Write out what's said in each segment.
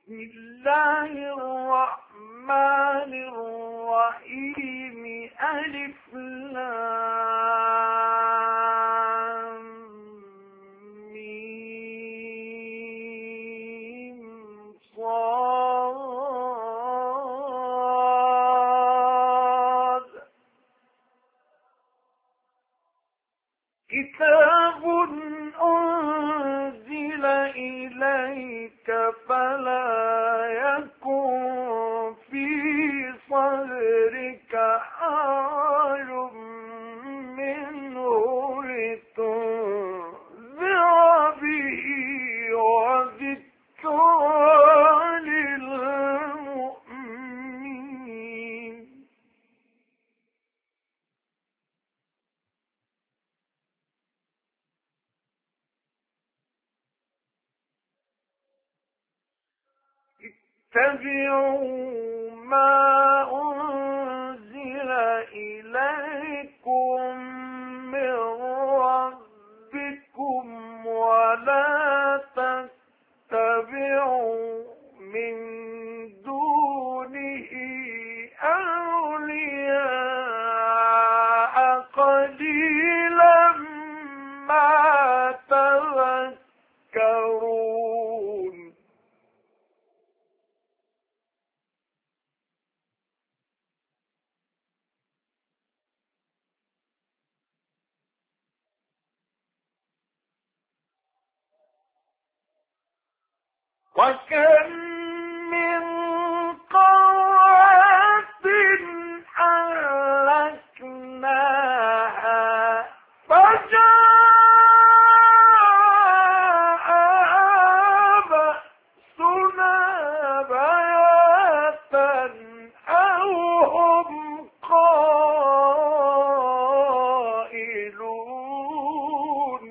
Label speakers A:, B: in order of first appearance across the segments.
A: بسم الله الرحمن الرحيم. ألف لام ميم صاد. كتاب أنزل إليك فلا يكن في صدرك حرج منه لتنذر به وذكرى للمؤمنين. اتبعوا ما أنزل إليكم من ربكم ولا تتبعوا من دونه أولياء قليلا ما تذكرون. وكم من قرية أهلكناها فجاءها بأسنا بياتا أو هم قائلون.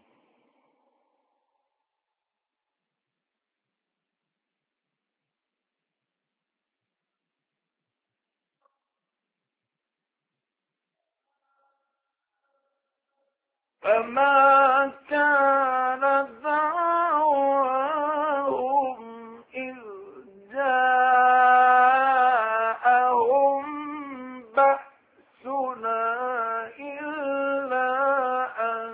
A: فما كان دعواهم إذ جاءهم بأسنا إلا أن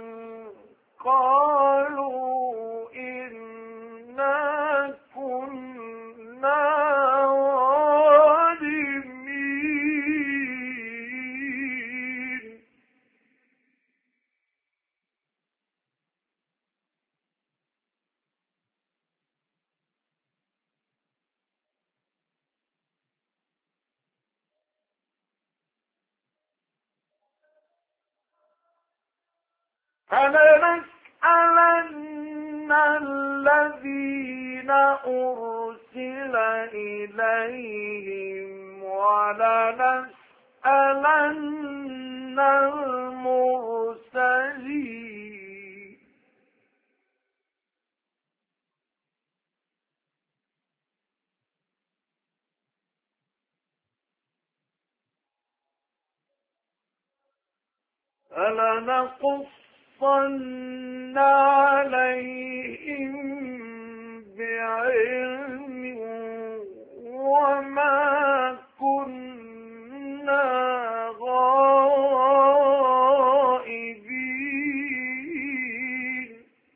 A: قالوا إنا كنا ظالمين. فلنسألن الذين أرسل إليهم ولنسألن المرسلين. فلنقصن عليهم بعلم وما كنا غائبين.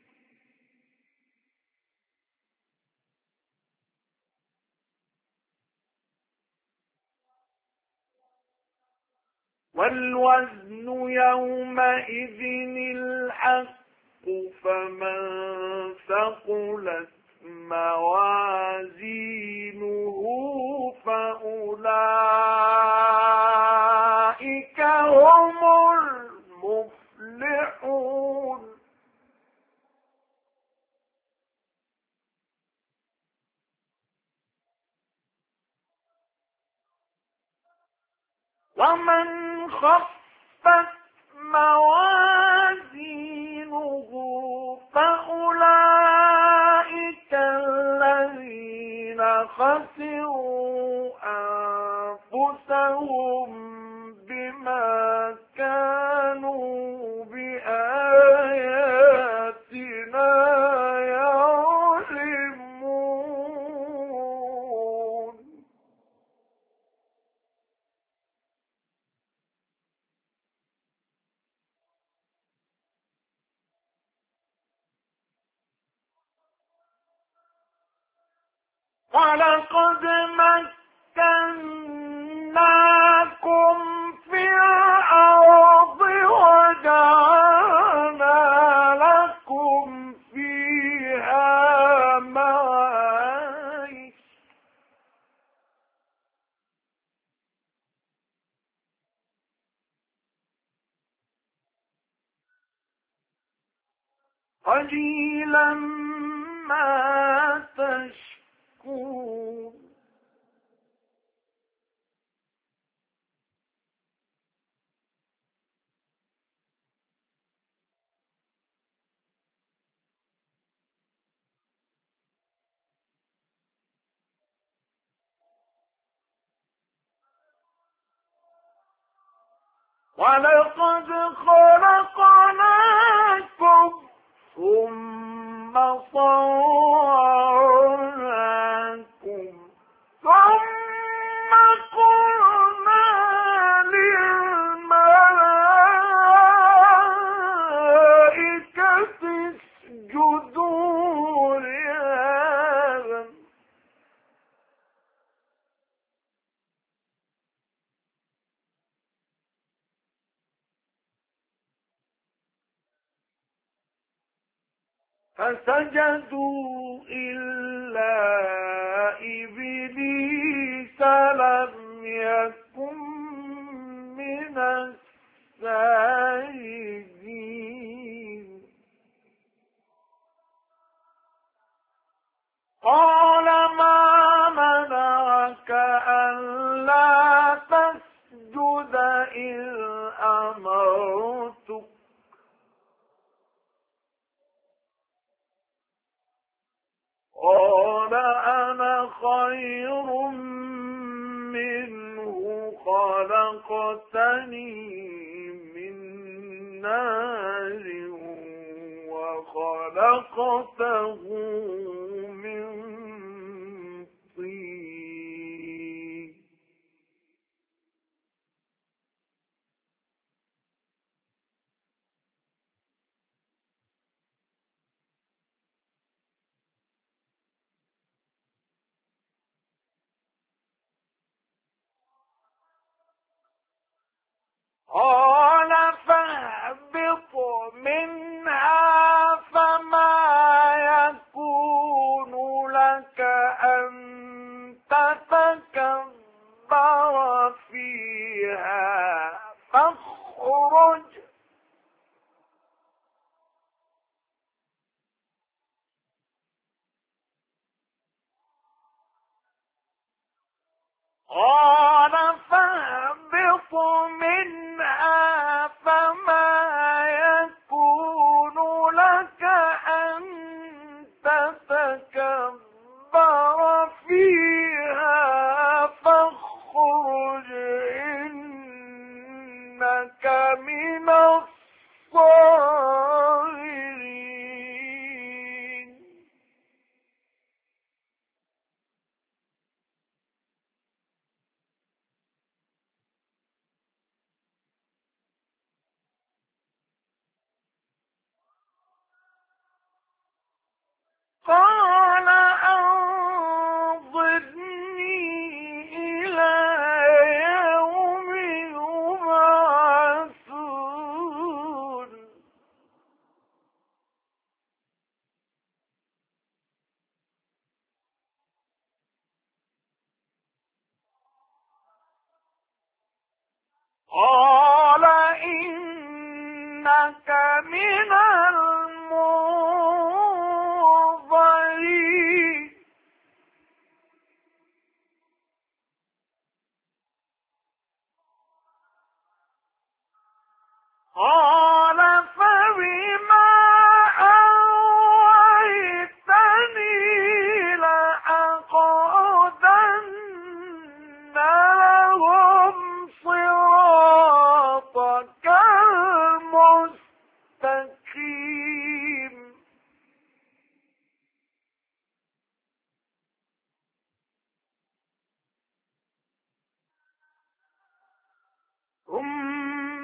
A: والوزن يومئذ الحق فمن ثقلت موازينه فأولئك هم المفلحون. ومن خفت موازينه فأولئك الذين خسروا أنفسهم بما كانوا بآياتنا يظلمون. ولقد مكناكم في الأرض وجعلنا لكم فيها معايش قليلا ما تشكرون ولقد خلقناكم ثم صورناكم ثم قلنا للملائكة اسجدوا لآدم فسجدوا إلا إبليس لم يكن من الساجدين قال ما منعك ألا تسجد إذ أمرتك قال أنا خير منه خلقتني من نار وخلقته من طين قال فاهبط منها فما يكون لك أن تتكبر فيها فاخرج قال فاهبط منها فما يكون لك أن تتكبر فيها فاخرج إنك من الصاغرين قال أنظرني إلى يوم يبعثون قال إنك من المنظرين قال فبما أغويتني لأقعدن لهم صراطك المستقيم ثم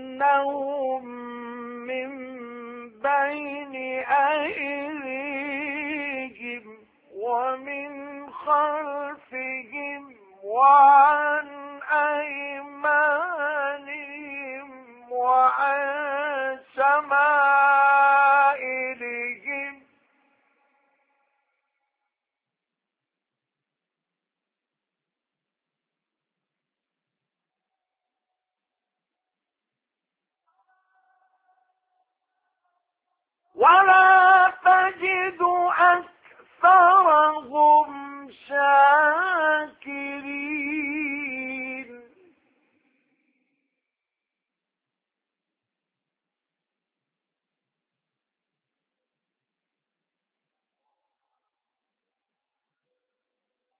A: لآتينهم من بين أيديهم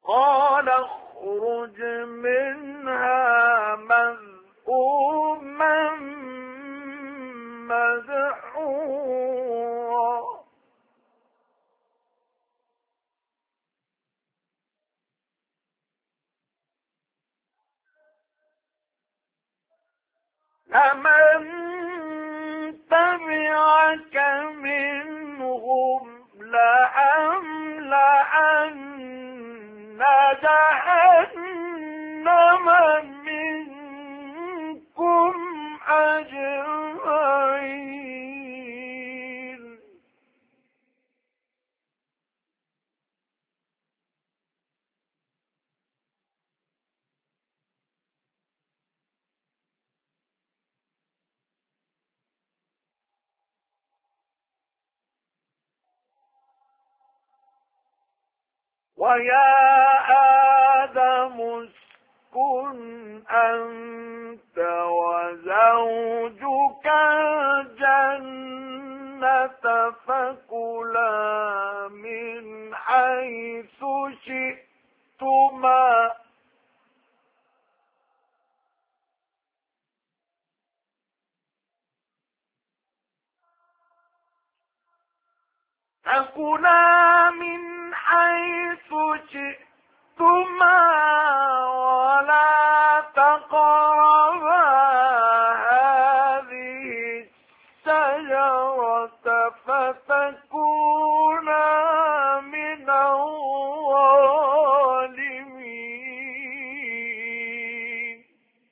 A: قال اخرج منها مذءوما مدحورا لمن تبعك منهم لأملأن جهنم منكم أجمعين ويا آدم اسكن أنت وزوجك الجنة فكلا من حيث شئتما ولا تقربا هذه الشجرة فتكونا من الظالمين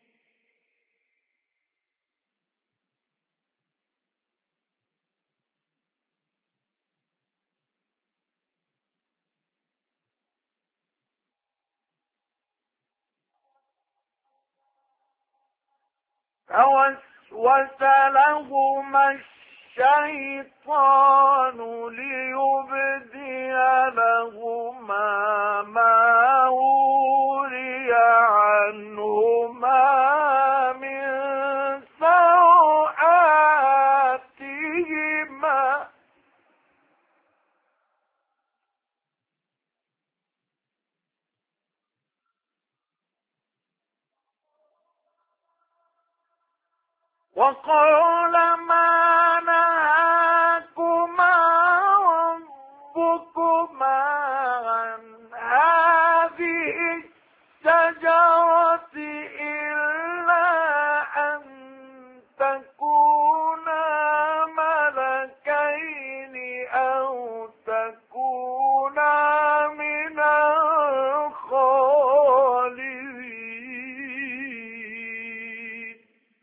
A: فوسوس لهما الشيطان ليبدي لهما ما وري عنهما من سوآتهما وقال ما نهاكما ربكما عن هذه الشجرة إلا أن تكونا ملكين أو تكونا من الخالدين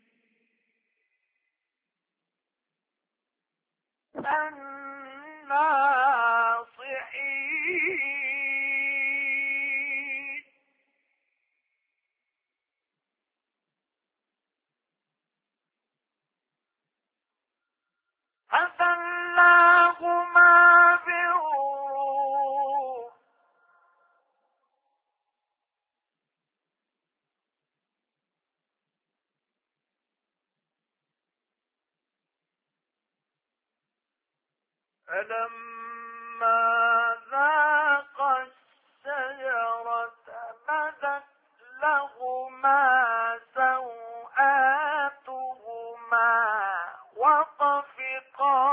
A: الناصحين فدلاهما بغرور فلما ذاقا الشجرة بدت لهما سوآتهما وطفقا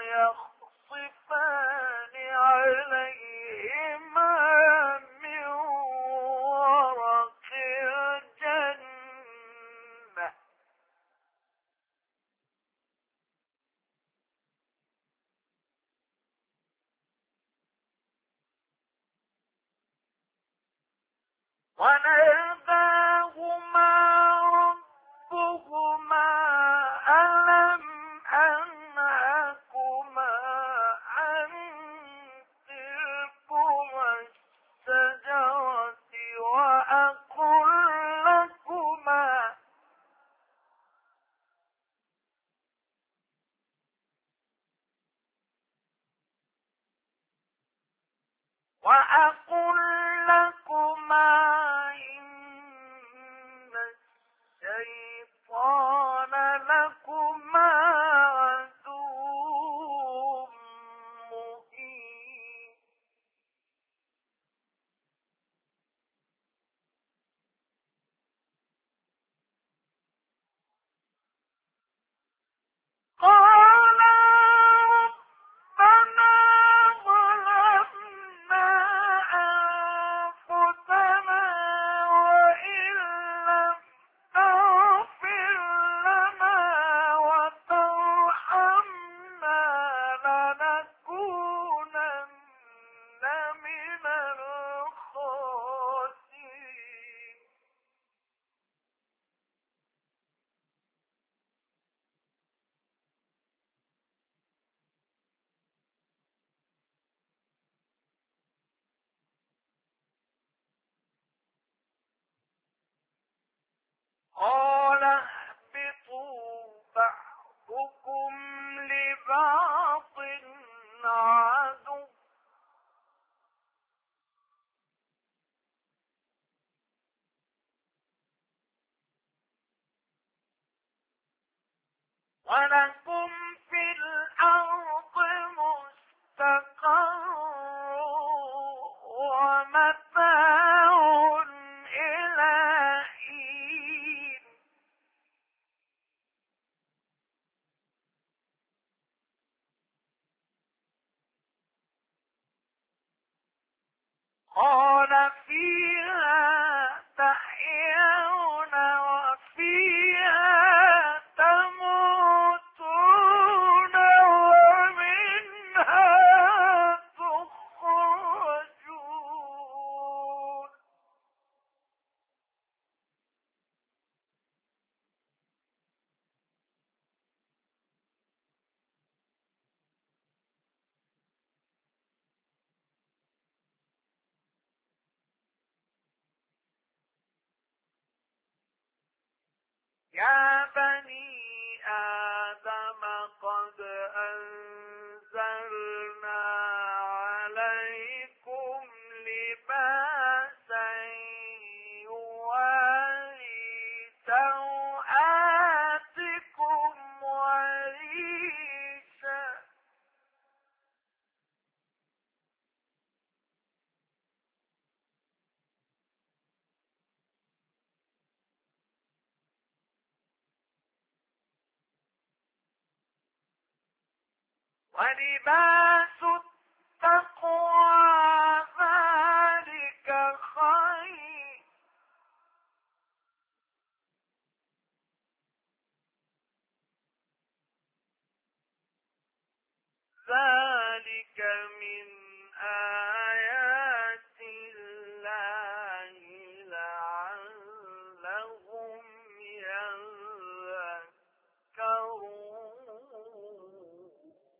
A: يخصفان عليهما من ورق الجنة وناداهما ربهما ألم أنهكما عن تلكما الشجرة وأقل لكما إن الشيطان لكما عدو مبين قال اهبطوا بعضكم لبعض عدو ولكم في الأرض مستقر ومتاع إلى حين قال فيها تحيون وفيها تموتون ومنها تخرجون يا بني آدم قد أنزلنا عليكم لباسا يواري سوآتكم وريشا ولباس التقوى ذلك خير ذلك من آيات الله لعلهم يذكرون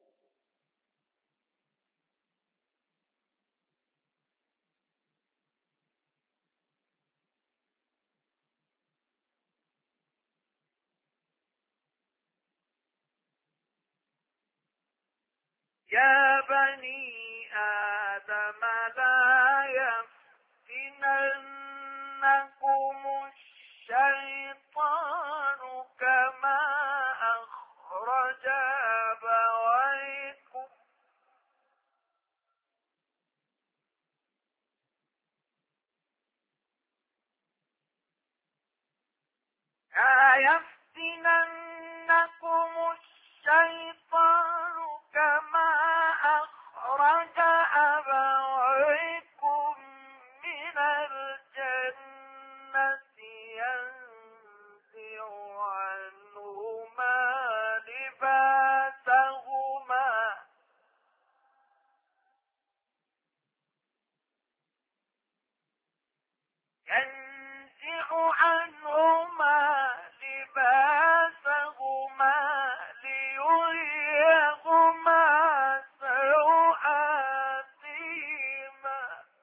A: يا بني آدم لا يفتننكم الشيطان كما أخرج أبويكم لا يفتننكم الشيطان كما أخرج أبويكم من الجنة ينزع عنهما لباسهما ليريهما سوآتهما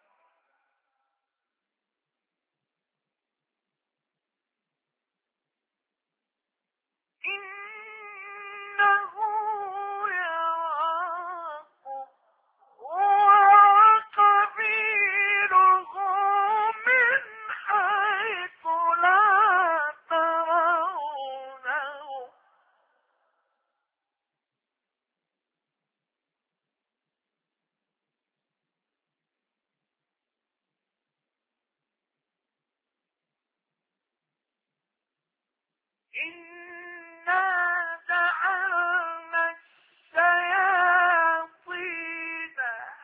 A: إنه يراكم هو وقبيله من حيث لا ترونهم إنا جعلنا الشياطين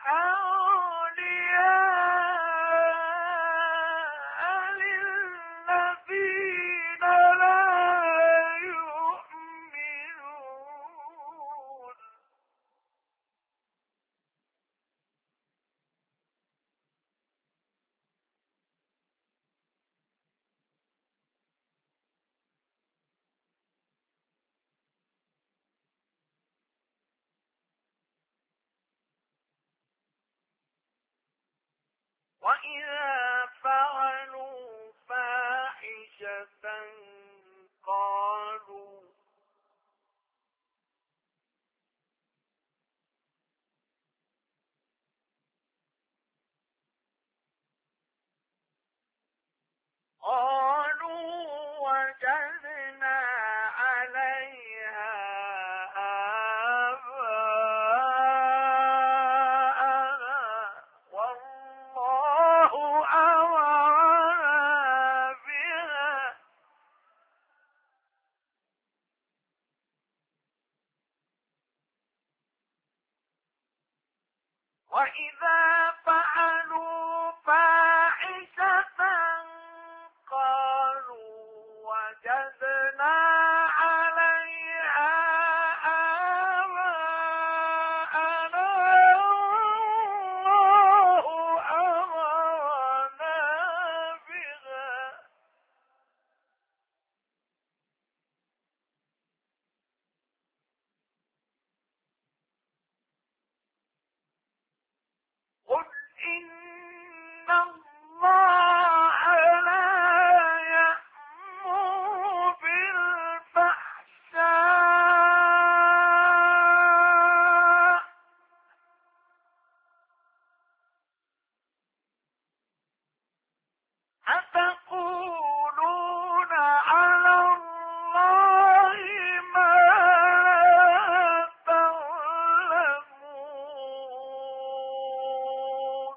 A: أولياء للذين لا يؤمنون وإذا فعلوا فاحشة وجدنا عليها آباءنا والله أمرنا بها وإذا فعلوا فاحشة قالوا وجدنا عليها آباءنا والله أمرنا بها قل إن الله لا يأمر بالفحشاء أتقولون على الله ما لا تعلمون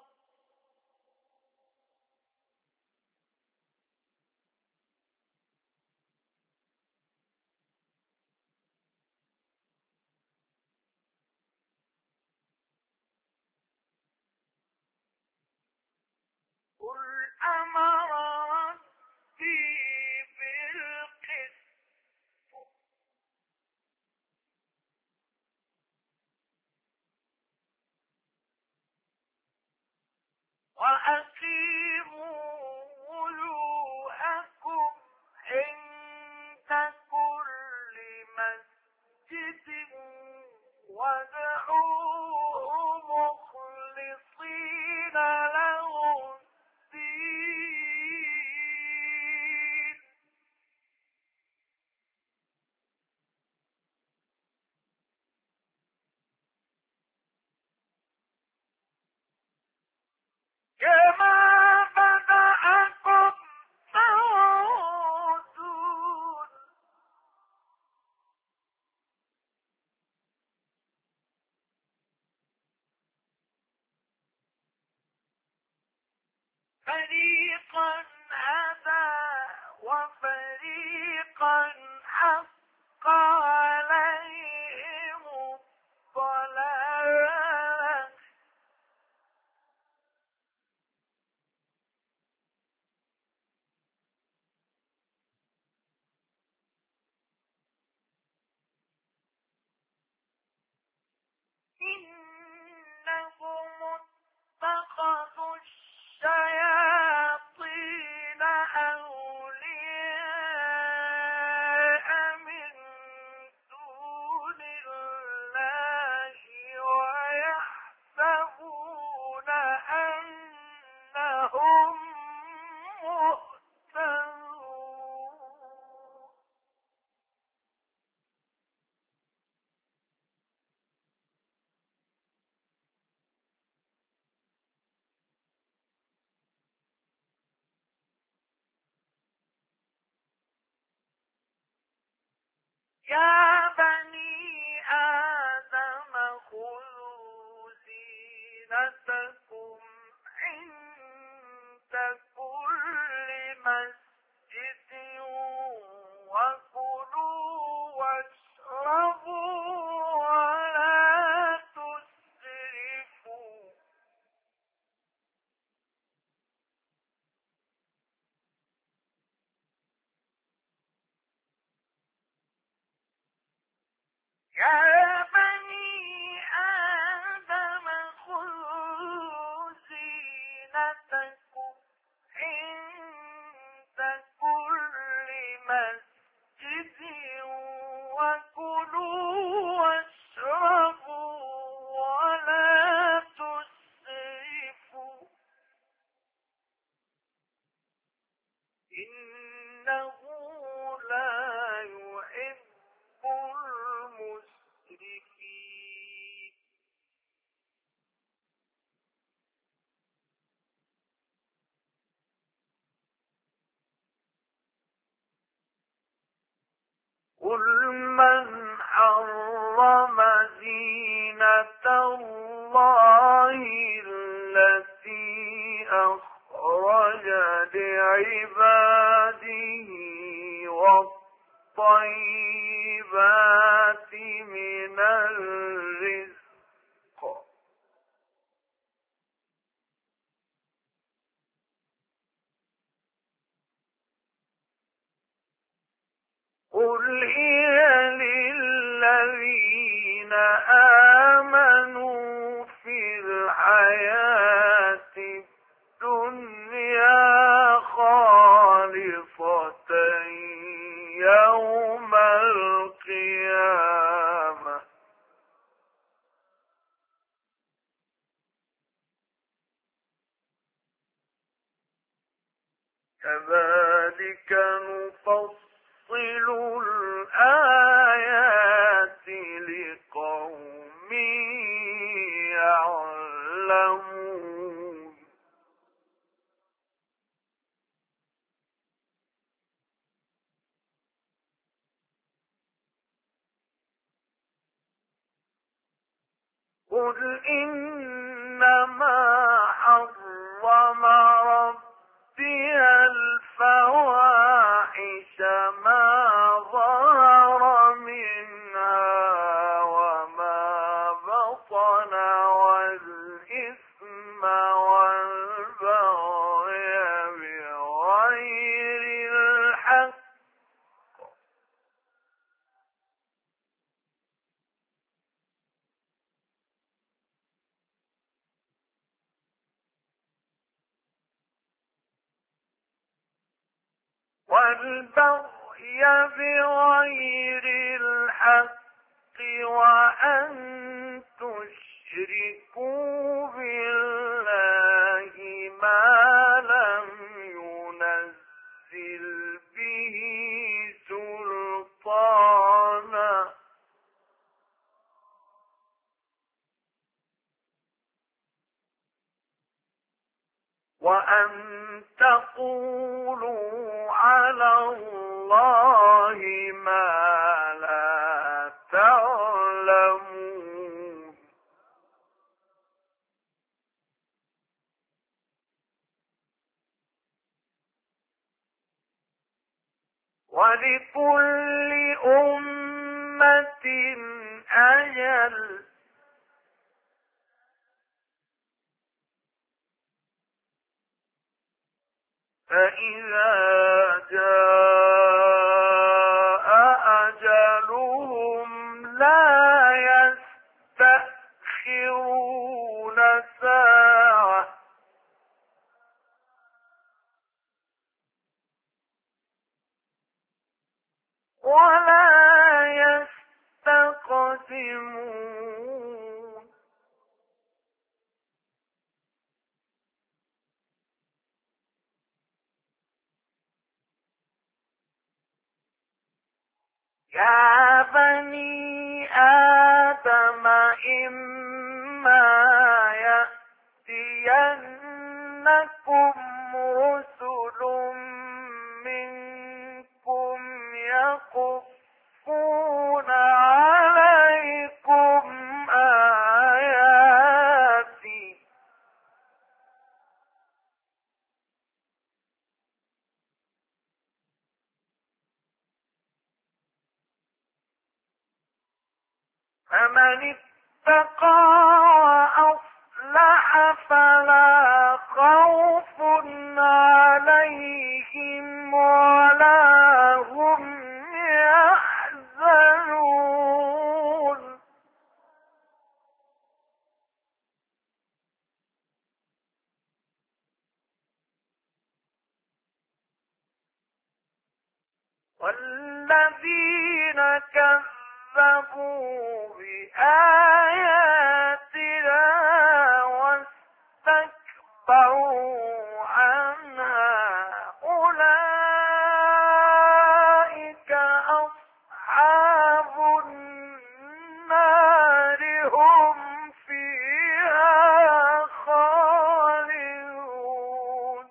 A: قل أمر ربي بالقسط وأقيموا وجوهكم عند كل مسجد وادعوه مخلصين له الدين كما بدأكم تعودون فريقا هدى وفريقا حق عليهم الضلالة إنهم اتخذوا الشياطين أولياء من دون الله ويحسبون أنهم مهتدون يا بني آدم خذوا زينتكم عند كل مسجد وكلوا واشربوا ولا تسرفوا قل من حرم زينة الله التي أخرج لعباده والطيبات من الرزق قل هي للذين آمنوا في الحياة الدنيا خالصة يوم القيامة كذلك نفصل الآيات لقوم يعلمون قل إنما حرم ربي الفواحش ما ظهر منها وما بطن والإثم والبغي بغير الحق والبغي بغير الحق وأن تشركوا بالله ما لم ينزل به سلطانا وأن تقولوا على الله ما لا تعلمون ولكل أمة أجل فإذا جاء أجلهم لا يستأخرون ساعة ولا يستقدمون يا بني آدم إما يأتينكم رسل منكم يقصون عليكم آياتي فمن اتقى وأصلح فلا خوف عليهم ولا هم يحزنون والذين كذبوا بآياتنا واستكبروا عنها أولئك أصحاب النار هم فيها خالدون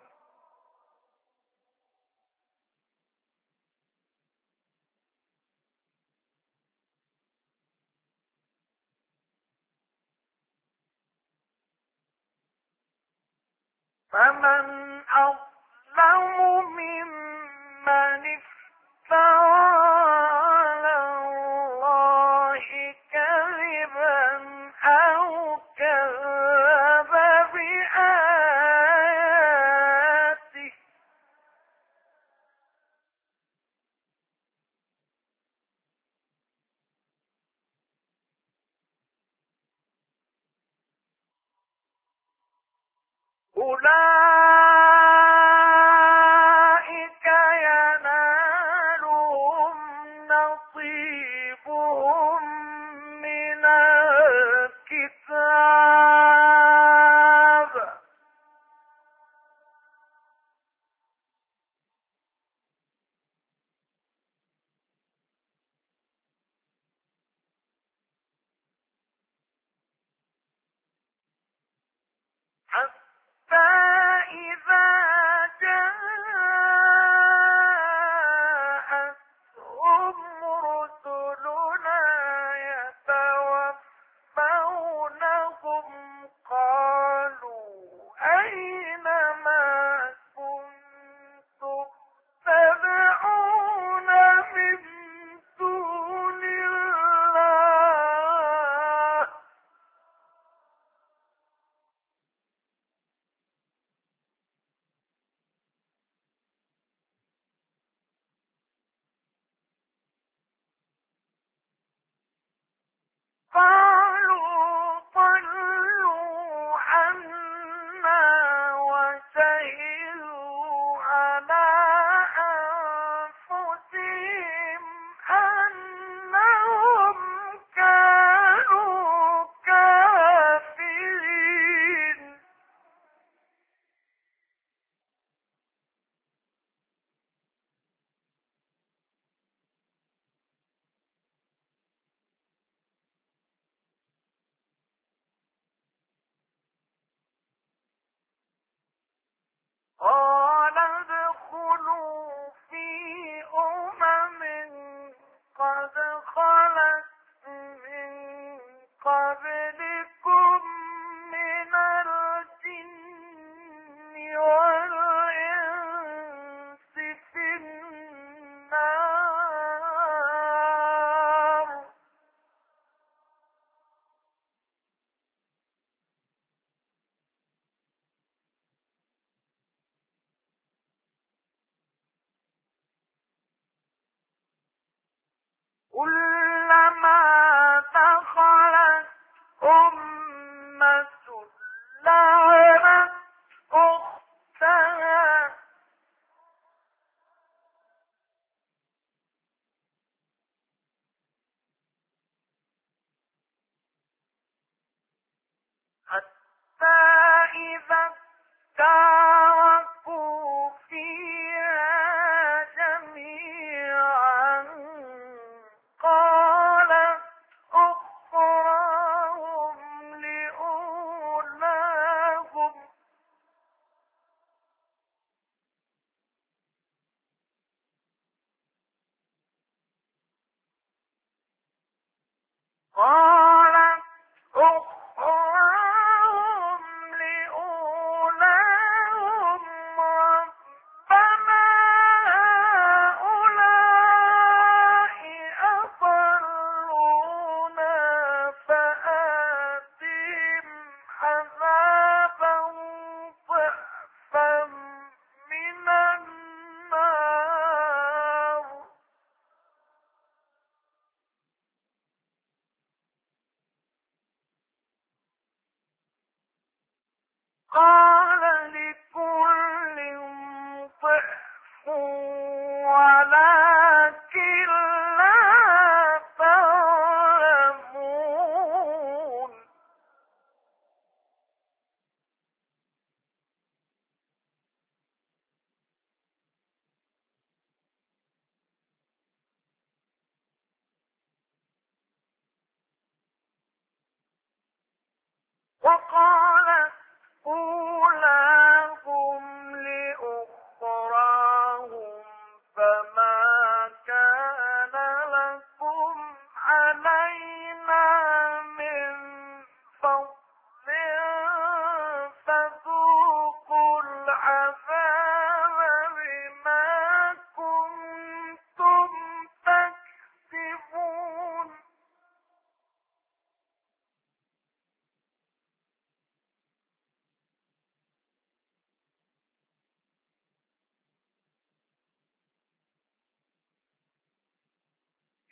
A: فمن أظلم ممن افترى على الله كذبا أو كذب بآياته أولئك ينالهم نصيبهم من الكتاب حتى إذا جاءتهم رسلنا يتوفونهم قالوا أين ما كنتم تدعون من دون الله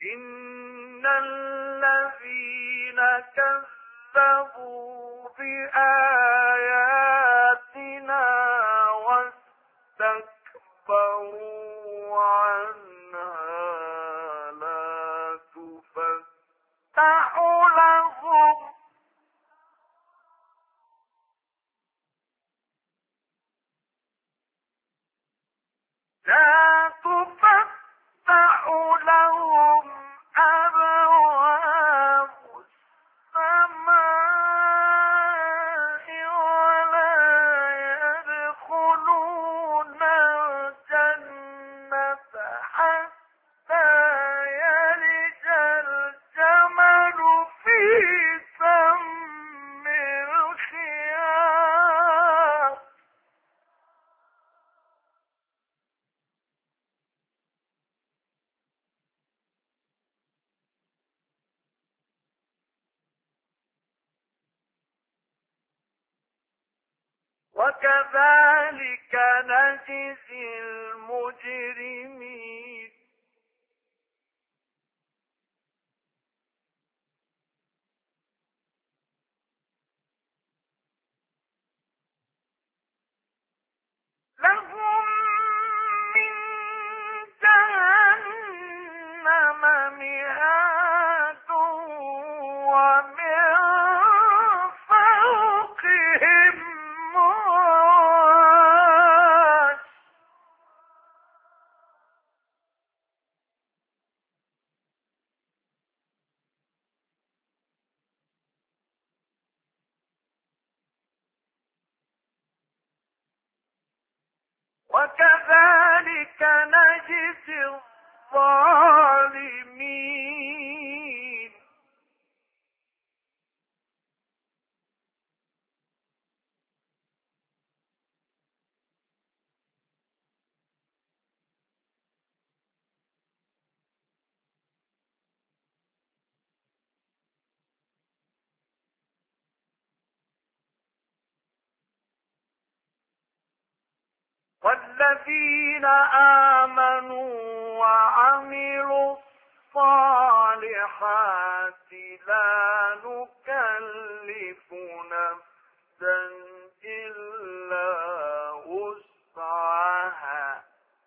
A: إن الذين كذبوا بآياتنا واستكبروا عنها لا تفتح لهم أبواب السماء ولا يدخلون الجنة حتى يلج الجمل في سم الخياط. وكذلك نجزي المجرمين. لهم من جهنم مهاد ومن فوقهم غواش. وكذلك نجزي الظالمين. والذين آمنوا وعملوا الصالحات لا نكلف نفسا إلا وسعها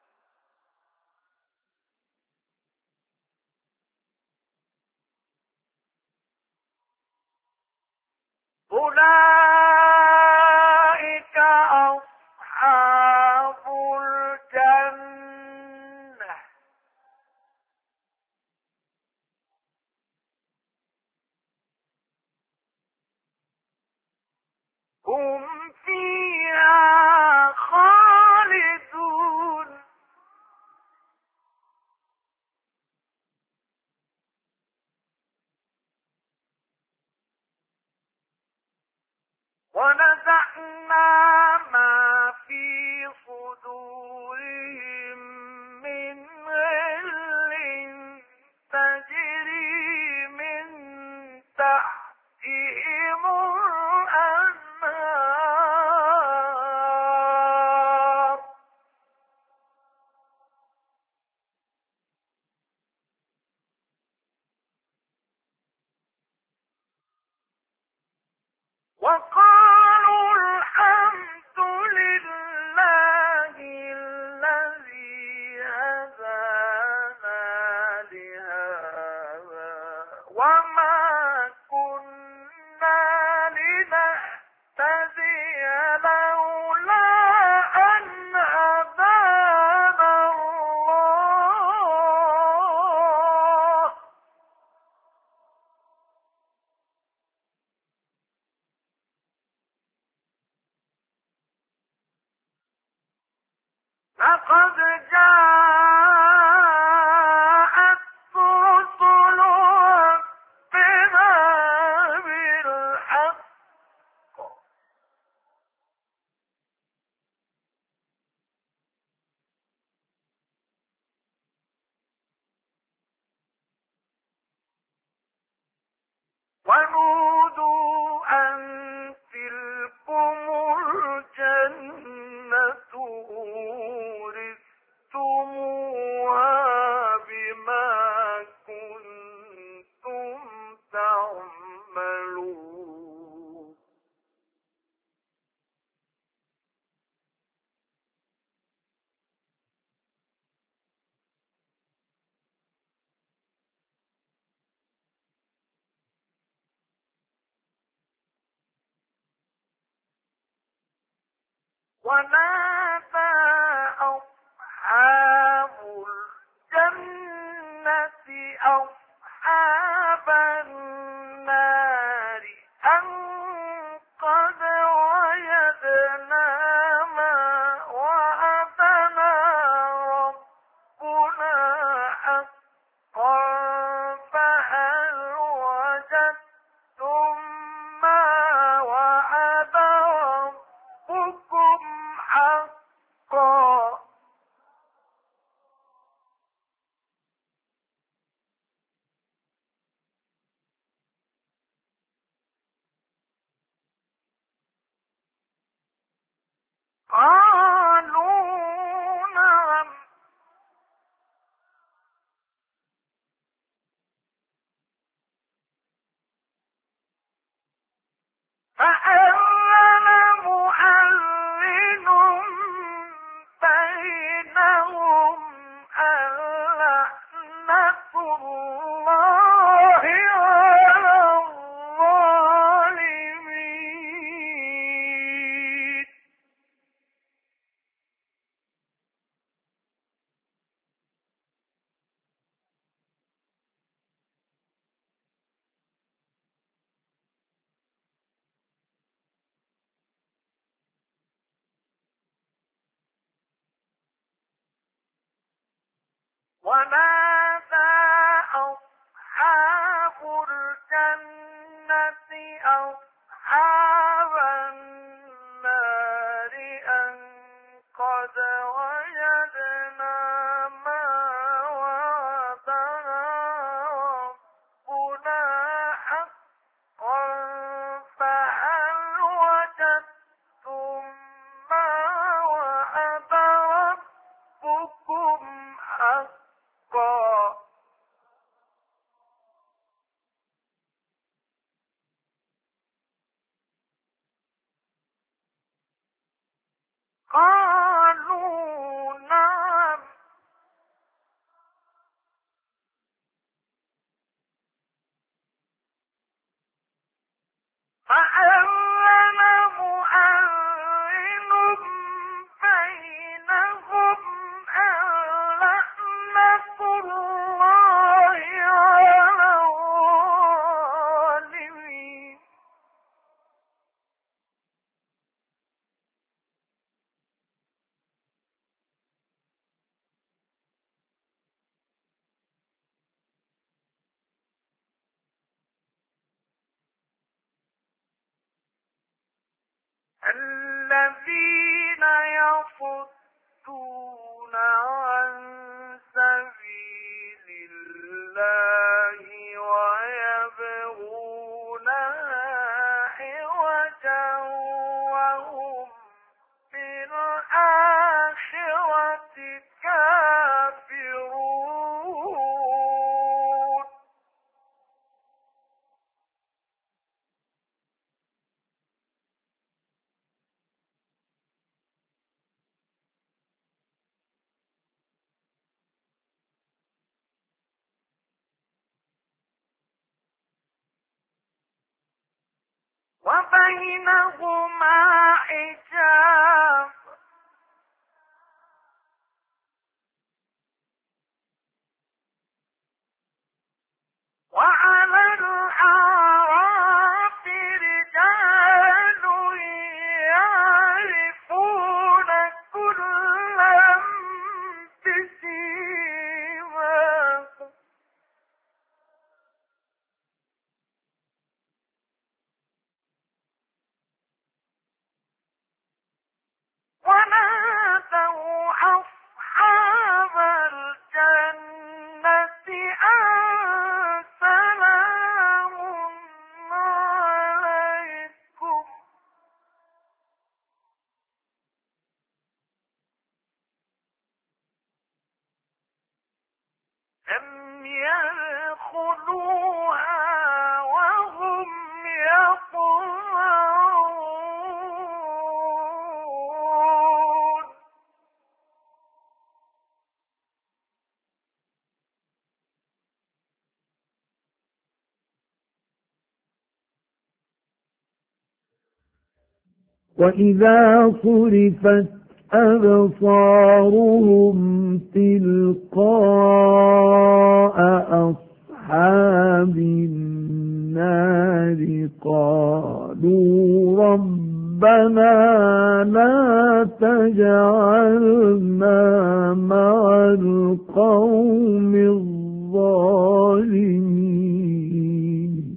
A: أولئك أصحاب الجنة هم فيها خالدون. ونزعنا ما في صدورهم من غل تجري من تحتهم الأنهار وقالوا الحمد لله الذي هدانا لهذا وما كنا لنهتدي لولا أن هدانا الله. لقد جاءت رسل ربنا بالحق ونودوا أن تلكم الجنة أورثتموها ونادى أصحاب الجنة أصحاب النار أن قد وجدنا ما وعدنا ربنا حقا فهل وجدتم ما وعد ربكم حقا قالوا نعم فأذن مؤذن بينهم اللعنة الله على الظالمين ونادى أصحاب الجنة أصحاب النار أن قد وجدنا ما وعدنا ربنا حقا فهل وجدتم ما وعد ربكم حقا قالوا نعم فأذن مؤذن بينهم اللعنة الله على الظالمين الذين يصدون عن سبيل الله ويبغونها عوجا وهم بالآخرة كافرون وبينهما حجاب وعلى الأعراف رجال يعرفون كلا بسيماهم ونادوا أصحاب الجنة أن سلام عليكم لم يدخلوها وهم يطمعون
B: وإذا صرفت أبصارهم تلقاء أصحاب النار قالوا ربنا لا تجعلنا مع القوم الظالمين.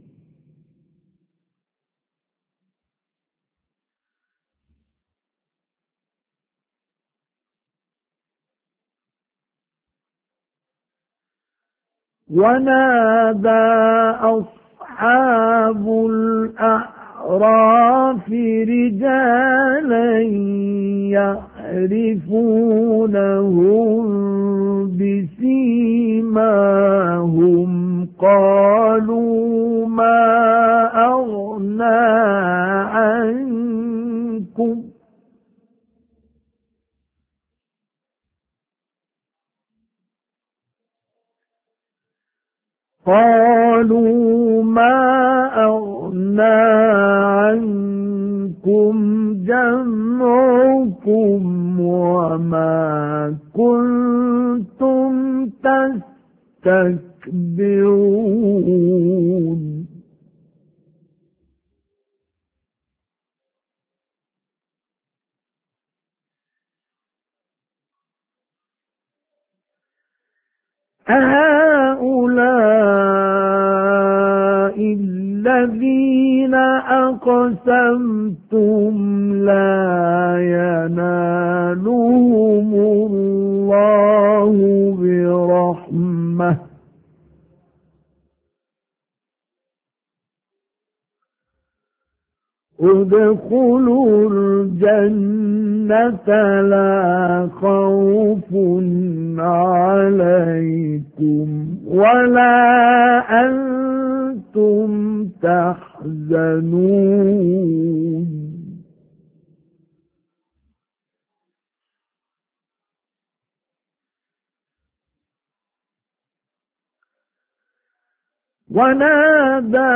B: ونادى أصحاب الأعراف رجالا يعرفونهم بسيماهم قالوا ما أغنى عنكم جمعكم وما كنتم تستكبرون. أهؤلاء الذين أقسمتم لا ينالهم الله برحمة ادخلوا الجنة لا خوف عليكم ولا أنتم تحزنون. ونادى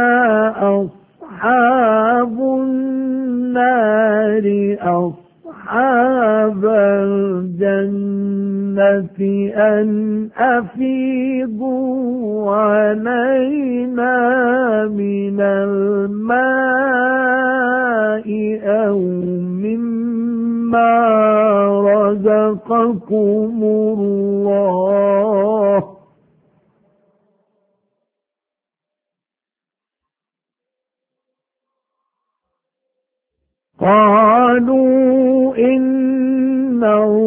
B: أصحاب النار أصحاب الجنة أن أفيضوا علينا من الماء أو مما رزقكم الله قالوا إن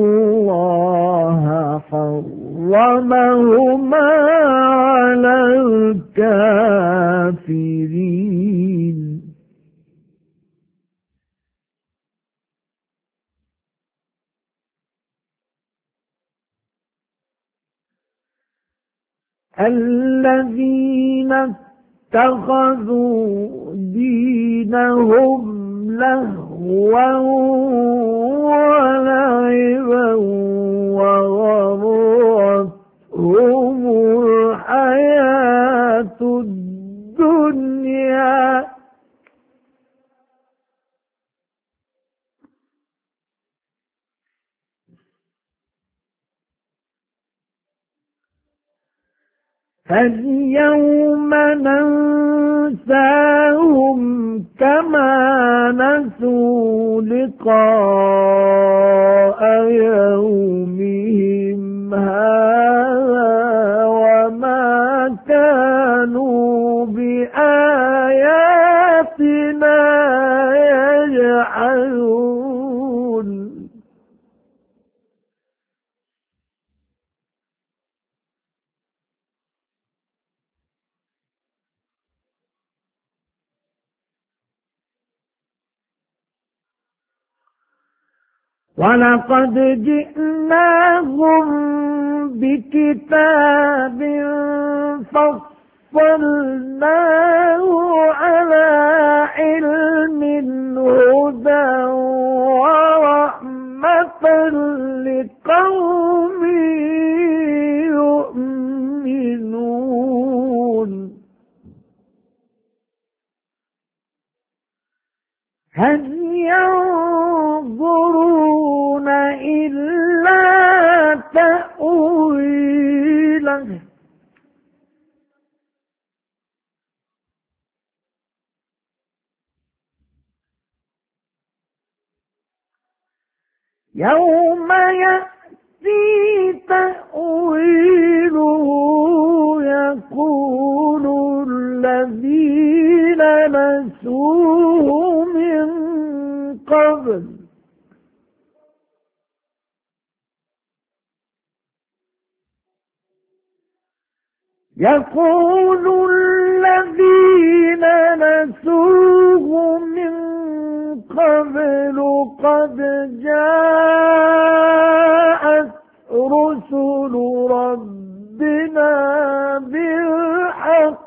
B: الله حرمهما على الكافرين. الذين اتخذوا دينهم لهوا ولعبا وغرتهم الحياة الدنيا فاليوم ننساهم كما نسوا لقاء يومهم هذا وما كانوا بآياتنا يجحدون. ولقد جئناهم بكتاب فصلناه على علم هدى ورحمة لقوم يؤمنون. هل ينظرون إلا تأويله يوم يأتي تأويله يقول الذين نسوه من قبل يقول الذين نسوه من قبل قد جاءت رسل ربنا بالحق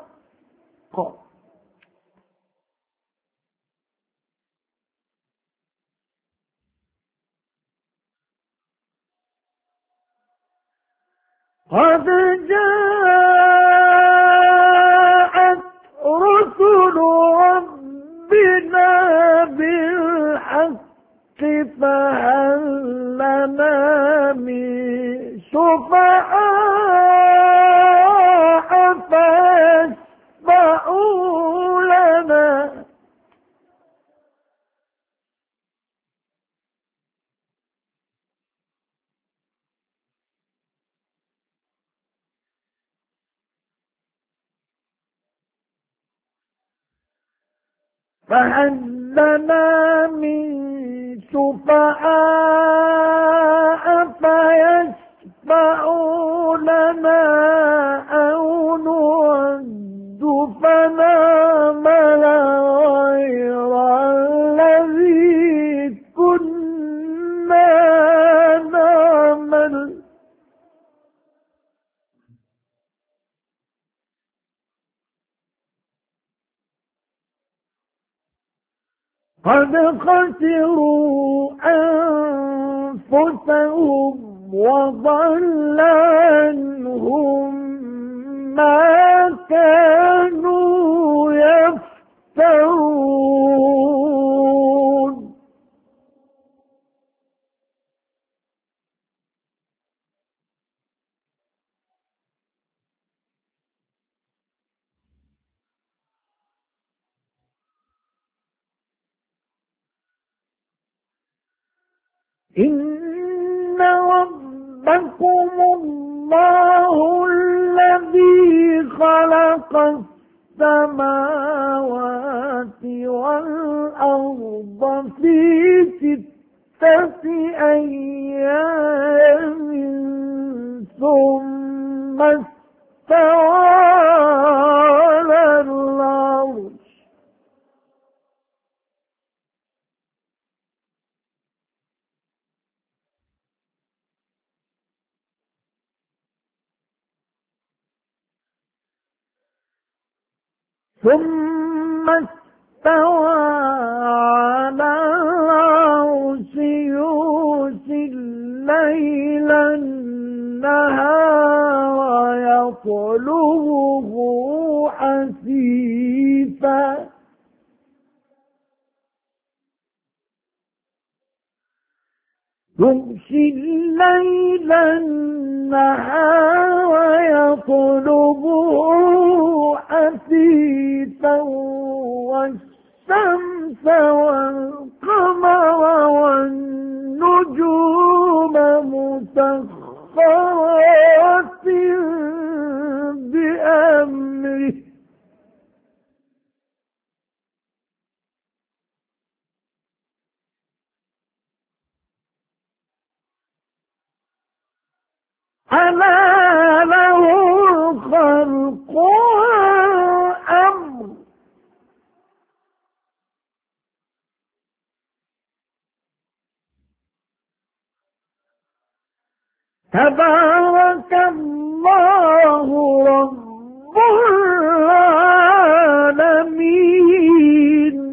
B: قد جاءت رسل ربنا بالحق فهل لنا من شفعاء فيشفعوا لنا من شفعاء فيشفعوا لنا أو نرد فنعمل غير الذي كنا نعمل قد خسروا أنفسهم وضل عنهم ما كانوا يفترون إن ربكم الله الذي خلق السماوات والأرض في 6 أيام ثم استوى على العرش ثم استوى على العرش يغشي الليل النهار يطلبه حثيثا يغشي الليل النهار يطلبه حثيثا والشمس والقمر والنجوم مسخرات بأمره ألا له الخلق والأمر تبارك الله رب العالمين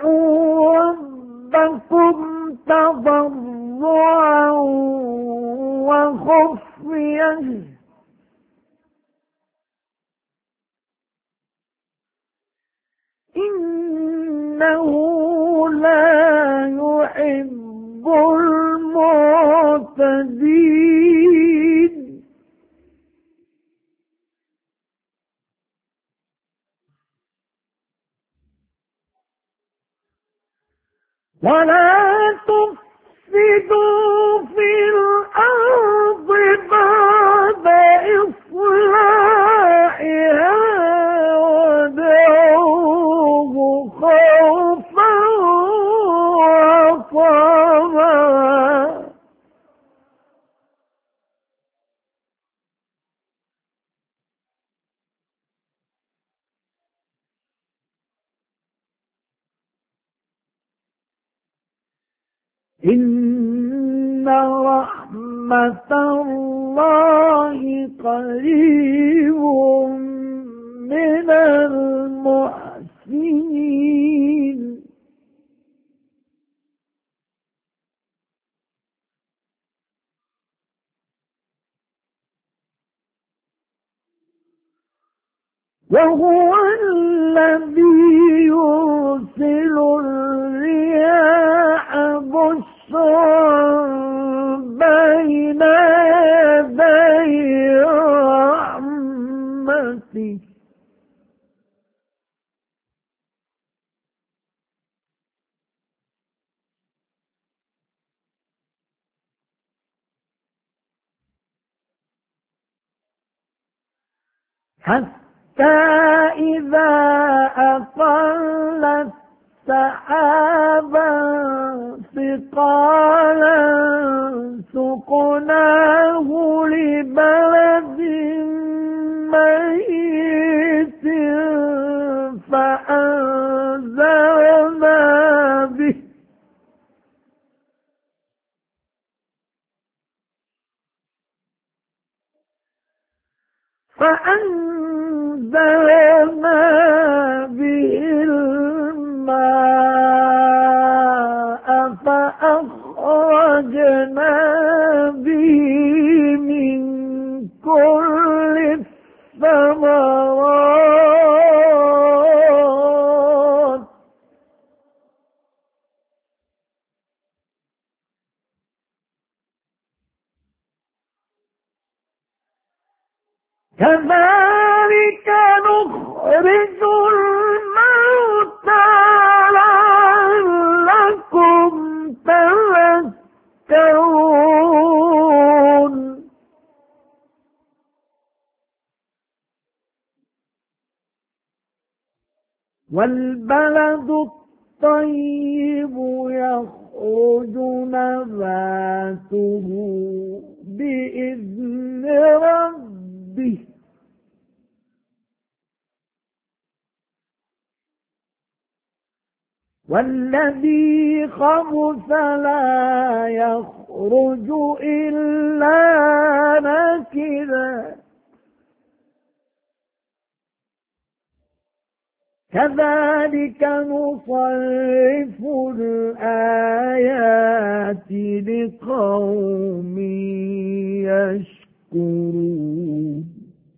B: ادعوا ربكم تضرعا وخفية إنه لا يحب المعتدين ولا تفسدوا في الأرض بعد إصلاحها ودعوه خوفا وطمعا إن رحمة الله قريب من المحسنين وهو الذي يرسل الرياح بشرا بين يدي رحمته حتى إذا أقلت سحابا ثقالا سقناه لبلد ميت فأنزلنا به الماء فأخرجنا به من كل الثمرات كذلك نخرج الموتى لعلكم تذكرون والبلد الطيب يخرج نباته بإذن ربه والذي خبث لا يخرج إلا نكدا كذلك نصرف الآيات لقوم يشكرون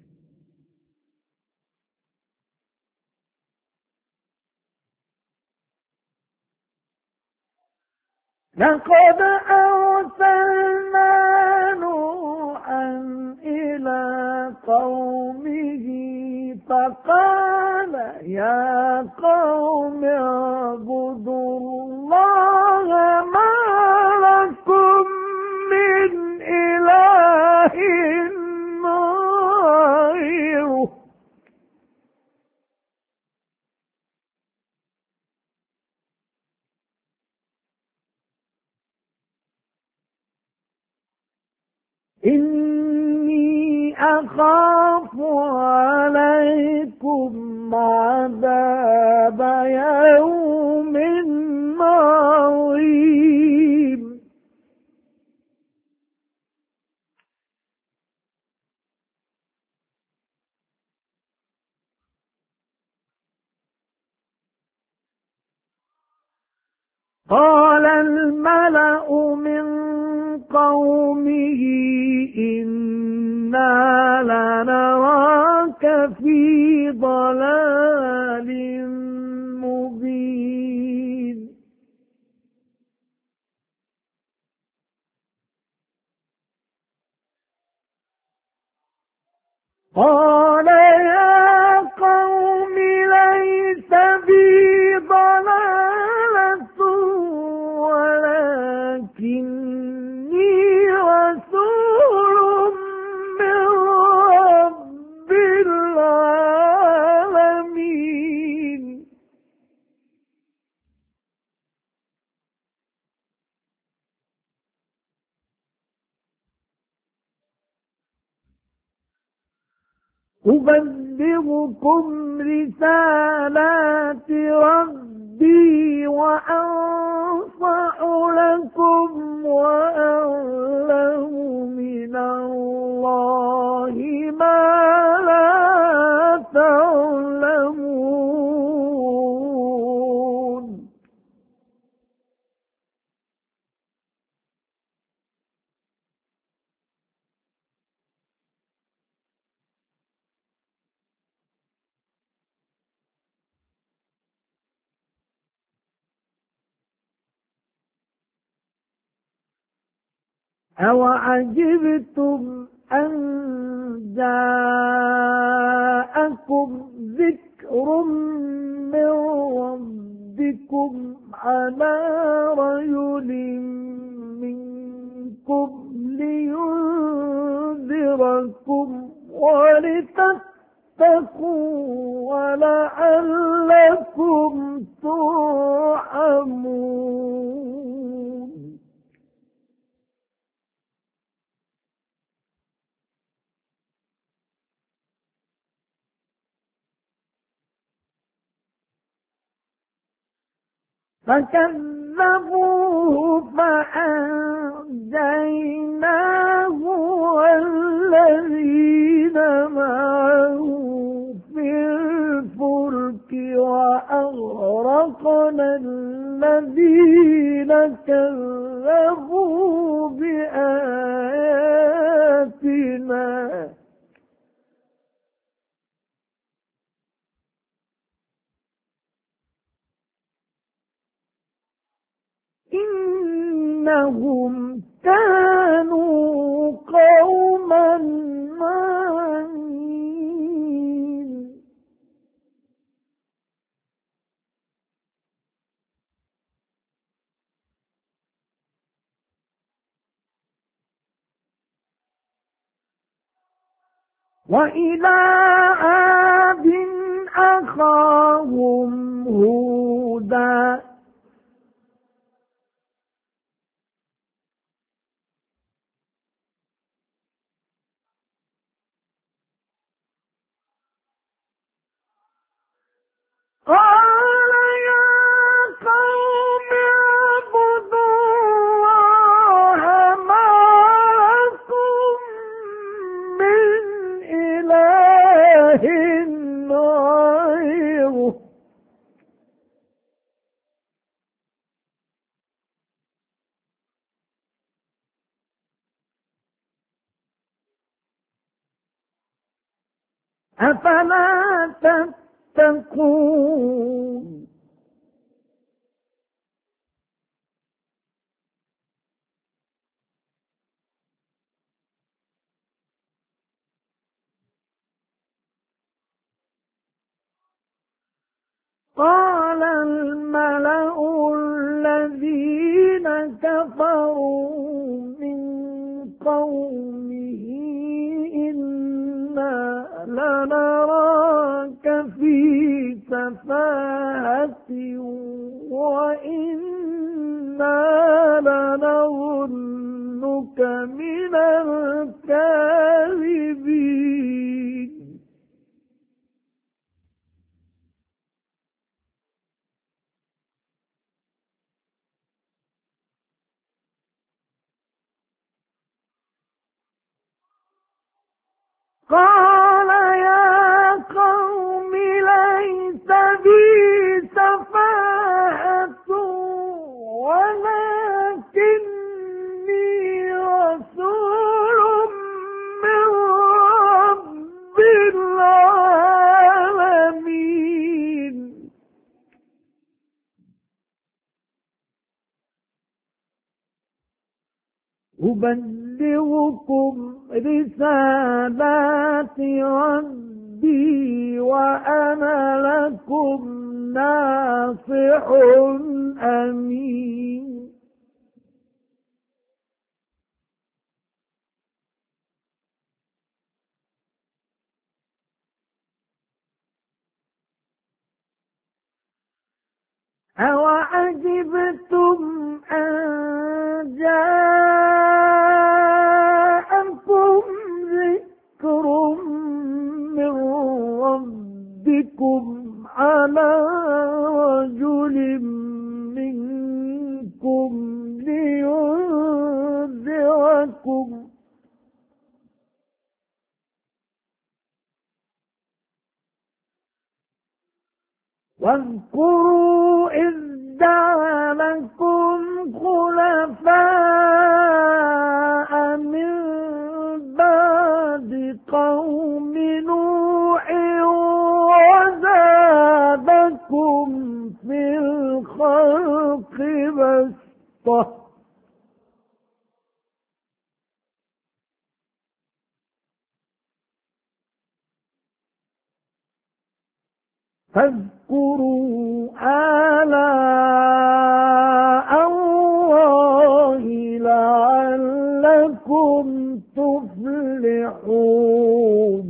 B: لقد أرسلنا نوحا إلى قومه فقال يا قوم اعبدوا الله ما لكم من إله غيره إني أخاف عليكم عذاب يوم عظيم قال الملأ من قومه إنا لنراك في ضلال مبين قال يا قوم ليس بي ضلالة ولكني رسول من رب العالمين أبلغكم رسالات ربي وأنصح لكم وأعلم من الله ما لا تعلمون أوعجبتم أن جاءكم ذكر من ربكم على رجل منكم لينذركم ولتتقوا ولعلكم ترحمون فكذبوه فأنجيناه والذين معه في الفلك وأغرقنا الذين كذبوا بآياتنا إنهم كانوا قوما عمين وإلى عاد أخاهم هودا قال يا قوم اعبدوا الله ما لكم من إله غيره أفلا تتقون قال الملأ الذين كفروا من قومه إنا لنراك في سفاهة وإنا لنظنك من الكاذبين قال يا قوم ليس بي سفاهة ولكني أبلغكم رسالات ربي وأنا لكم ناصح أمين. أوعجبتم أن جاءكم ذكر من ربكم على رجل منكم لينذركم واذكروا إذ جعلكم خلفاء من بعد قوم نوح وزادكم في الخلق بسطة فاذكروا آلاء الله لعلكم تفلحون.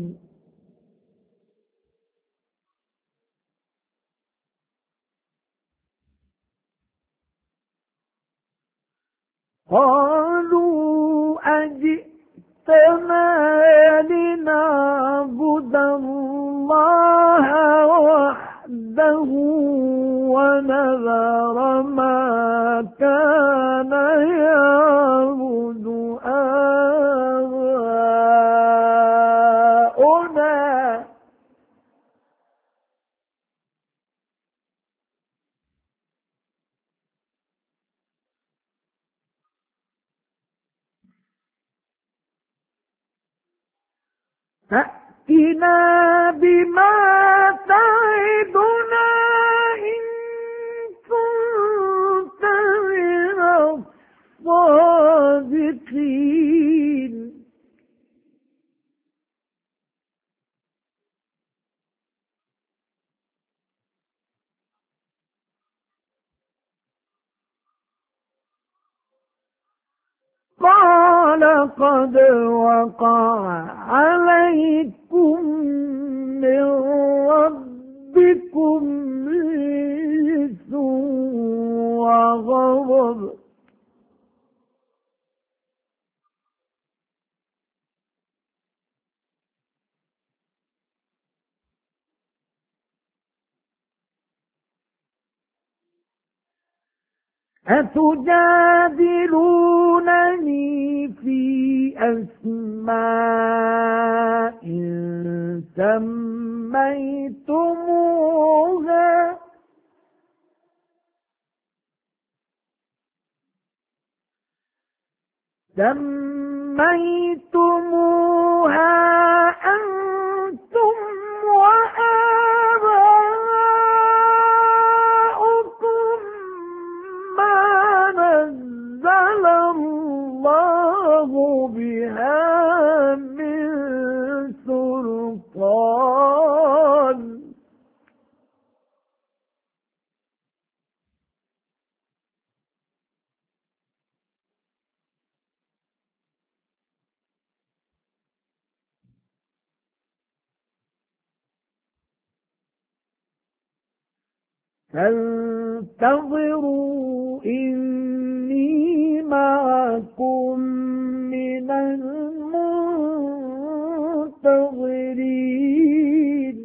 B: قالوا أجئتنا لنعبد الله وحده ونذر ما كان يعبد آباؤنا فأتنا بما تعدنا إن كنت من الصادقين. قال قد وقع عليكم من ربكم رجس وغضب أتجادلونني في أسماء سميتموها أنتم وآباؤكم ما نزل الله بها من سلطان فانتظروا إني معكم من المنتظرين.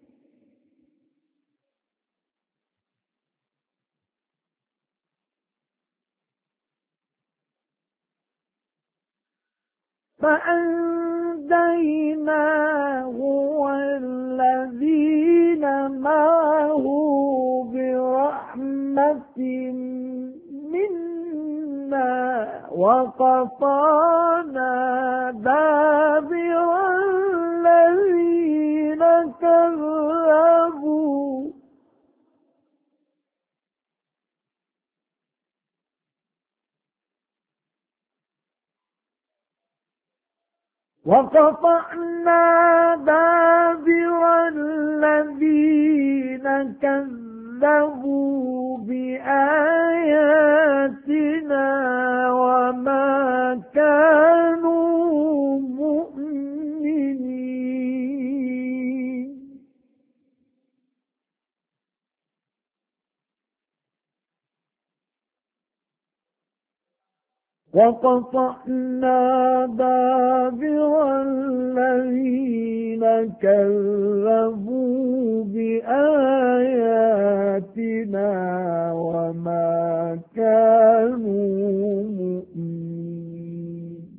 B: فأنجيناه والذين معه برحمة منا وقطعنا دابر الذين كذبوا وقطعنا دابر الذين كذبوا بآياتنا وما كانوا مؤمنين. وقطعنا دابر الذين كذبوا بآياتنا وما كانوا مؤمنين.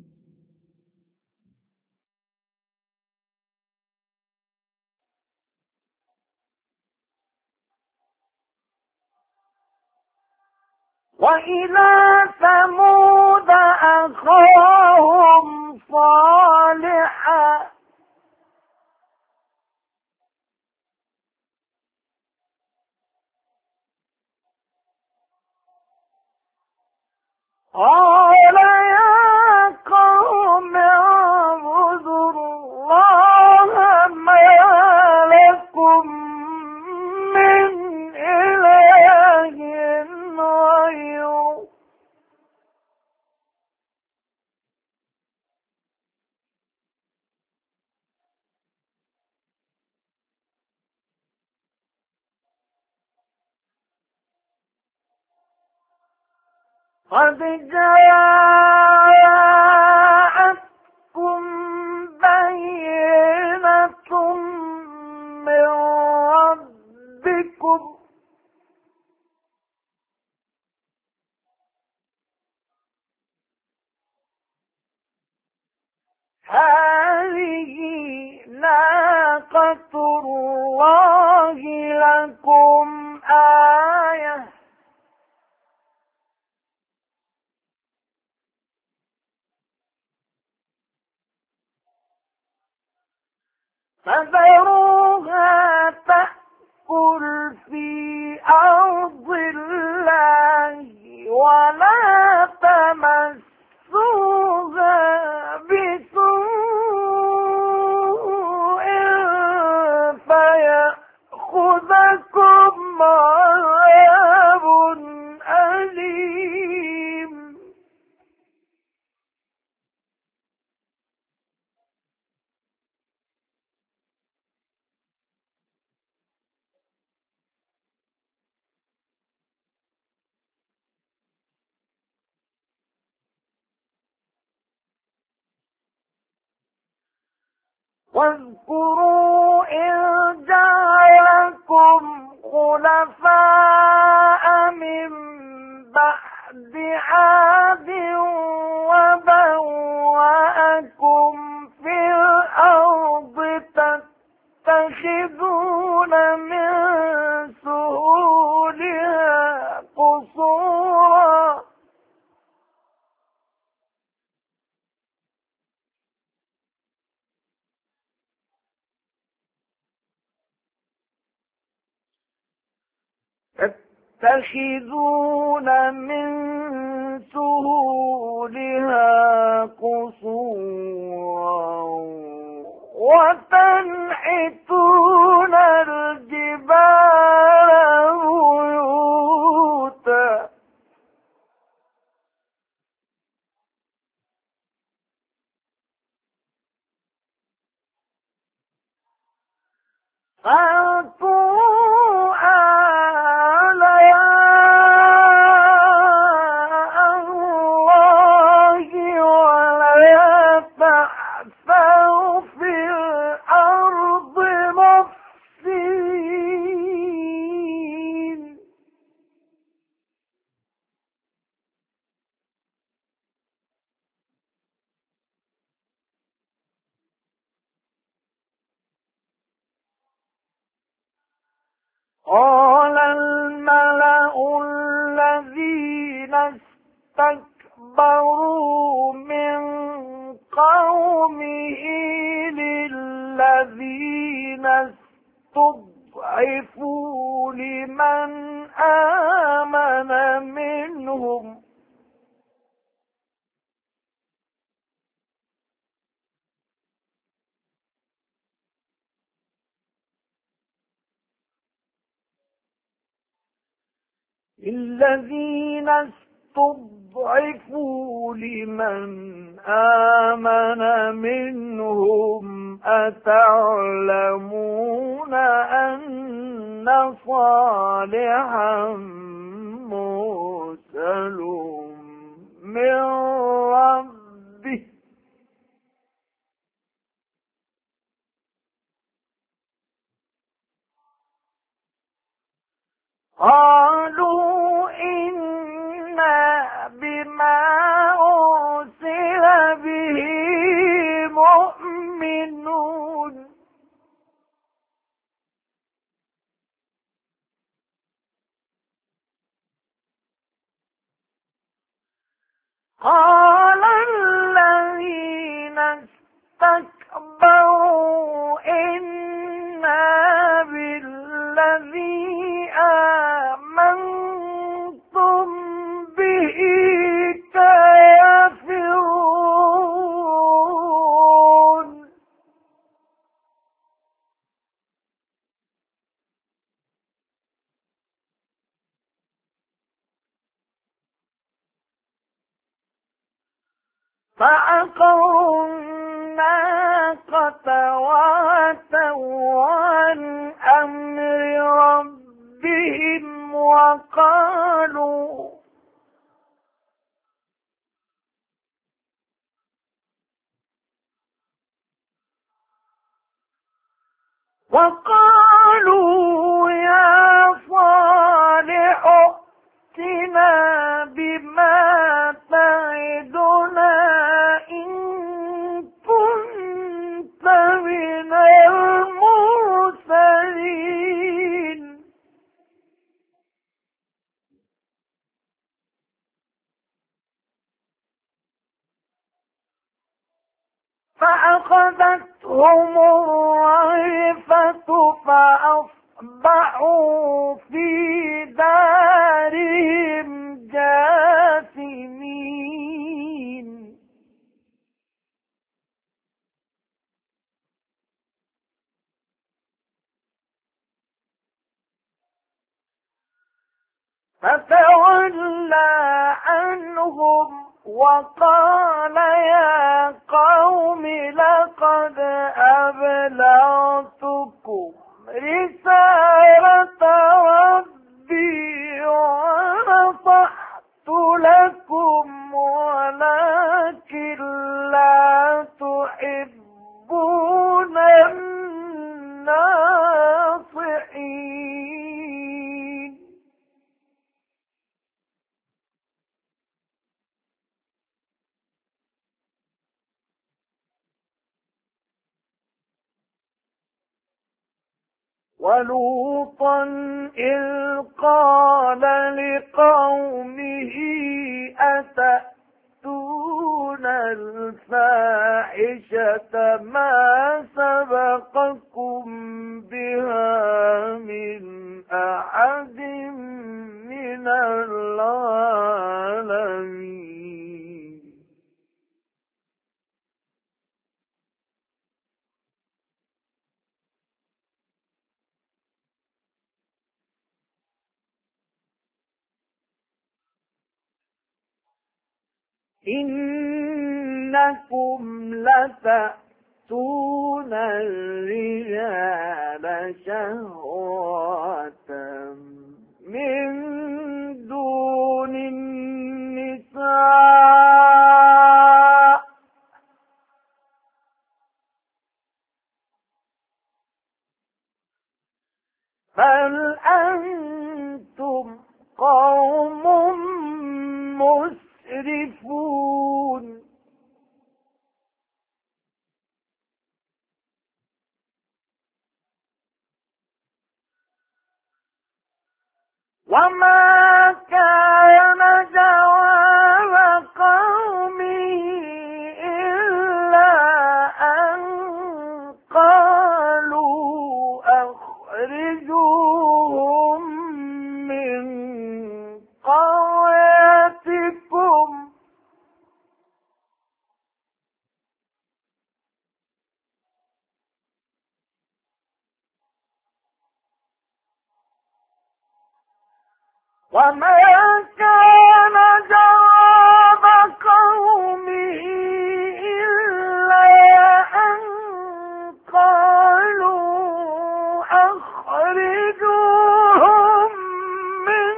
B: وإلى ثمود أخاهم صالحا قال يا قوم اعبدوا الله ما لكم من إله غيره قد جاءتكم بينة من ربكم هذه ناقة الله لكم آية فذروها تأكل في أرض الله ولا تمسوها بسوء فيأخذكم عذاب أليم. واذكروا إذ جعلكم خلفاء من بعد عاد وبوأكم في الأرض تتخذون من سهولها قصورا تتخذون من سهولها قصورا وتنحتون الجبال بيوتا فأتوا آلاء الله ولا تعثوا في الأرض مفسدين. قال الملأ الذين استكبروا من قومه للذين استضعفوا لمن آمن منهم الذين استضعفوا لمن آمن منهم أتعلمون أن صالحا مرسل من ربه قالوا إنا بما أرسل به مؤمنون قال الذين استكبروا إنا بالذي آمنتم به كافرون فعقروا الناقة وعتوا عن أمر ربهم وقالوا يا صالح ائتنا بما تعدنا إن كنت من المرسلين فأخذتهم الرجفة فأصبحوا في دارهم جاثمين فتولى عنهم وقال يا قوم لقد أبلغتكم رسالة ربي ونصحت لكم ولكن لا تحبون الناصحين ولوطا إذ قال لقومه أتأتون الفاحشة ما سبقكم بها من أحد من العالمين إنكم لتأتون الرجال شهوة من دون النساء بل أنتم قوم مسرفون وما كان جواب قومه إلا أن قالوا أخرجوهم من قريتكم وما كان جواب قومه إلا أن قالوا أخرجوهم من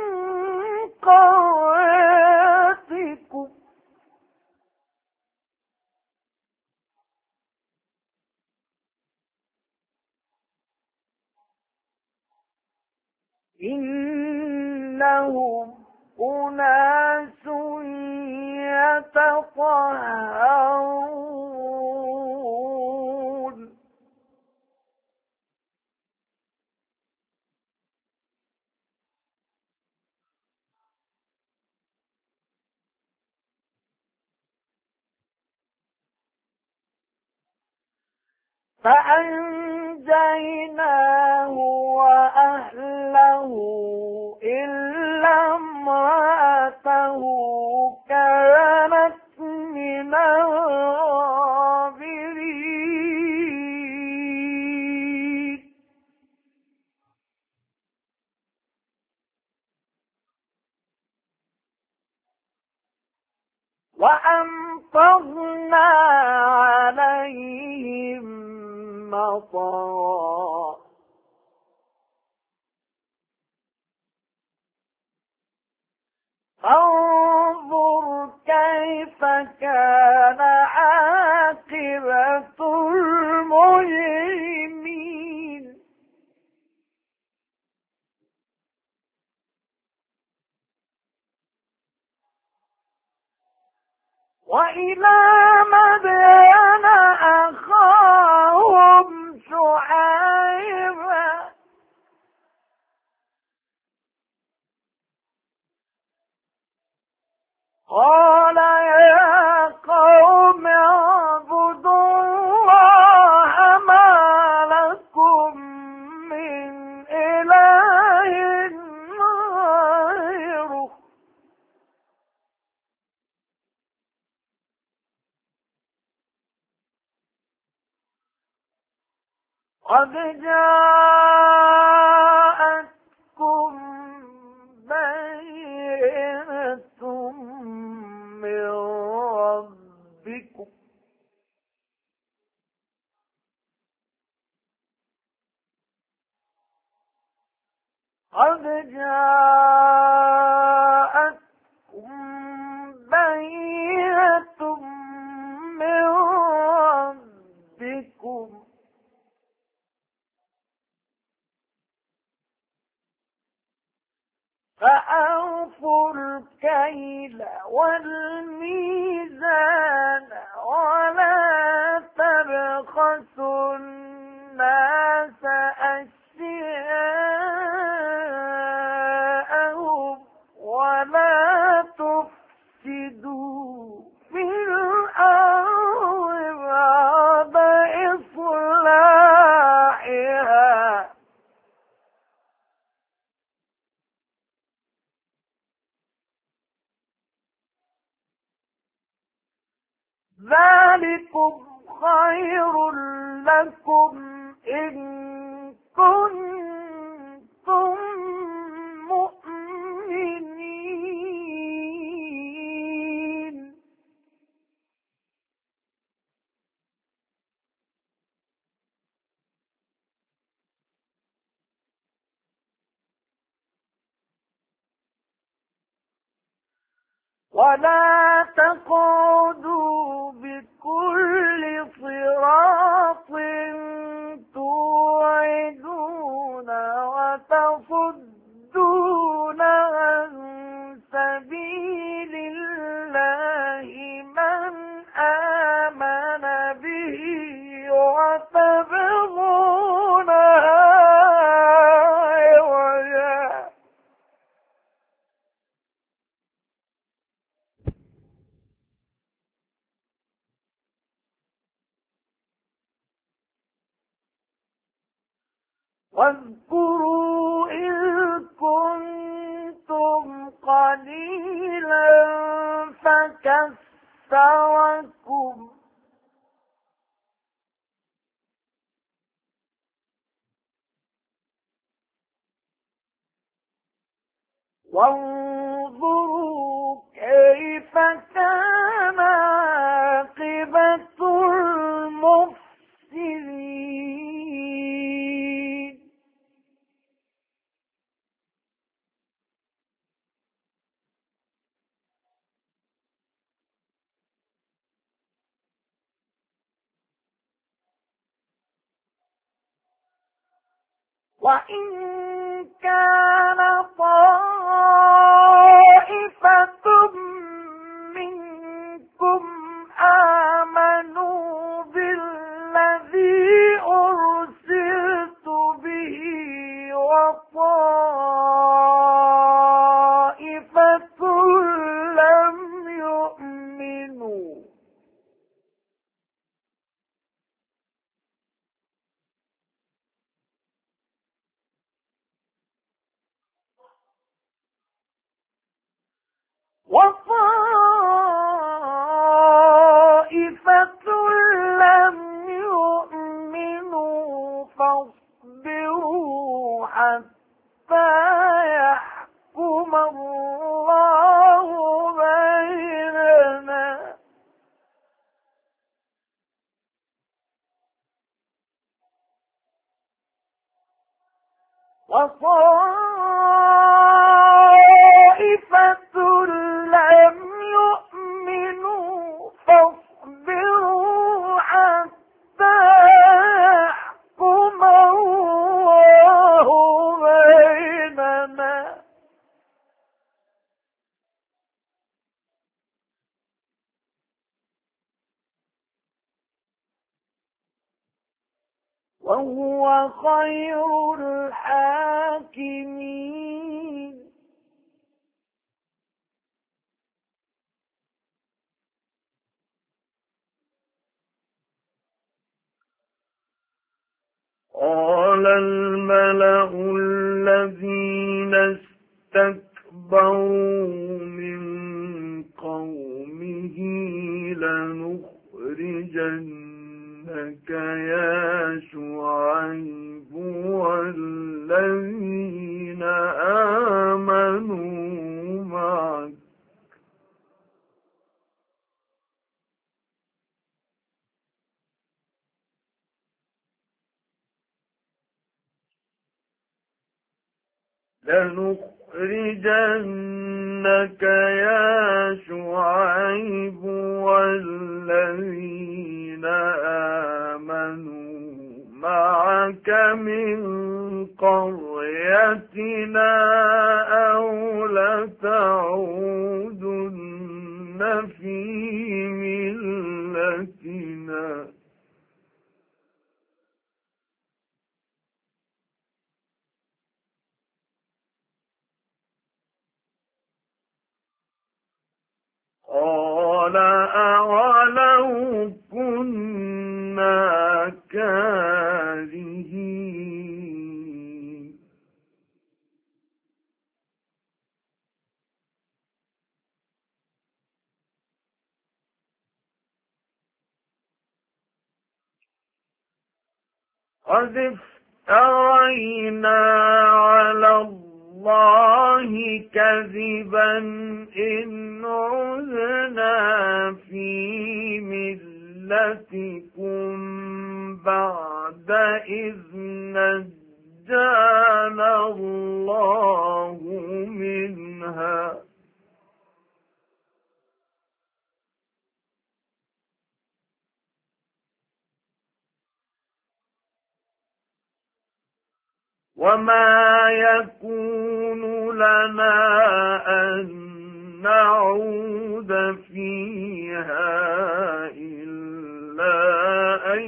B: قريتكم إنهم أناس يتطهرون فأنجيناه وأهله إلا امرأته كانت من الغابرين وأمطرنا عليهم مطرا فانظر كيف كان عاقبة المجرمين وإلى مدين أخاهم شعيبا قال يا قوم اعبدوا الله ما لكم من إله غيره قد جاءتكم بينة من ربكم قد جاءتكم بينة من ربكم فأوفوا الكيل والميزان ولا تبخسوا الناس أشياءهم ولا تفسدوا في الأرض بعد إصلاحها ذلكم خير لكم إن كنتم مؤمنين ولا تقعدوا بكل صراط توعدون وتصدون عن سبيل الله من آمن به وتبغونها عوجا واذكروا إذ كنتم قليلا فكثركم وانظروا كيف كان عاقبة المفسدين. وإن كان طائفة منكم آمنوا بالذي أرسلت به وطائفة لم يؤمنوا فاصبروا حتى يحكم الله بيننا وطائفة لم يؤمنوا فاصبروا حتى يحكم الله بيننا وهو خير الحاكمين. قال الملأ الذين استكبروا من قومه لنخرجنك يا شعيب والذين آمنوا معك والذين آمنوا معك من قريتنا أو لتعودن في ملتنا قال أولو كنا كارهين قد افترينا على الله كذبا إن عدنا في ملتكم بعد إذ نجانا الله منها وما يكون لنا أن نعود فيها إلا أن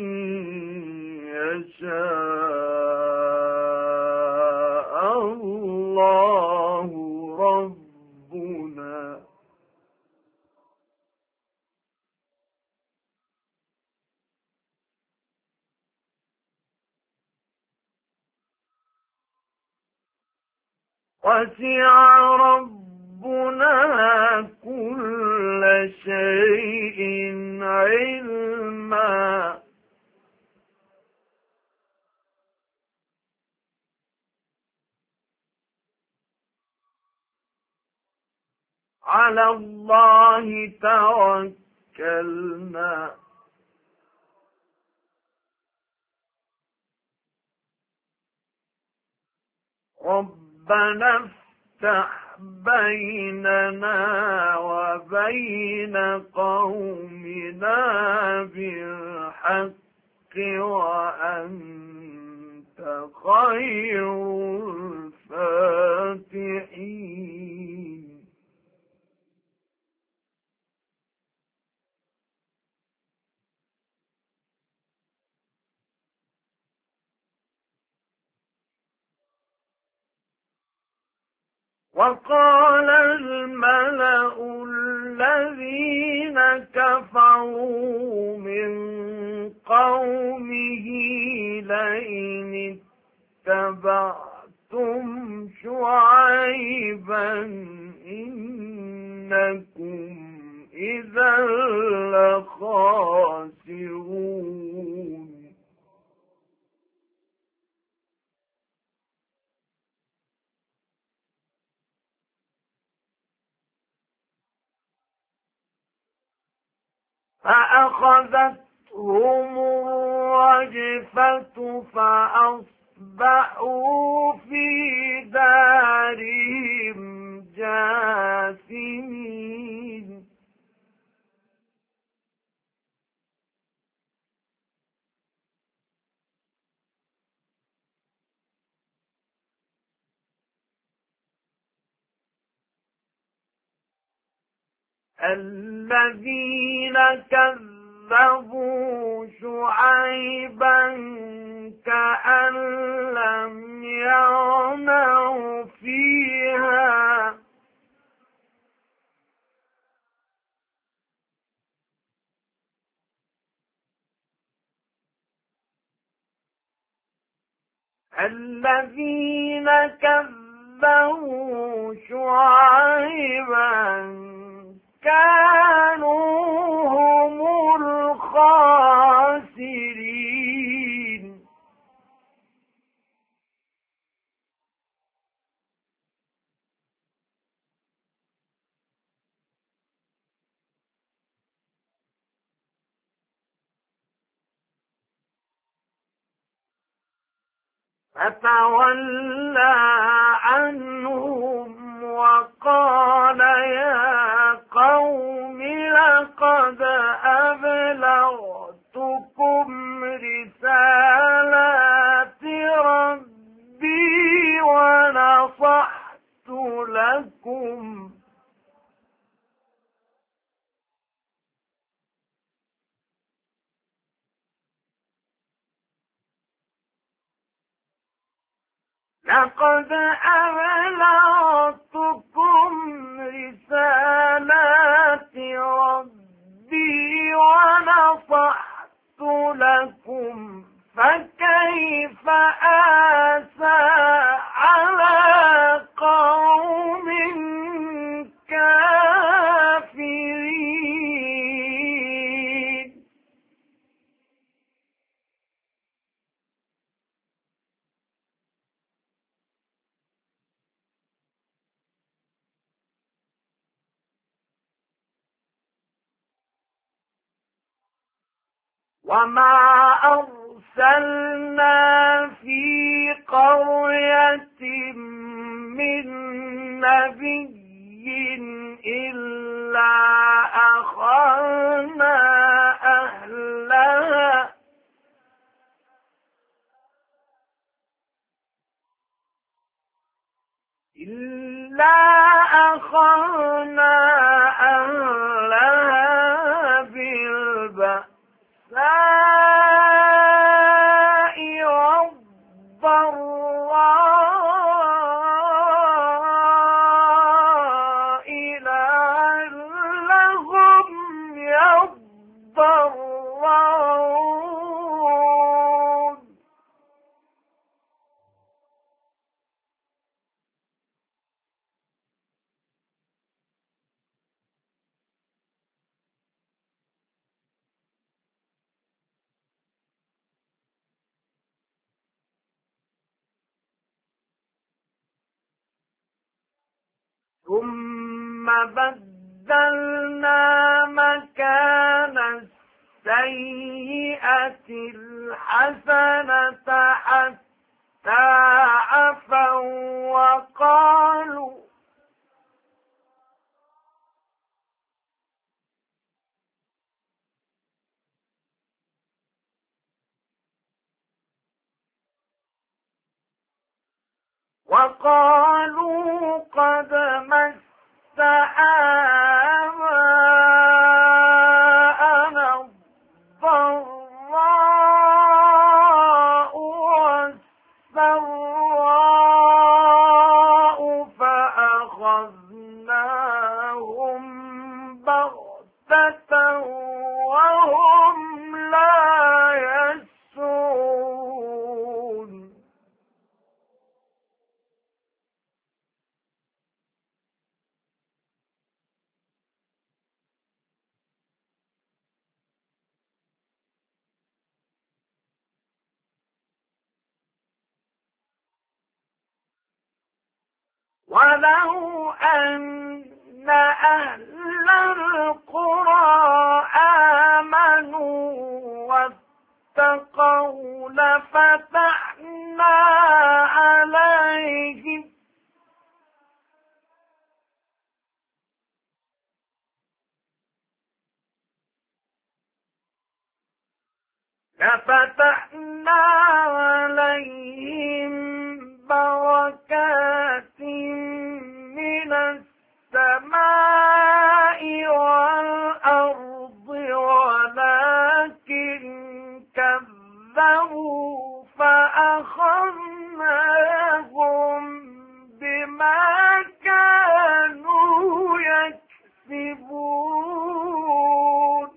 B: يشاء الله ربنا وسع ربنا كل شيء علما على الله توكلنا ربنا افتح بيننا وبين قومنا بالحق وأنت خير الفاتحين. وقال الملأ الذين كفروا من قومه لئن اتبعتم شعيبا إنكم إذا لخاسرون. فأخذتهم الرجفة فأصبحوا في دارهم جاثمين. الذين كذبوا شعيبا كأن لم يغنوا فيها الذين كذبوا شعيبا كانوا هم الخاسرين. فتولى عنهم وقال يا قوم لقد أبلغتكم رسالات ربي ونصحت لكم لقد أبلغتكم رسالات ربي ونصحت لكم فكيف آسى على قوم كافرين. وما أرسلنا في قرية من نبي إلا أخذنا أهلها بالبأس والضراء لعلهم يضرعون. ثم بدلنا بدلنا مكان السيئة الحسنة حتى عفوا وقالوا قد مس آباءنا الضراء والسراء فأخذناهم بغتة وهم لا يشعرون. ولو أن أهل القرى آمنوا واتقوا لفتحنا عليهم بركات من السماء والأرض ولكن كذبوا فأخذناهم بما كانوا يكسبون.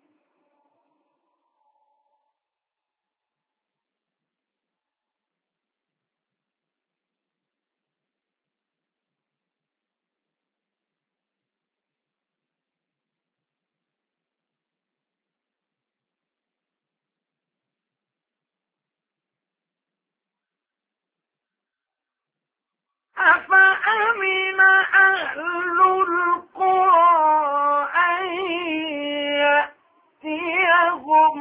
B: أفأمن أهل القرى أن يأتيهم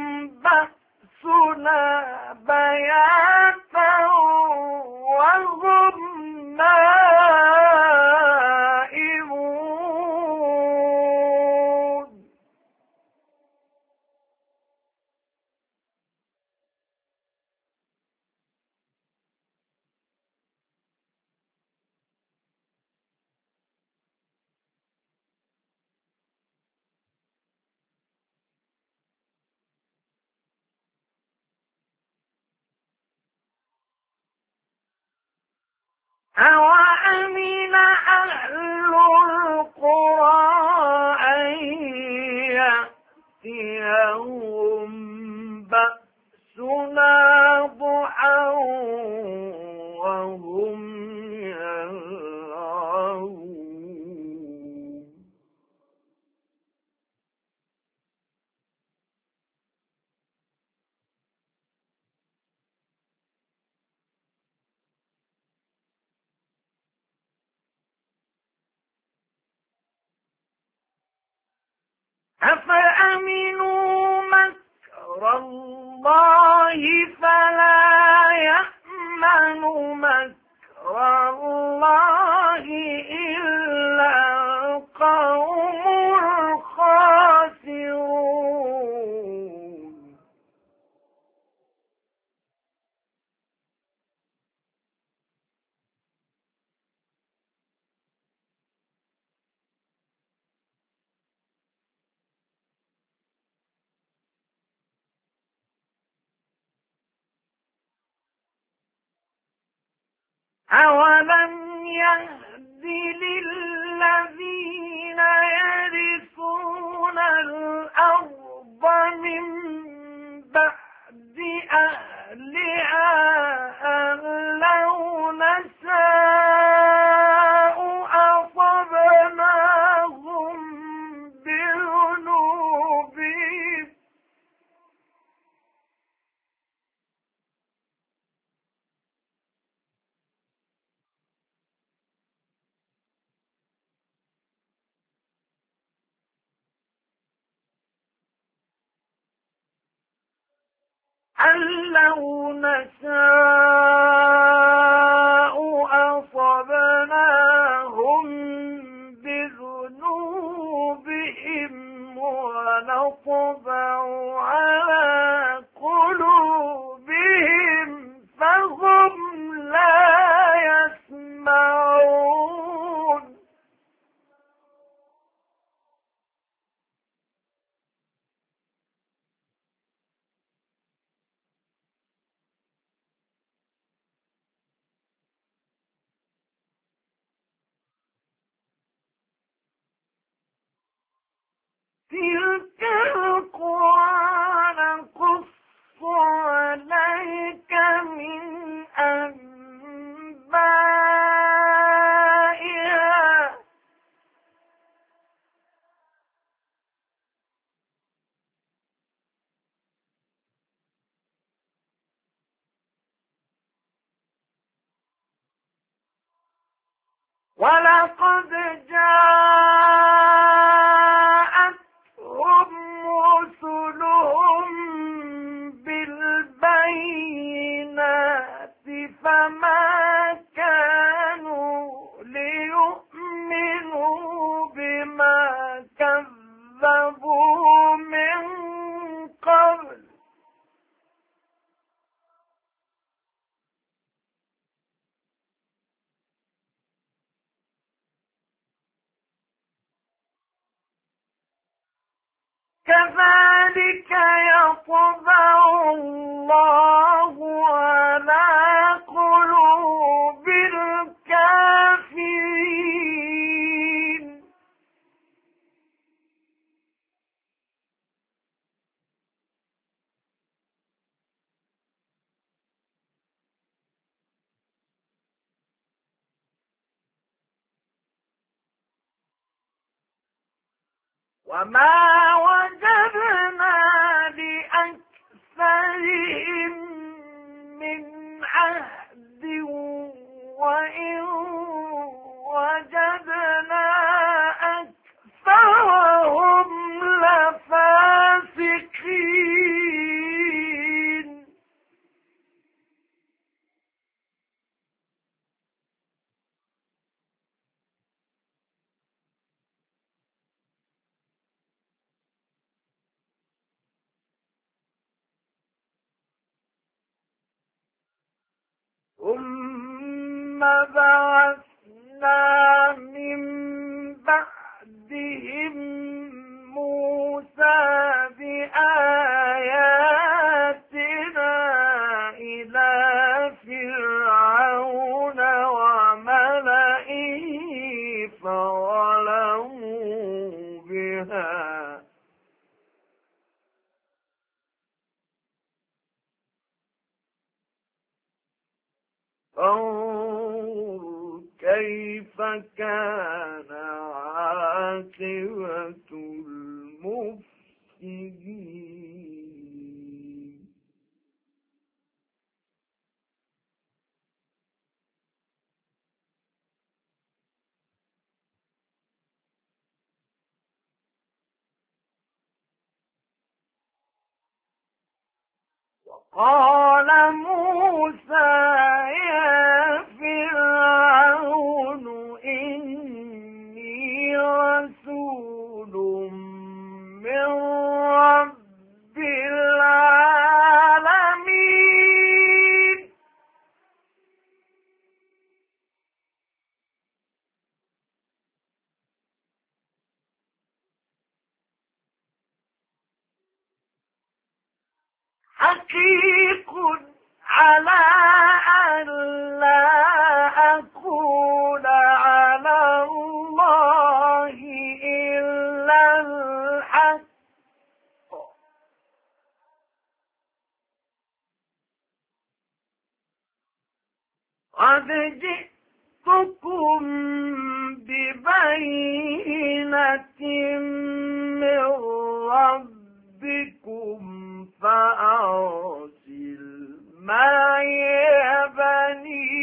B: بأسنا بياتا وهم نائمون. أوأمن أهل القرى أن يأتيهم بأسنا ضحى وهم يلعبون. أفأمنوا مكر الله فلا يأمن مكر الله إلا القوم الخاسرون. أولم يهد للذين يرثون الأرض من بعد أهلها أن لو نشاء أصبناهم بذنوبهم أن لو نشاء أصبناهم بذنوبهم ونطبع على قلوبهم فهم لا يسمعون تلك القرى نقص عليك من أنبائها ولقد جاءتهم رسلهم بالبينات فما كانوا ليؤمنوا بما كذبوا من قبل كذلك يطبع الله على قلوب الكافرين وما وجدنا لأكثرهم من عهد وإن وجدنا أكثرهم لفاسقين ثم بعثنا من بعدهم موسى بآياتنا إلى فرعون وملئه فظلموا بها فانظر كيف كان عاقبة المفسدين قال موسى يا فرعون إني رسول من رب العالمين حقيق على أن لا أقول على الله إلا الحق قد جئتكم ببينة من ربكم فأرسل معي بني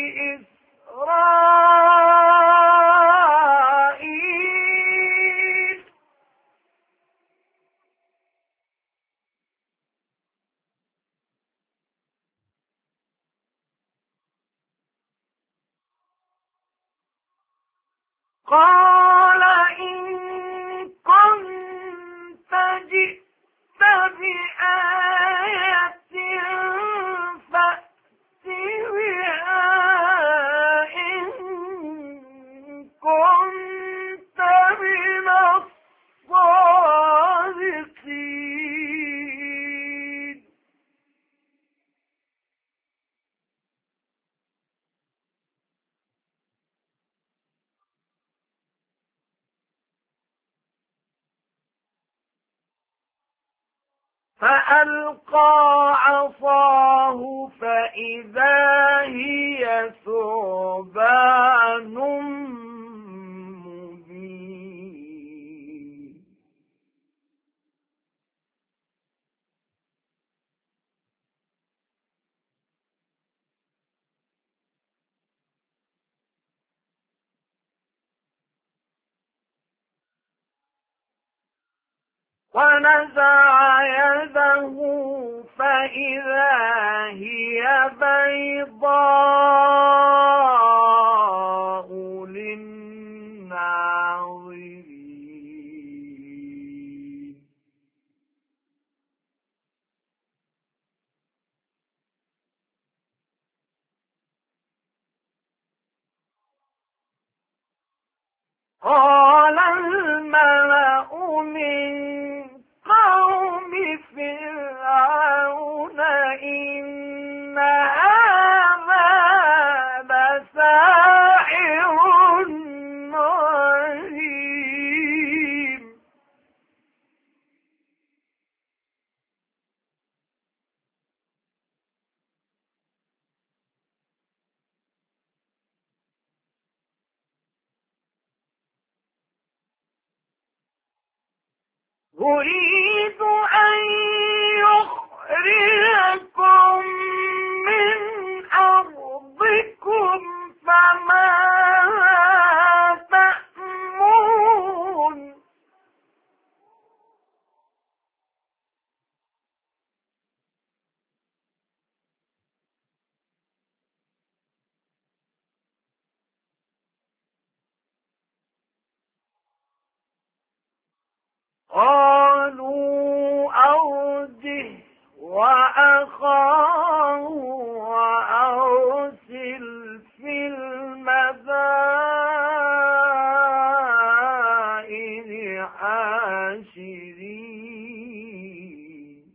B: إسرائيل قال إن كنت جئت بآية فأت بها إن كنت من الصادقين فألقى عصاه فإذا هي ثعبان مبين ونزع يده فإذا هي بيضاء للناظرين قال الملأ من قوم فرعون إن هذا لساحر عليم يريد أن يخرجكم من أرضكم فماذا تأمرون قالوا أرجه وأخاه وأرسل في المدائن حاشرين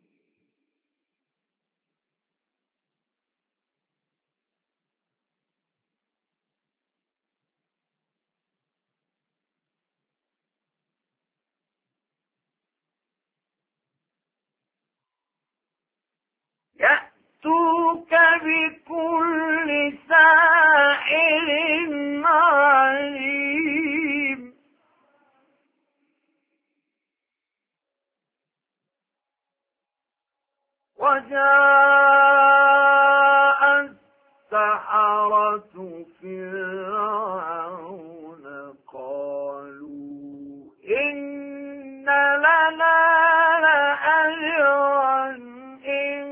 B: يأتوك بكل ساحر عليم وجاء السحرة فرعون قالوا إن لنا لأجرا إن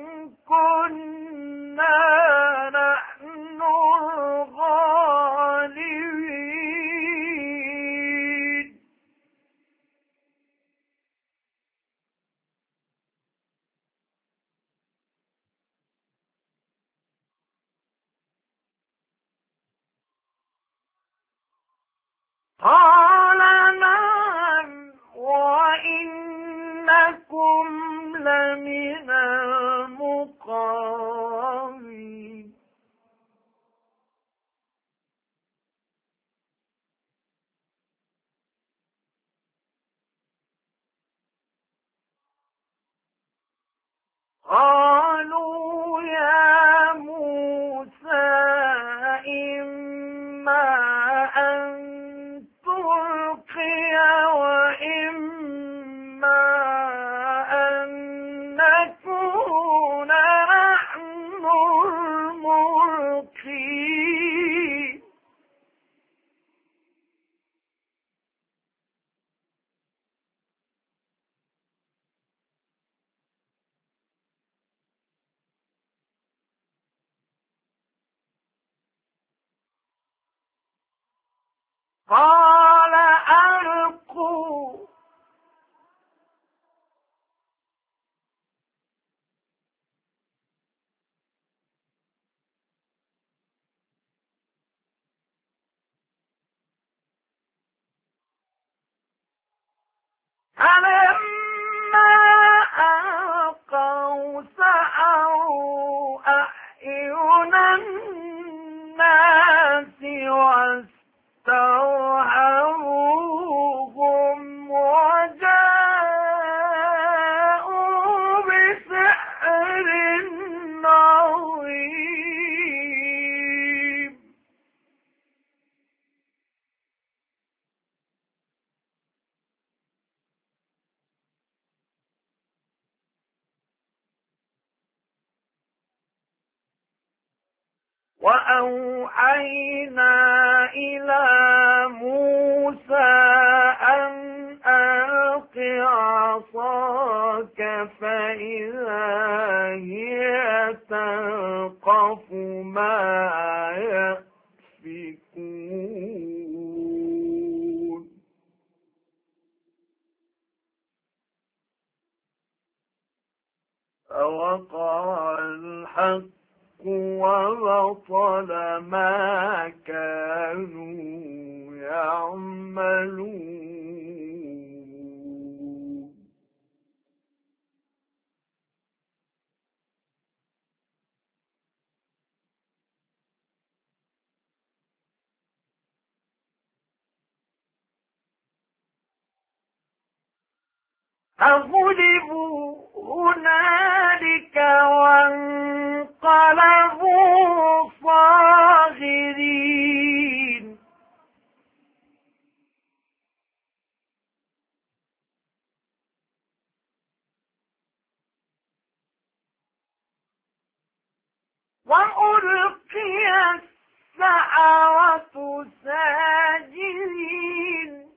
B: كنا نحن الغالبين قال نعم وإنكم لمن المقربين قالوا يا موسى إما أن تلقي وإما أن نكون قال ألقوا. فلما ألقوا سحروا أعين الناس واسترهبوهم وجاءوا بسحر عظيم. وأوحينا إلى موسى أن ألق عصاك فإذا هي تلقف ما يأفكون. فوقع الحق وبطل ما كانوا يعملون. فغلبوا هنالك وانقلبوا صاغرين. وألقي السحرة ساجدين.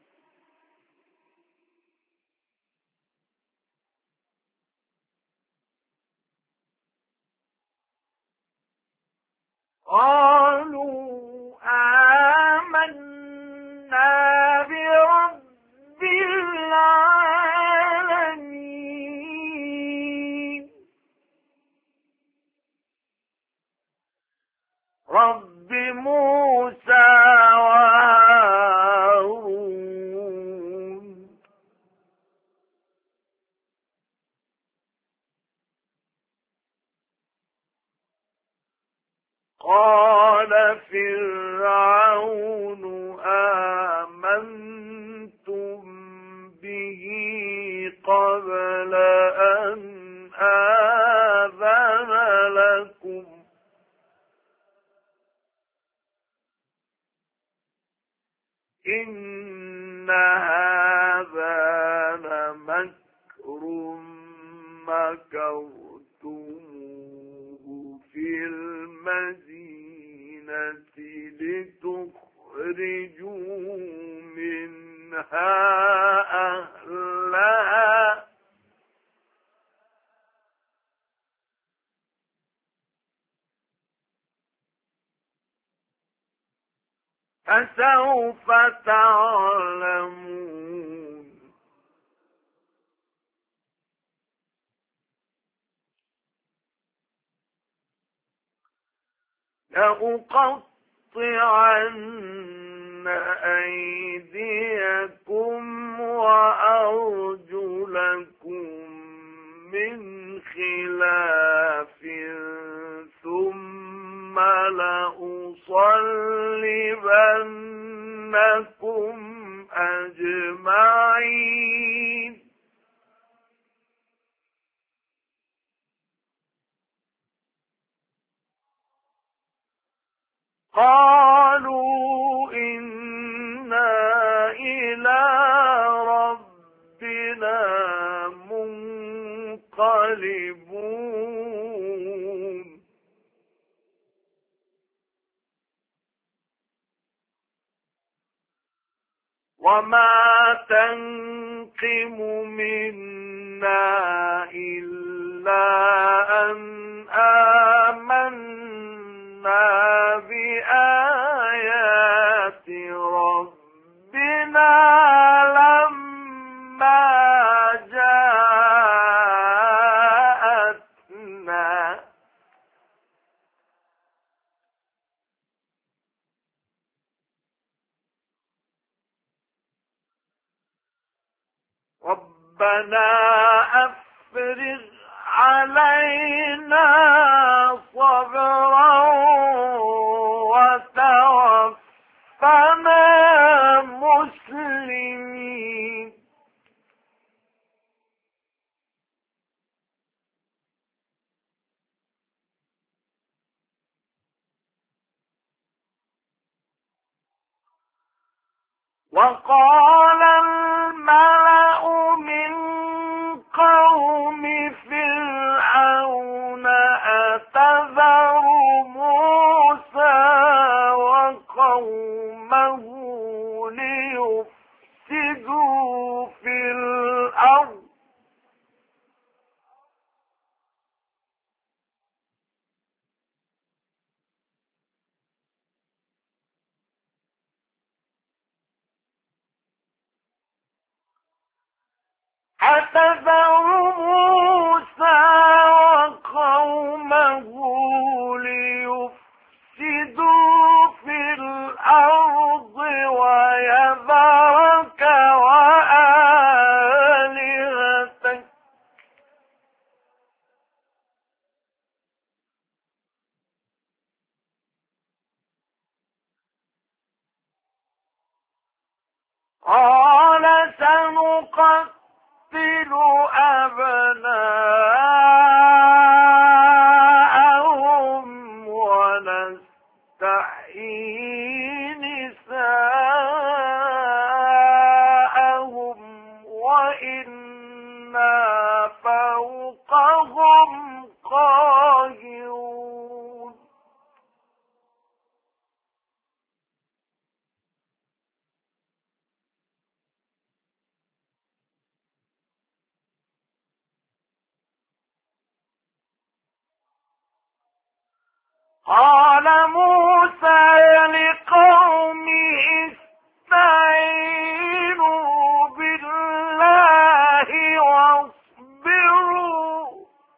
B: قالوا آمنا برب العالمين رب موسى وهارون. قال فرعون آمنتم به قبل أن آذن لكم إن هذا لمكر مكرتموه في المدينة لتخرجوا منها أهلها فسوف تعلمون. لأقطعن أيديكم وأرجلكم من خلاف ثم لأصلبنكم أجمعين. قالوا إنا إلى ربنا منقلبون. وما تنقم منا إلا أن آمنا بآيات ربنا ربنا أفرغ علينا صبرا وتوفنا مسلمين. وقال الملأ من قوم فرعون أتذر موسى وقومه ليفسدوا في الأرض أتذر موسى وقومه ليفسدوا في الأرض ويذرك وآلهتك قال سنقتل أبناءهم ونستحيي نساءهم وإنا فوقهم قاهرون. قال موسى لقومه استعينوا بالله واصبروا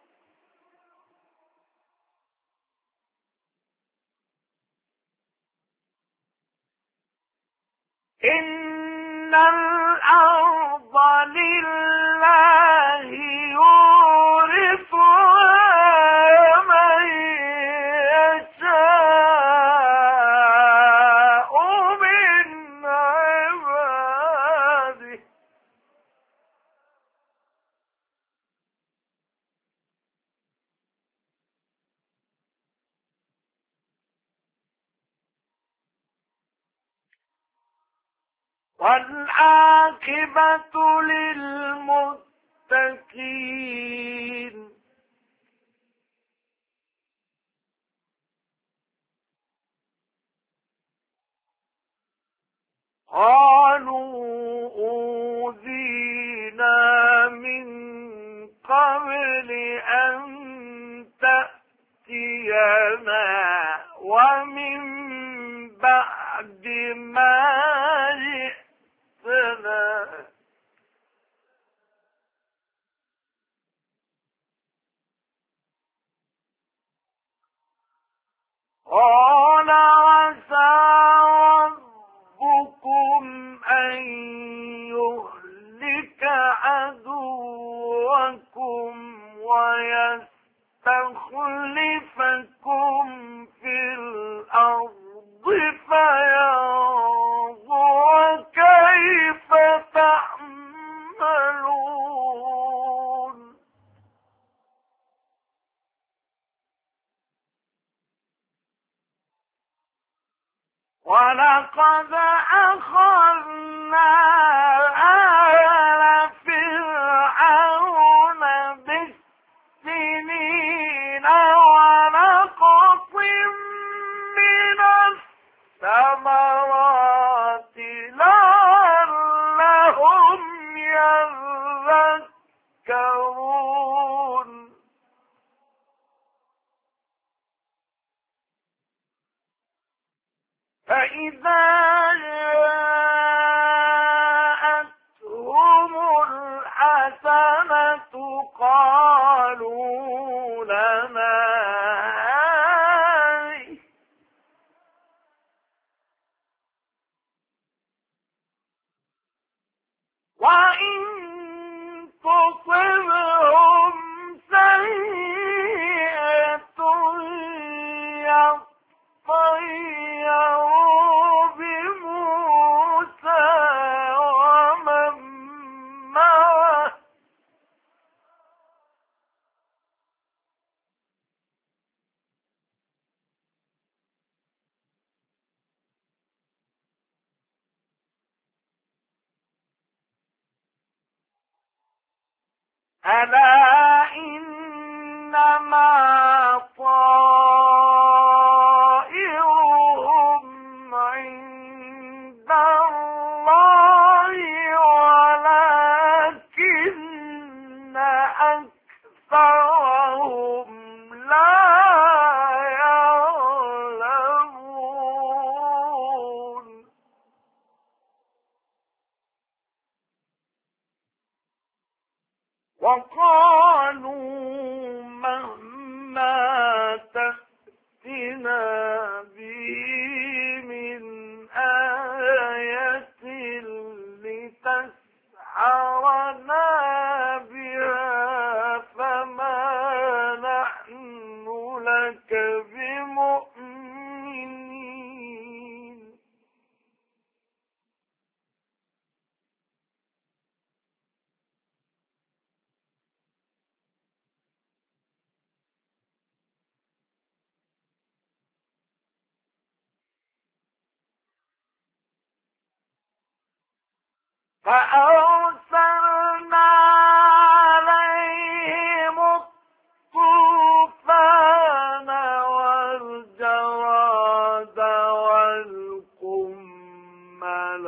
B: إن الأرض لله يورثها من يشاء من عباده والعاقبة للمتقين. قالوا أوذينا من قبل أن تأتينا ومن بعد ما جئتنا قال عسى ربكم أن يهلك عدوكم ويستخلفكم في الأرض فينظر كيف تعملون. ولقد أخذنا آل فرعون بالسنين ونقص من الثمرات لعلهم يذكرون. فإذا جاءتهم الحسنة قالوا لنا هذه وإن ألا إنما طائرهم عند الله ولكن أكثرهم لا يعلمون وقالوا مهما تأتنا به من آية لتسحرنا بها فما نحن لك بمؤمنين فأرسلنا عليهم الطوفان والجراد والقمل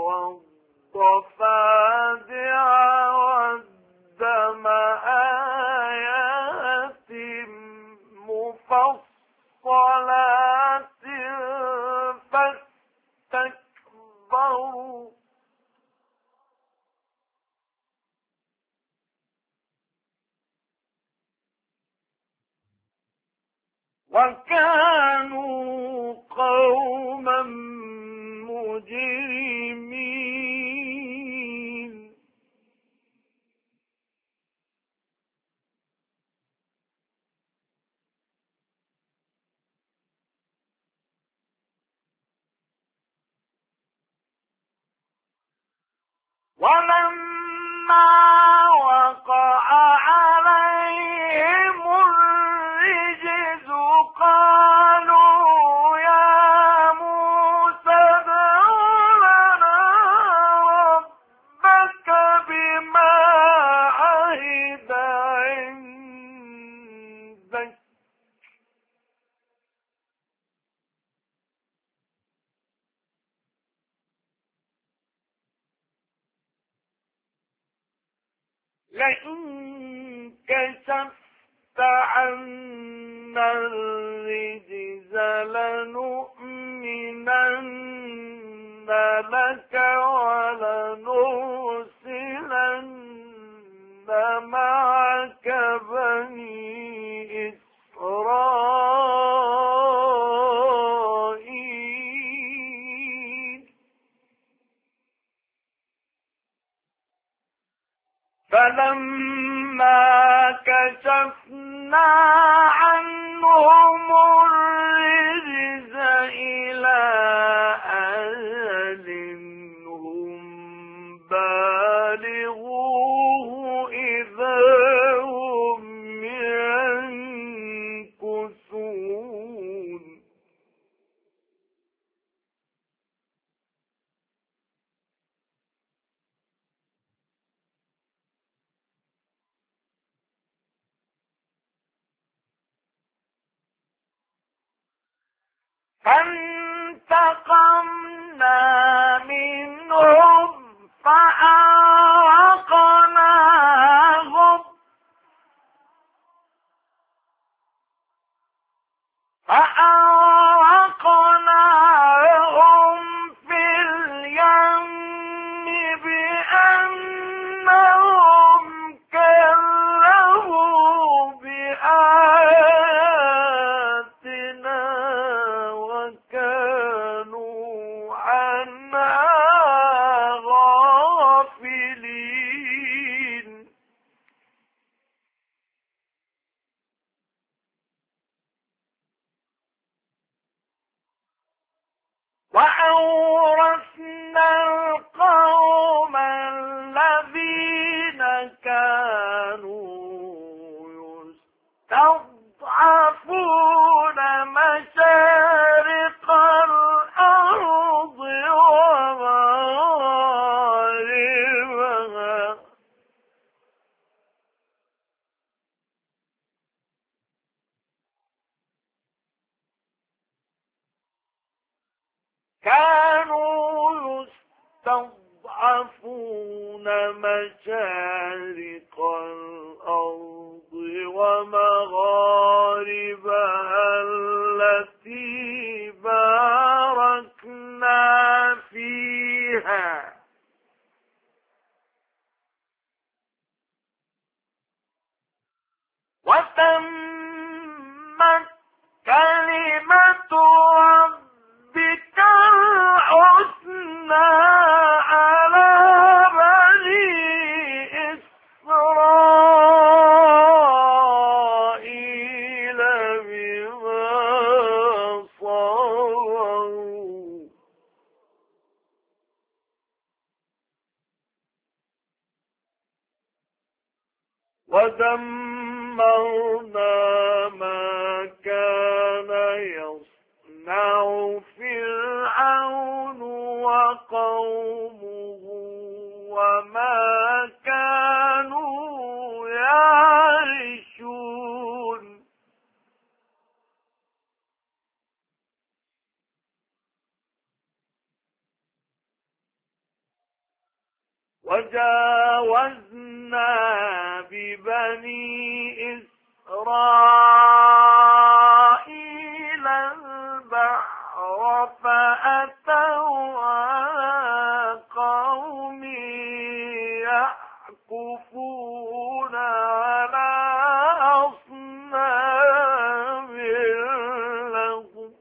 B: والضفادع والدم آيات مفصلات فاستكبروا وكانوا قوما مجرمين ولما وقع عليهم الرجز قالوا يا موسى ادع لنا ربك بما عهد عندك لئن كشفت عنا الرجز لنؤمنن لك ولنرسلن معك بني إسرائيل فلما كشفنا عنهم الرجز إلى أجل هم بالغوه إذا هم ينكثون فانتقمنا منهم فأغرقناهم في اليم بأنهم كذبوا بآياتنا وكانوا عنها غافلين وأورثنا القوم الذين كانوا يستضعفون مشارق الأرض ومغاربها مشارق الأرض ومغاربها التي باركنا فيها وتمت كلمة ربك الحسنى على بني إسرائيل بما صبروا ودمرنا ما كان يصنع فرعون وقومه وما كانوا يعرشون وجاوزنا ببني إسرائيل البحر فأتوا على قوم يعكفون على أصنام لهم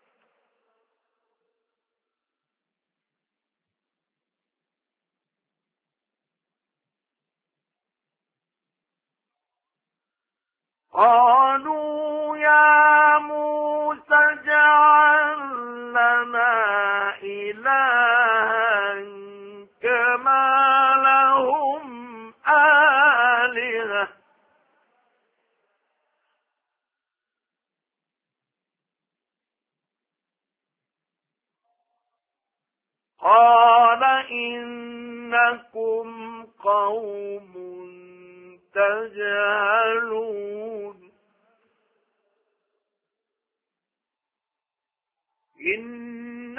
B: قالوا يا موسى اجعل لنا إلها كما لهم آلهة قال إنكم قوم تجهلون إن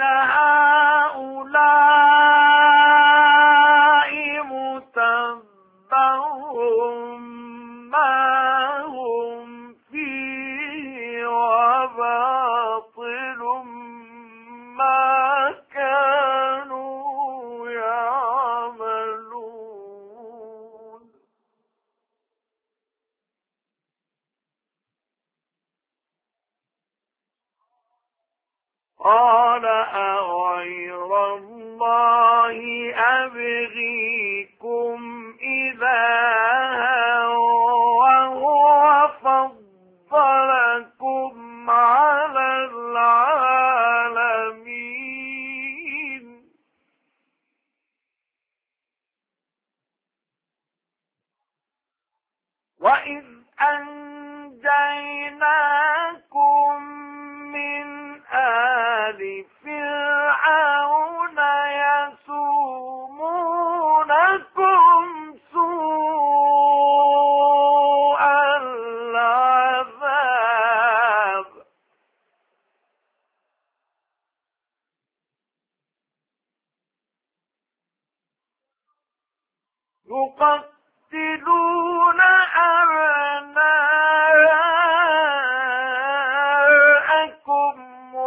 B: هؤلاء متبر ما هم فيه وباطل ما كانوا يعملون قال أغير الله أبغيكم إلها وهو فضلكم على العالمين وإذ أنجيناكم من آل فرعون يسومونكم سوء العذاب يقتلون أبناءكم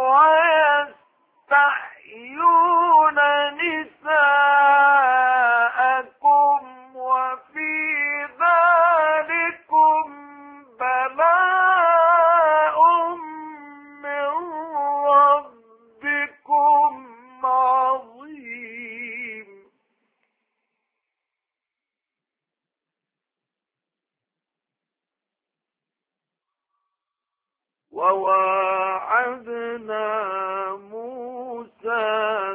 B: ويستحيون نساءكم وفي ذلكم بلاء من ربكم عظيم وواعدنا موسى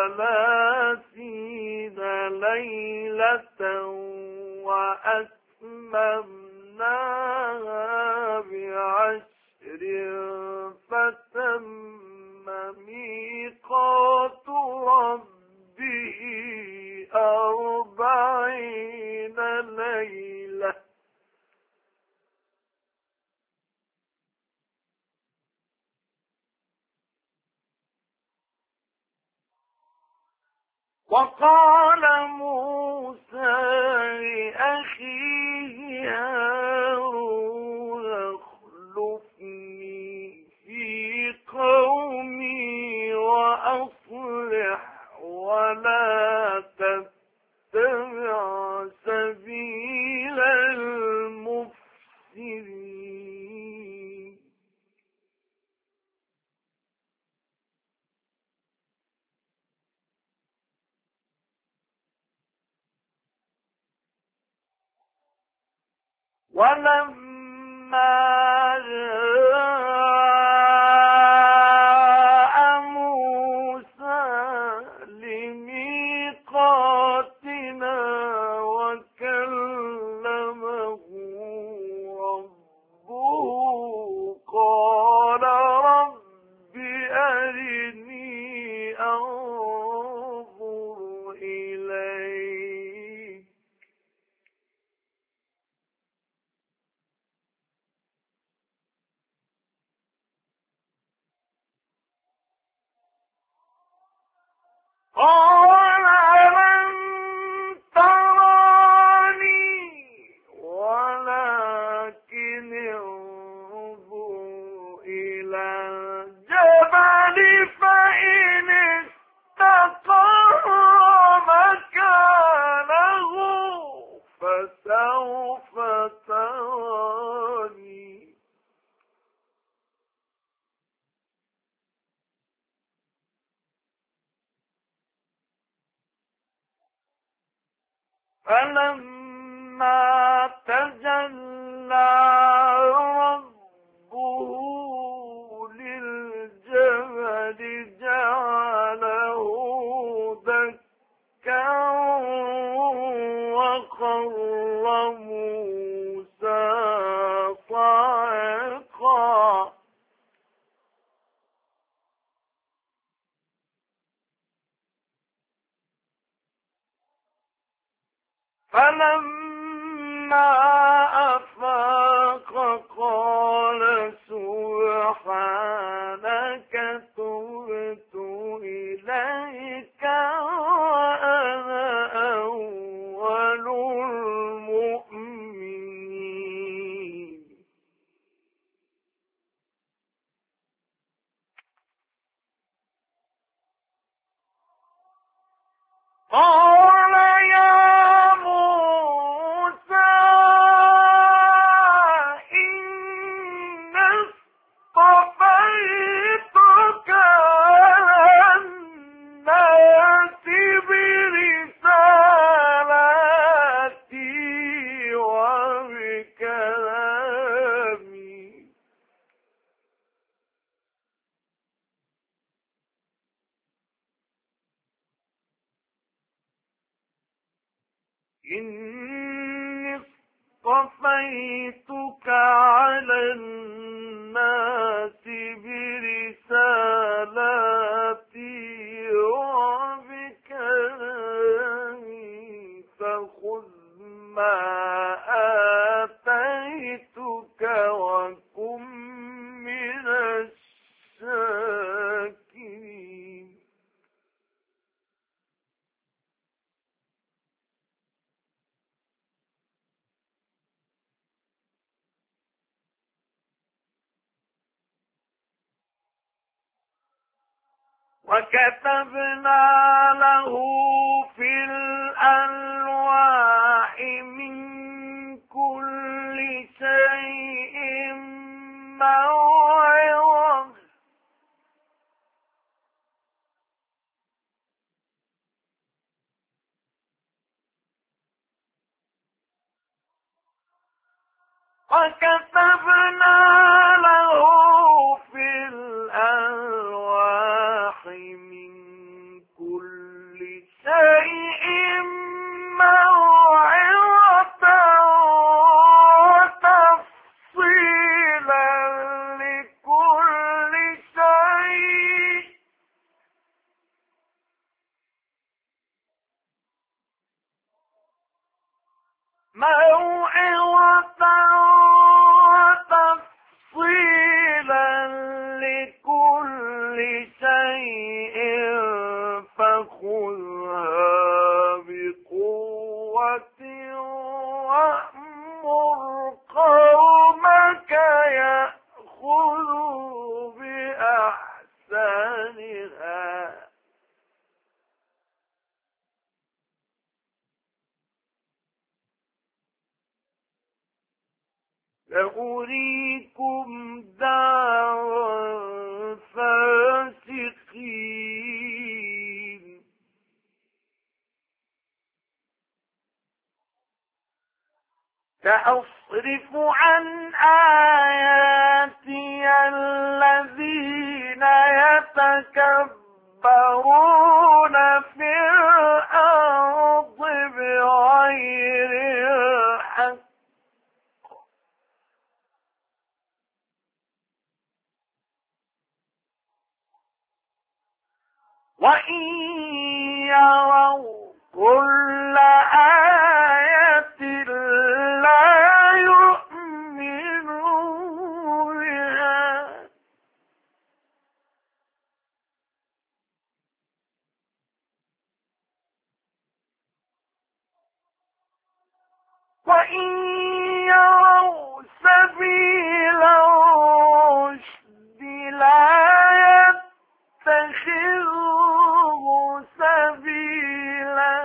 B: 30 ليلة وأتممناها ب10 فتم ميقات ربه 40 ليلة وقال موسى سنين. ولما جاء موسى لميقاتنا وكلمه ربه قال رب أرني أنظر إليك. قال لن تراني ولكن انظر إلى الجبل فإن استقر مكانه فسوف تراني. فلما تجلى ربه للجبل جعله دكا وخر موسى صعقا. فلما أفاق قال سبحانك تبت إليك وأنا أول المؤمنين. قال يا موسى إن اصطفيتك على الناس برسالاتي وبكلامي إني اصطفيتك على الناس برسالاتي وبكلامي فخذ ما آتيتك وكن من الشاكرين. وكتبنا له في الألواح من كل شيء موعظة وكتبنا له في الألواح من كل شيء موعظة وتفصيلا لكل شيء موعظة سأريكم دار الفاسقين سأصرف عن آياتي الذين يتكبرون في الأرض بغير الحق وإن يروا كل آية لا يؤمنوا بها وإن يروا سبيل الرشد لا يتخذوه سبيلا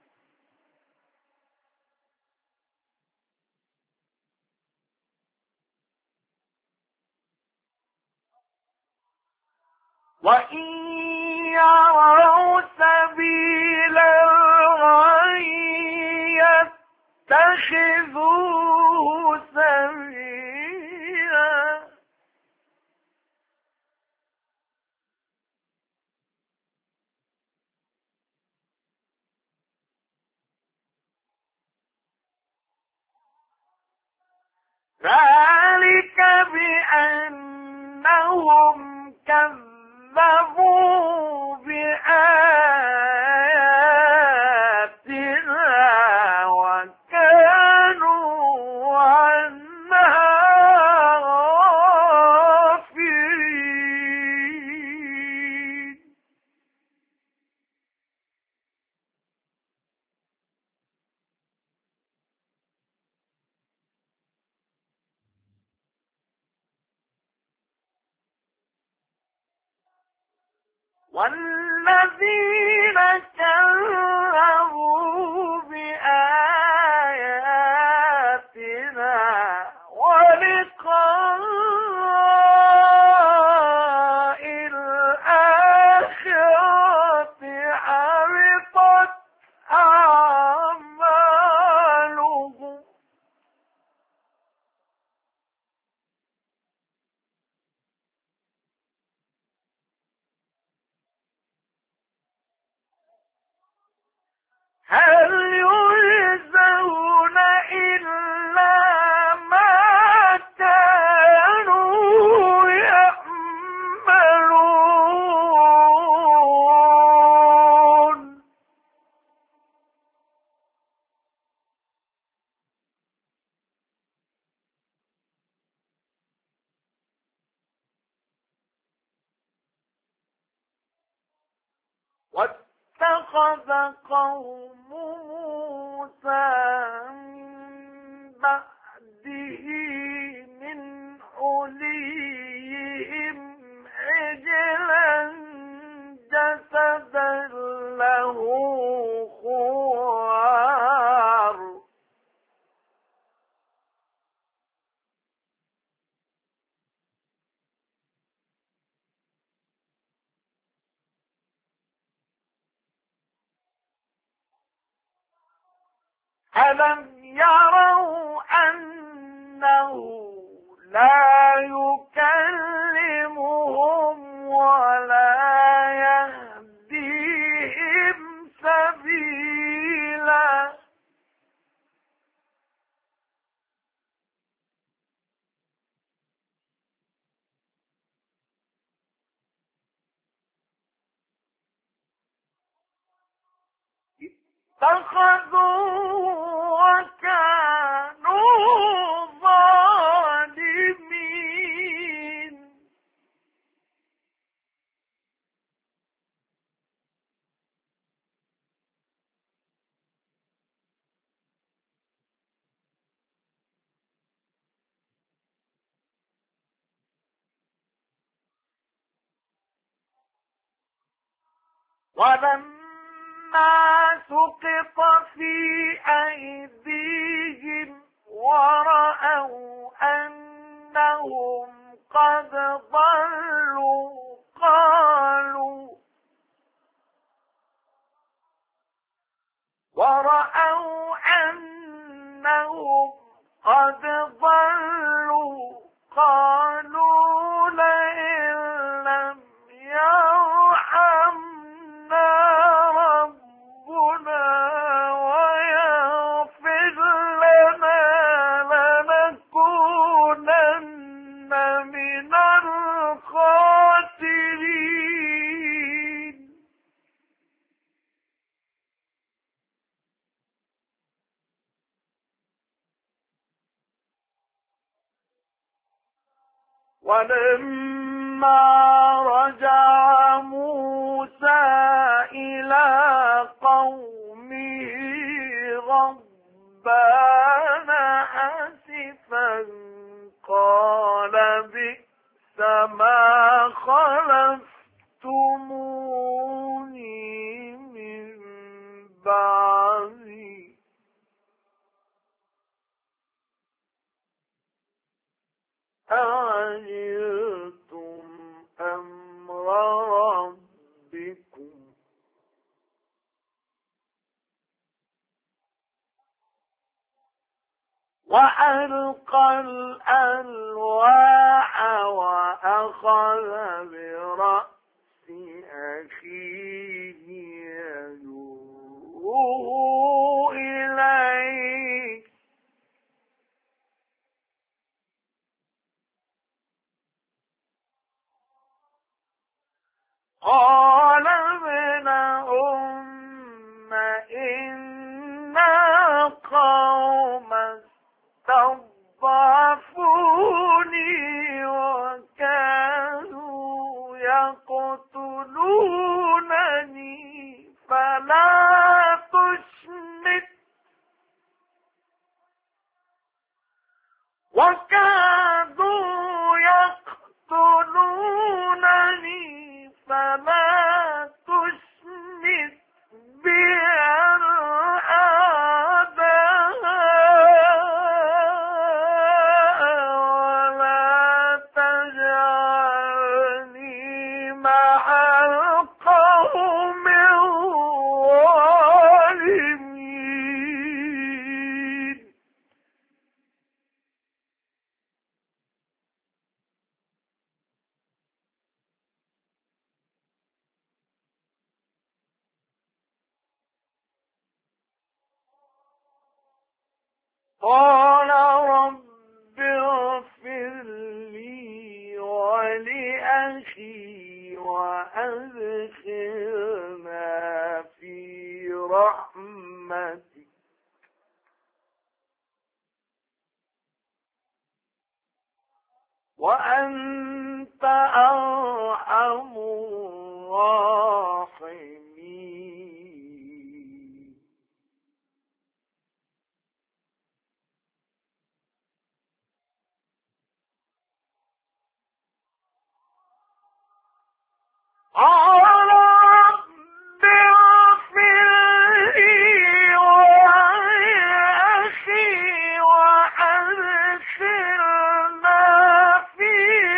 B: وإن يروا سبيل الغي يتخذوه سبيلا ذلك بأنهم كذبوا بآياتنا وكانوا عنها غافلين والذين كذبوا بآياتنا ولقاء الآخرة حبطت أعمالهم هل يجزون إلا ما كانوا يعملون واتخذ قوم موسى من بعده من حليهم عجلا جسدا له خوار ألم يروا أنه لا يكلمهم ولا يهديهم سبيلا اتخذوا وكانوا ظالمين ولما سقط في أيديهم ورأوا أنهم قد ضلوا قالوا لئن لم يرحمنا ربنا ويغفر لنا لنكونن من الخاسرين. ولما رجع موسى إلى قومه غضبان آسفا قال بئس ما خلفتموني من بعدي أعجلتم أمر ربكم وألقى الألواح وأخذ برأس أخيه يجره إليه قال ابن أم إنا قوم استضعفوني وكانوا يقتلونني فلا تشمت وكادوا يقتلونني فلا تشمت بي الأعداء ولا تجعلني مع القوم الظالمين. قال رب اغفر لي ولأخي وأدخلنا في رحمتك وأنت أرحم الراحمين. قال رب اغفر لي ولأخي وأدخلنا في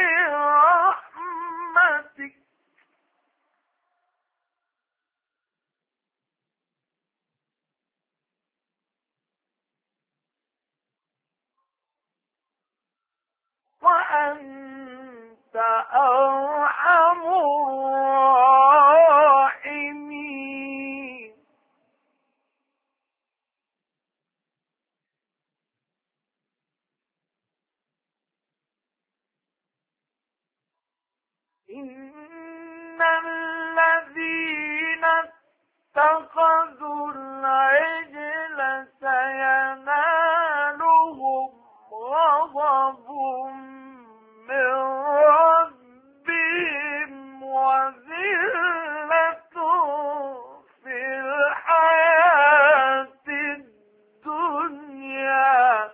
B: رحمتك وأنت أرحم الراحمين. إن الذين اتخذوا العجل سينالهم غضب من ربهم وذلة في الحياة الدنيا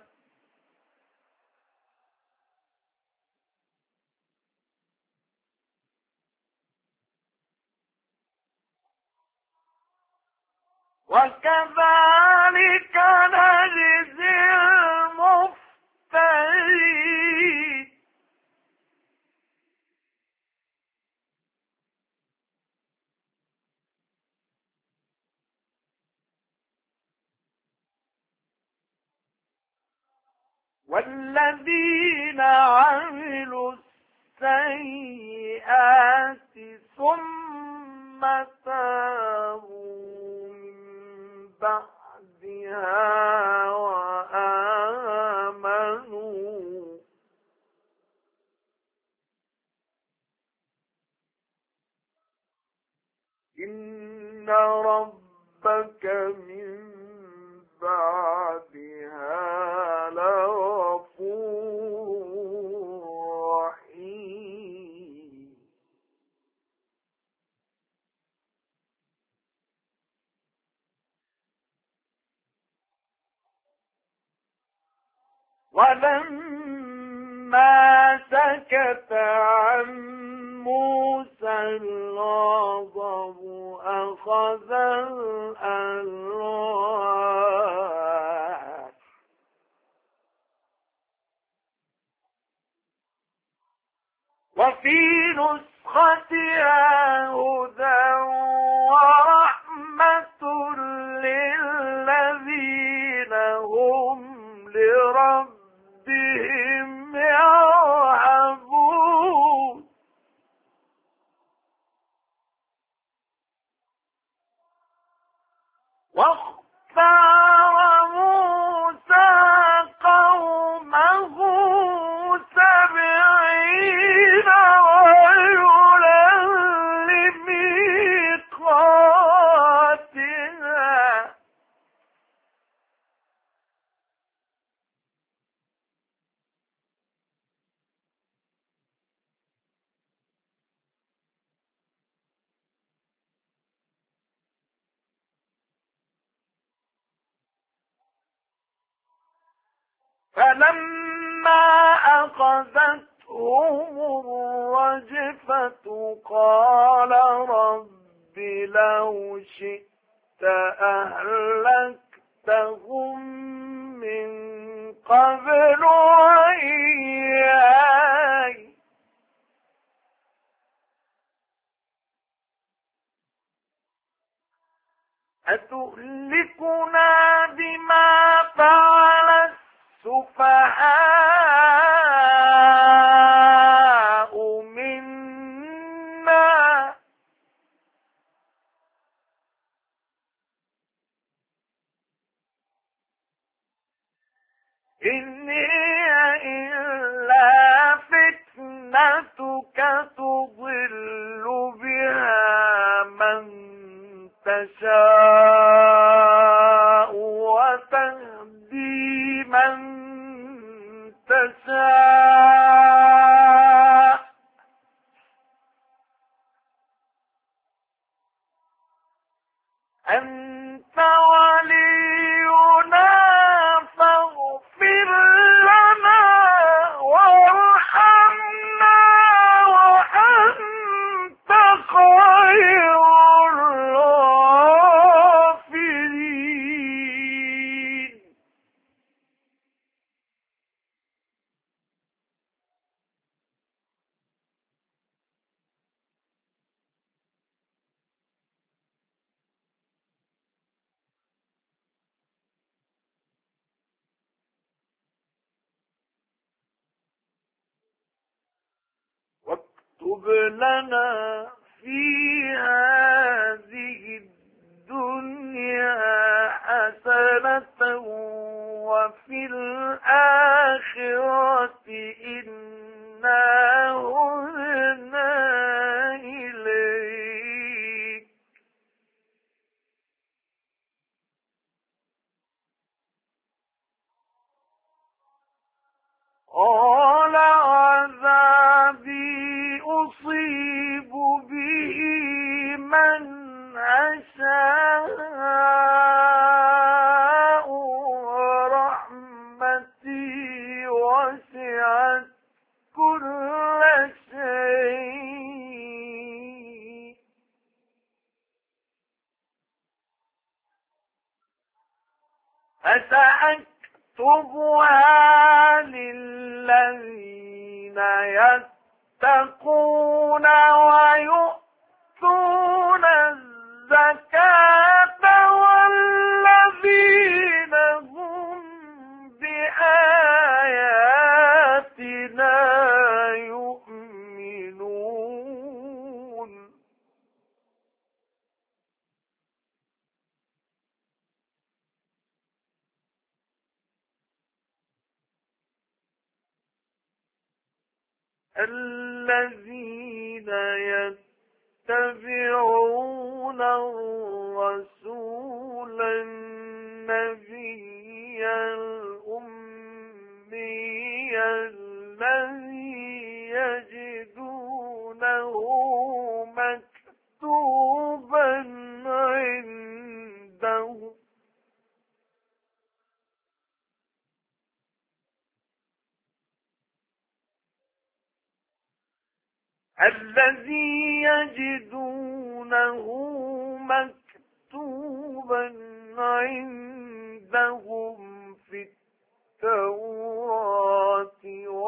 B: وكذلك نجزي المفترين. والذين عملوا السيئات ثم تابوا من بعدها وآمنوا إن ربك من بعدها لغفور رحيم ولما سكت عن موسى الغضب أخذ الألواح وفي نسختها هدى ورحمة للذين هم لربهم يرهبون واختار موسى قومه 70 رجلا لميقاتنا فلما أخذتهم الرجفة قال رب لو شئت أهلكتهم من قبل وإياي أتهلكنا بما فعل السفهاء منا إن هي إلا فتنتك تضل بها من تشاء وتهدي من تشاء أنت ولينا فاغفر لنا وارحمنا وأنت خير الغافرين واكتب لنا في هذه الدنيا حسنة وفي الآخرة إنا هدنا إليك قال عذابي أصيب به من أشاء ورحمتي وسعت كل شيء فسأكتبها للذين يتقون ويؤتون الزكاة والذين هم بآياتنا الذين يتبعون الرسول النبي الأمي الذي يجدونه مكتوبا عنده عندهم في التوراة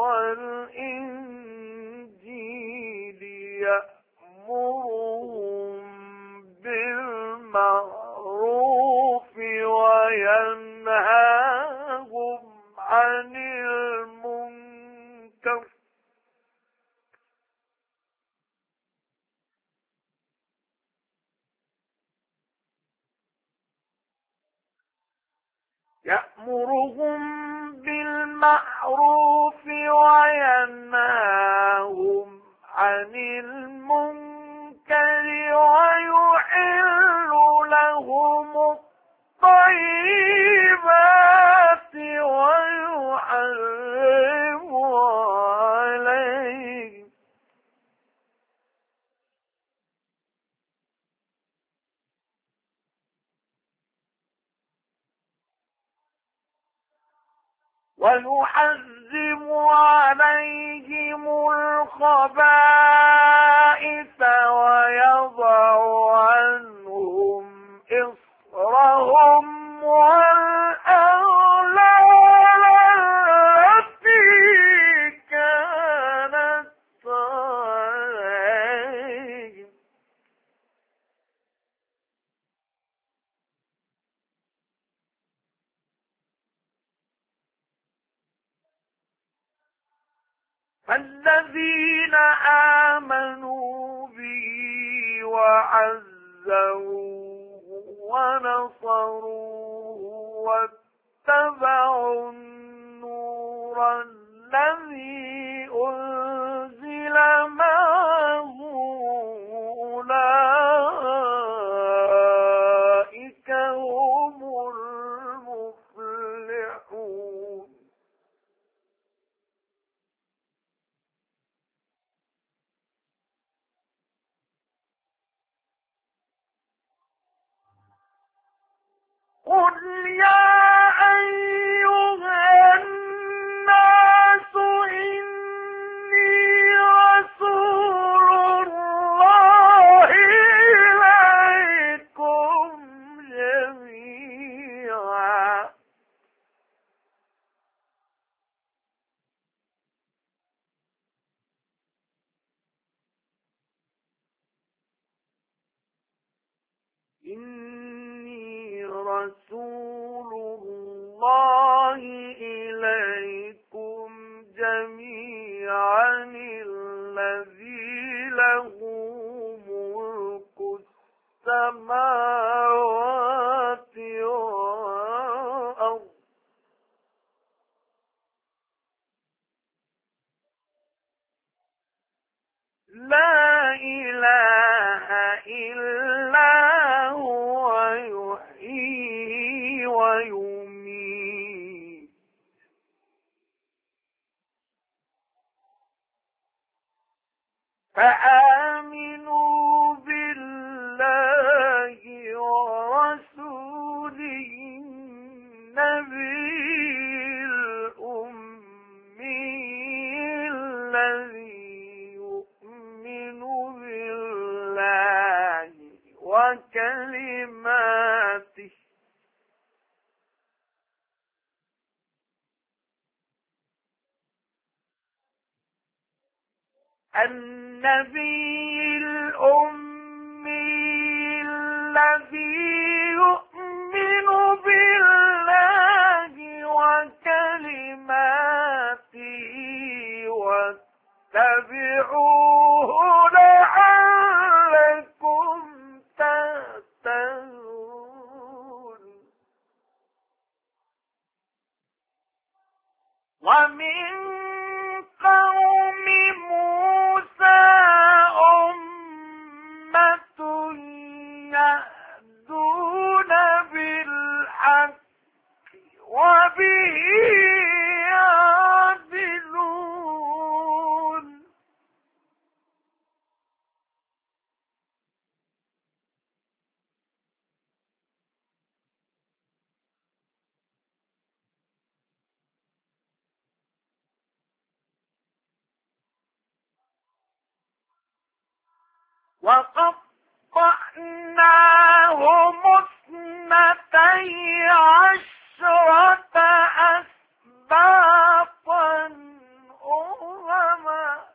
B: والإنجيل يأمرهم بالمعروف وينهاهم عن المنكر ويحل لهم الطيبات ويحرم عليهم الخبائث ويضع عنهم إصرهم والأغلال التي كانت عليهم فالذين آمنوا به وعزروه ونصروه واتبعوا النور الذي أنزل معه أولئك هم المفلحون قل يا أيها الناس إني رسول الله إليكم جميعا إني رسول الله إليكم جميعا الذي له ملك السماوات والأرض لا إله إلا هو يحيي ويميت فآمنوا بالله ورسوله النبي الأمي الذي يؤمن بالله وكلماته النبي الأمي الذي يؤمن بالله وكلماته واتبعوه لعلكم تهتدون ومن قوم وقطعناهم 12 أسباطا أمما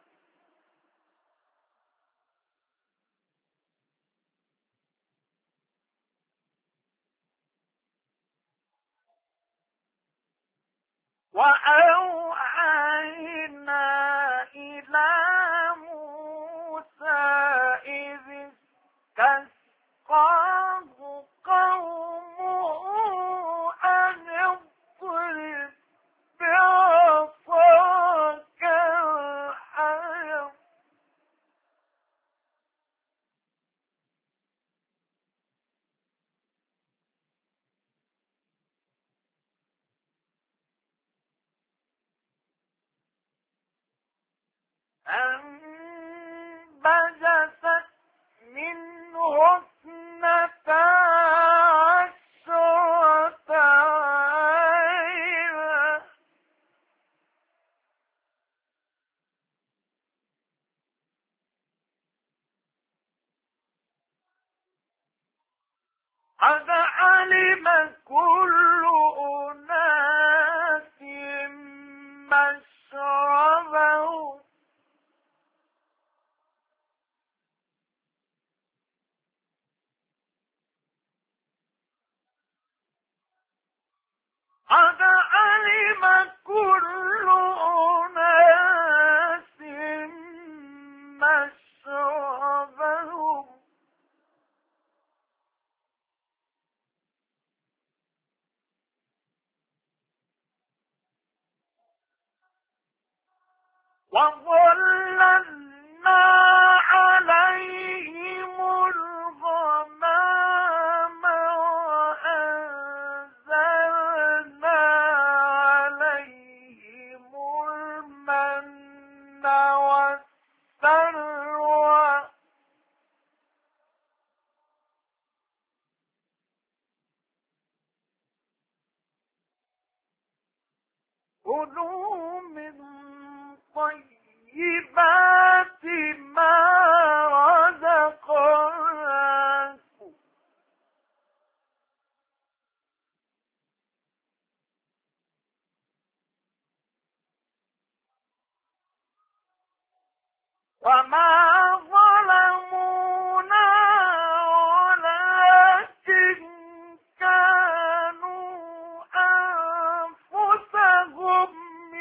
B: وأوحينا إلى موسى إذ استسقاه قومه أن اضرب بعصاك الحجر فانبجست منه 12 عينا قد علم كل أناس مشربهم قد علم كل أناس مشربهم وظللنا عليهم الغمام وأنزلنا عليهم المن والسلوى كلوا من طيبات ما رزقناكم وما ظلمونا ولكن كانوا أنفسهم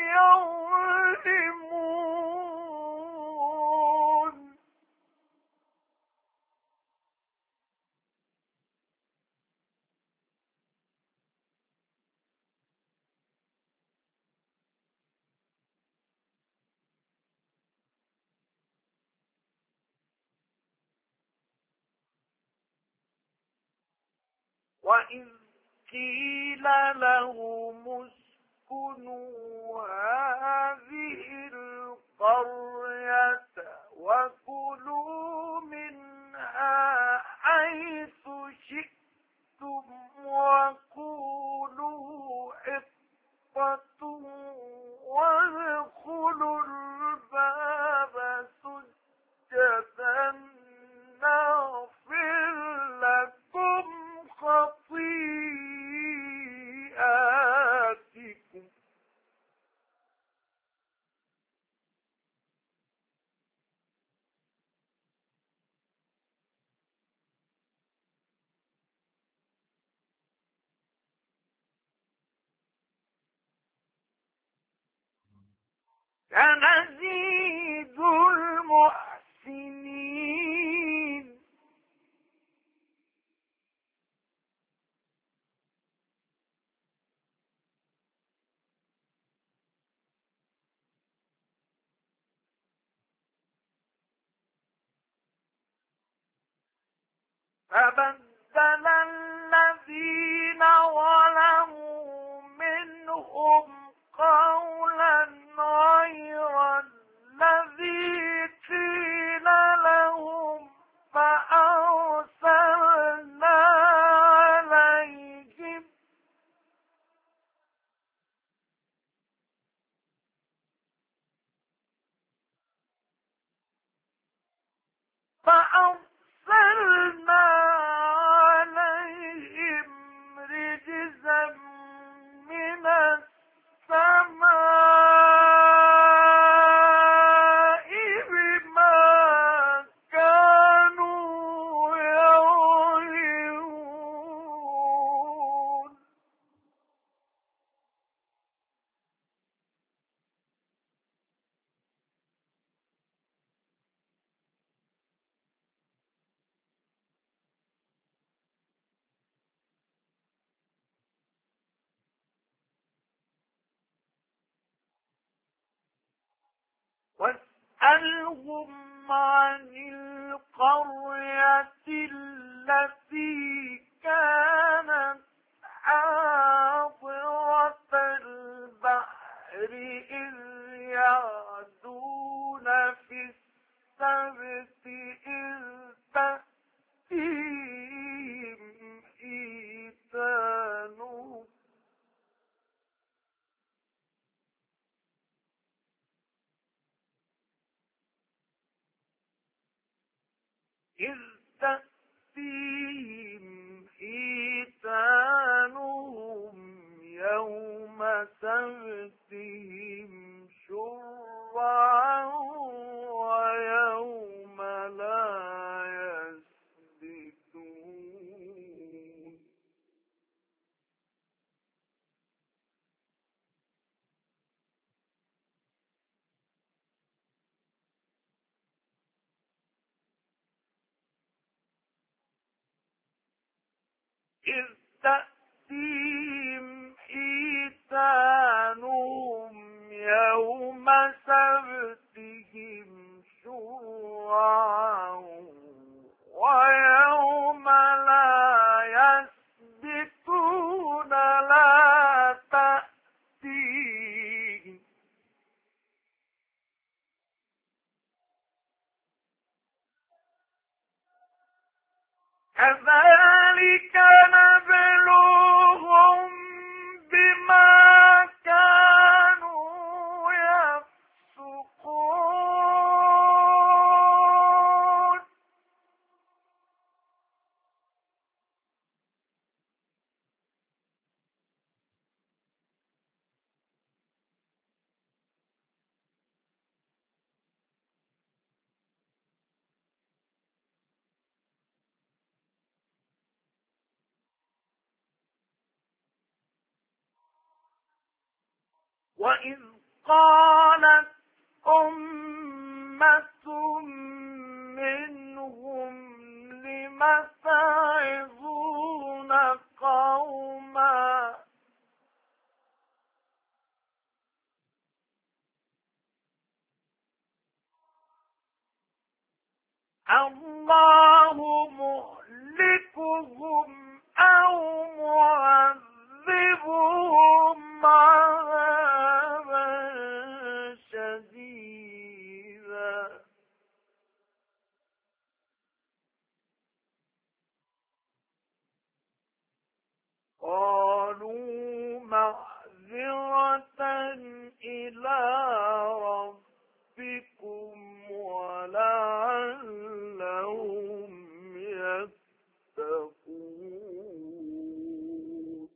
B: يظلمون وإذ قيل لهم اسكنوا هذه القرية وكلوا منها حيث شئتم وقولوا حطة وادخلوا الباب سجدا نغفر لكم خطيئاتكم سنزيد المحسنين فبدل الذين ظلموا منهم قولا غير الذي قيل لهم فأرسلنا عليهم فأرسلنا عليهم رجزا من السماء بما كانوا يعلمون واسألهم عن القرية التي كانت حاضرة البحر إذ يعدون في السبت إذ تأتيهم حيتانهم يوم سبتهم شرعا ويوم لا يسبتون إذ تأتيهم حيتانهم يوم سبتهم شرعا ويوم لا يسبتون لا تأتيهم كذلك نبلوهم بما كانوا يفسقون وإذ قالت أمة منهم لم تعظون قوما الله مهلكهم أو معذبهم عذابا شديدا قالوا معذرة إلى ربكم ولعلهم يتقون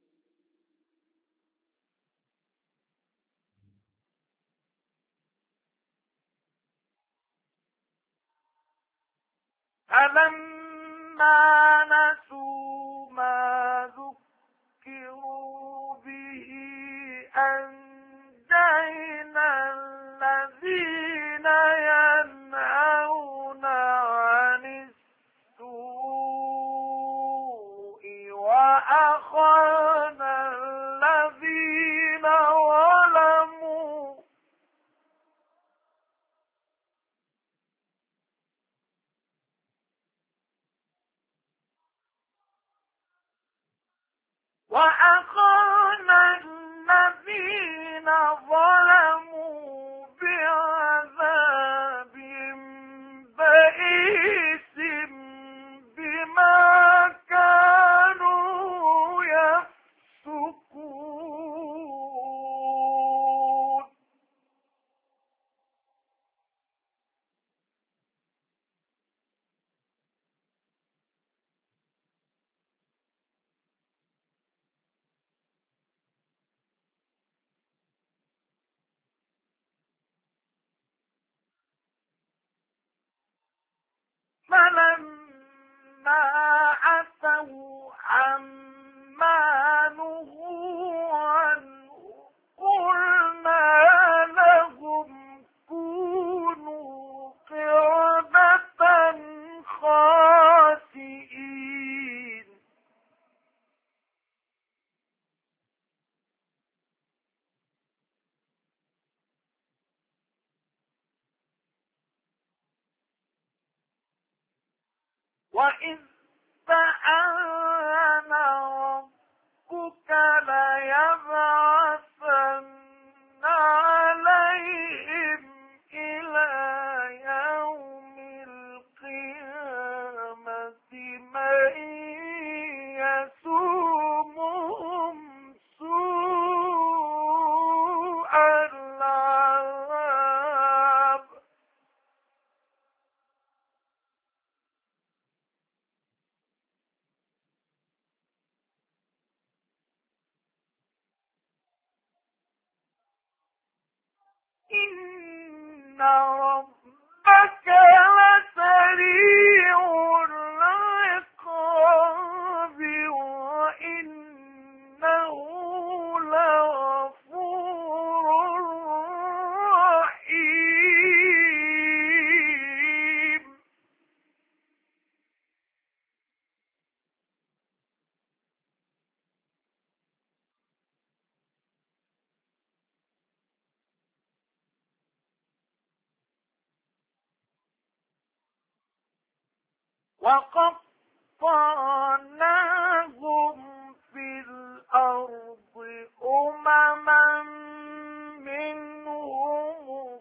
B: فلما نسوا ما ذكروا به أنجينا الذين ينهون عن السوء وأخذنا الذين ظلموا بعذاب بئيس بما كانوا يفسقون وإذ تأذن ربك ليبعثن عليهم إلى يوم القيامة من يسومهم سوء العذاب إن ربك لسريع العقاب وإنه لغفور رحيم وقطعناهم في الأرض أمما منهم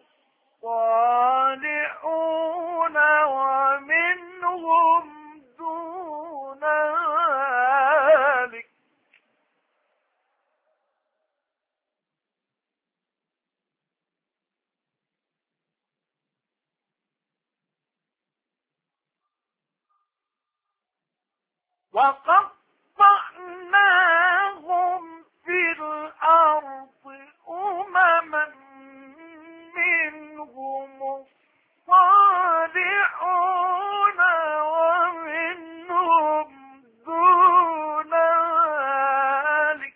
B: الصالحون ومنهم دون ذلك وقطعناهم في الأرض أمما منهم الصالحون ومنهم دون ذلك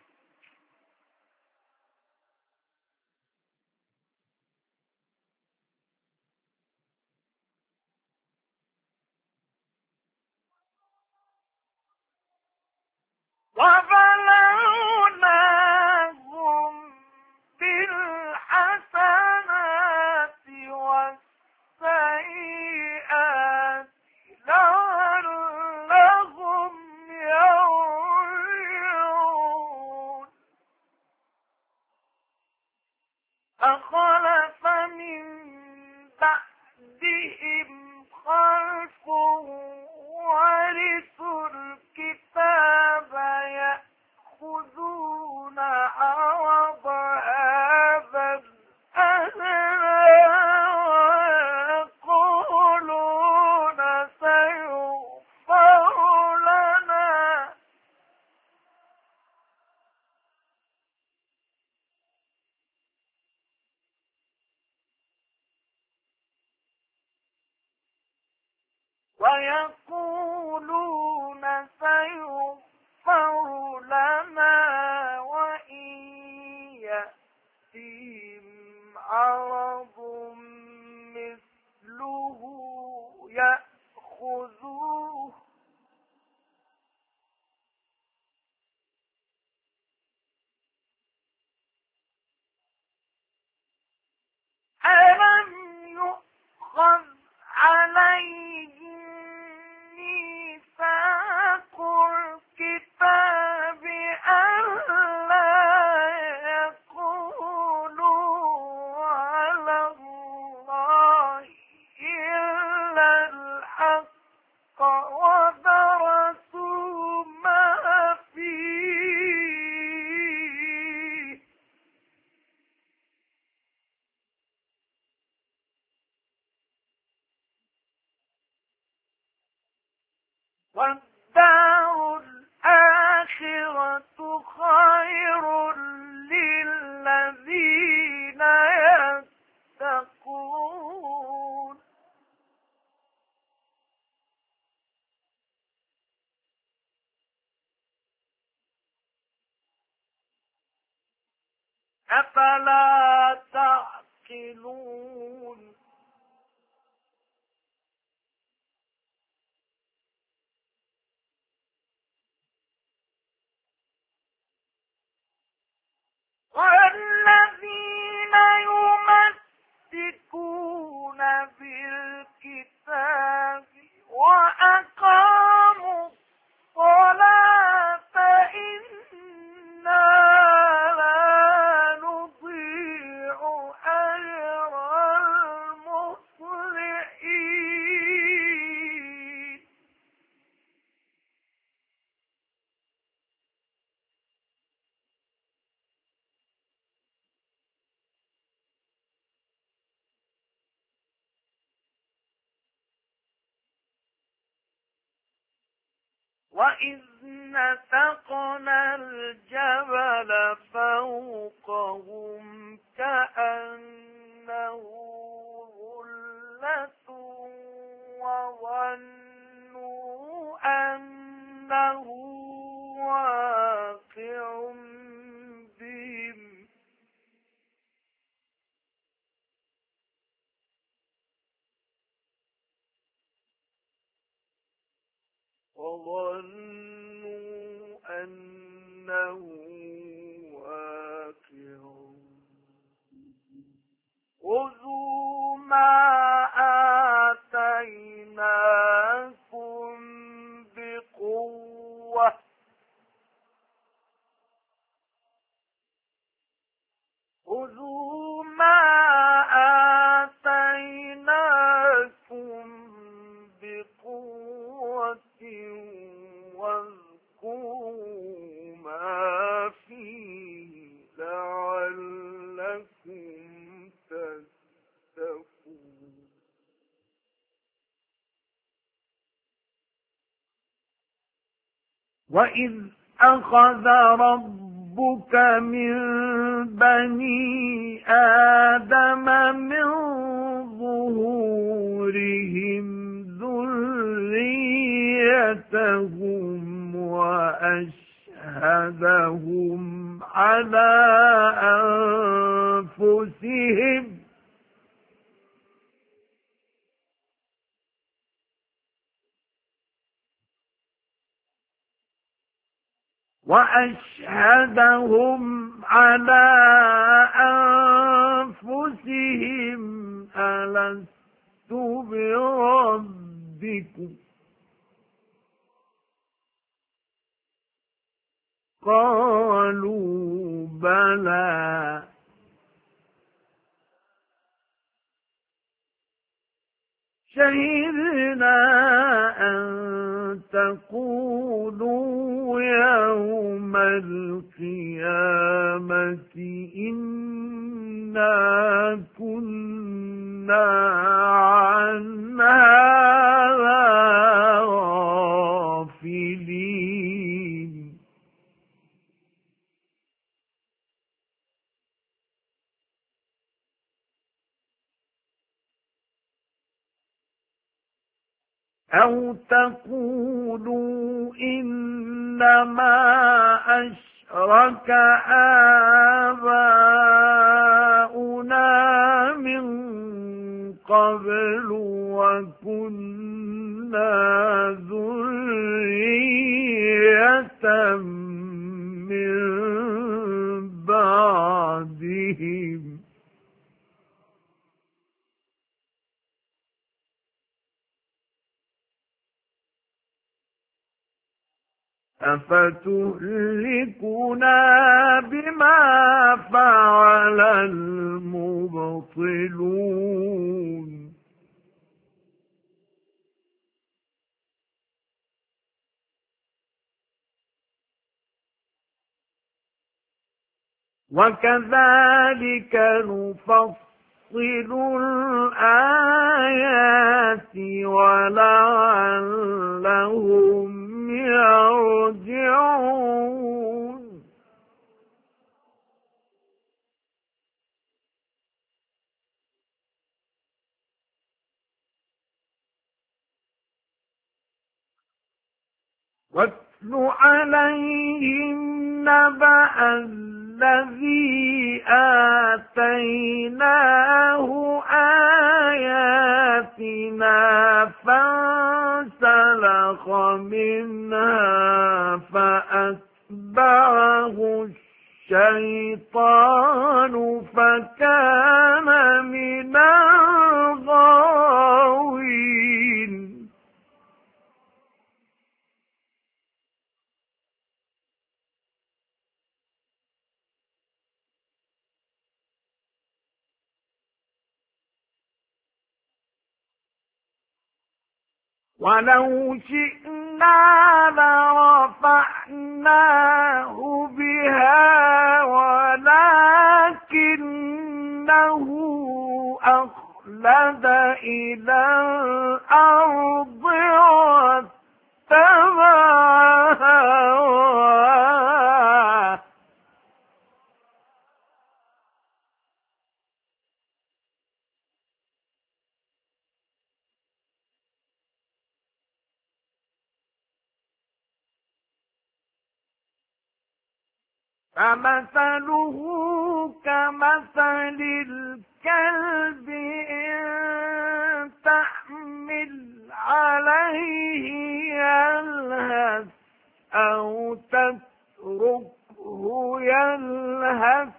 B: وبلوناهم بالحسنات والسيئات لعلهم يرجعون فخلف من بعدهم خلف ورثوا الكتاب يأخذون عرض هذا الأدنى ويقولون سيغفر لنا ويقولون سيغفر لنا وإن يأتهم عرض مثله يأخذوه ألم يؤخذ عليهم ميثاق الكتاب ألا يقولوا على الله إلا الحق ودرسوا ما فيه والدار الآخرة خير للذين يتقون أفلا تعقلون والذين يمسكون بالكتاب وأقاموا وإذ نتقنا الجبل فوقهم كأنه ظلة وظنوا أنه واقع بهم خذوا ما آتيناكم بقوة خذوا ما آتيناكم بقوة واذكروا ما فيه لعلكم تتقون وإذ أخذ ربك من بني آدم من ظهورهم ذريتهم وأشهدهم على أنفسهم ألست بربكم قالوا بلى شهدنا أن تقولوا يوم القيامة إنا كنا عن هذا غافلين أو تقولوا إنما أشرك آباؤنا من قبل وكنا ذرية من بعدهم أفتهلكنا بما فعل المبطلون وكذلك نفصل الآيات ولعلهم يرجعون واتل عليهم نبأ الذي آتيناه آياتنا فانسلخ منها فأتبعه الشيطان فكان من الغاوين ولو شئنا لرفعناه بها ولكنه أخلد إلى الأرض واتبع فمثله كمثل الكلب إن تحمل عليه يلهث أو تتركه يلهث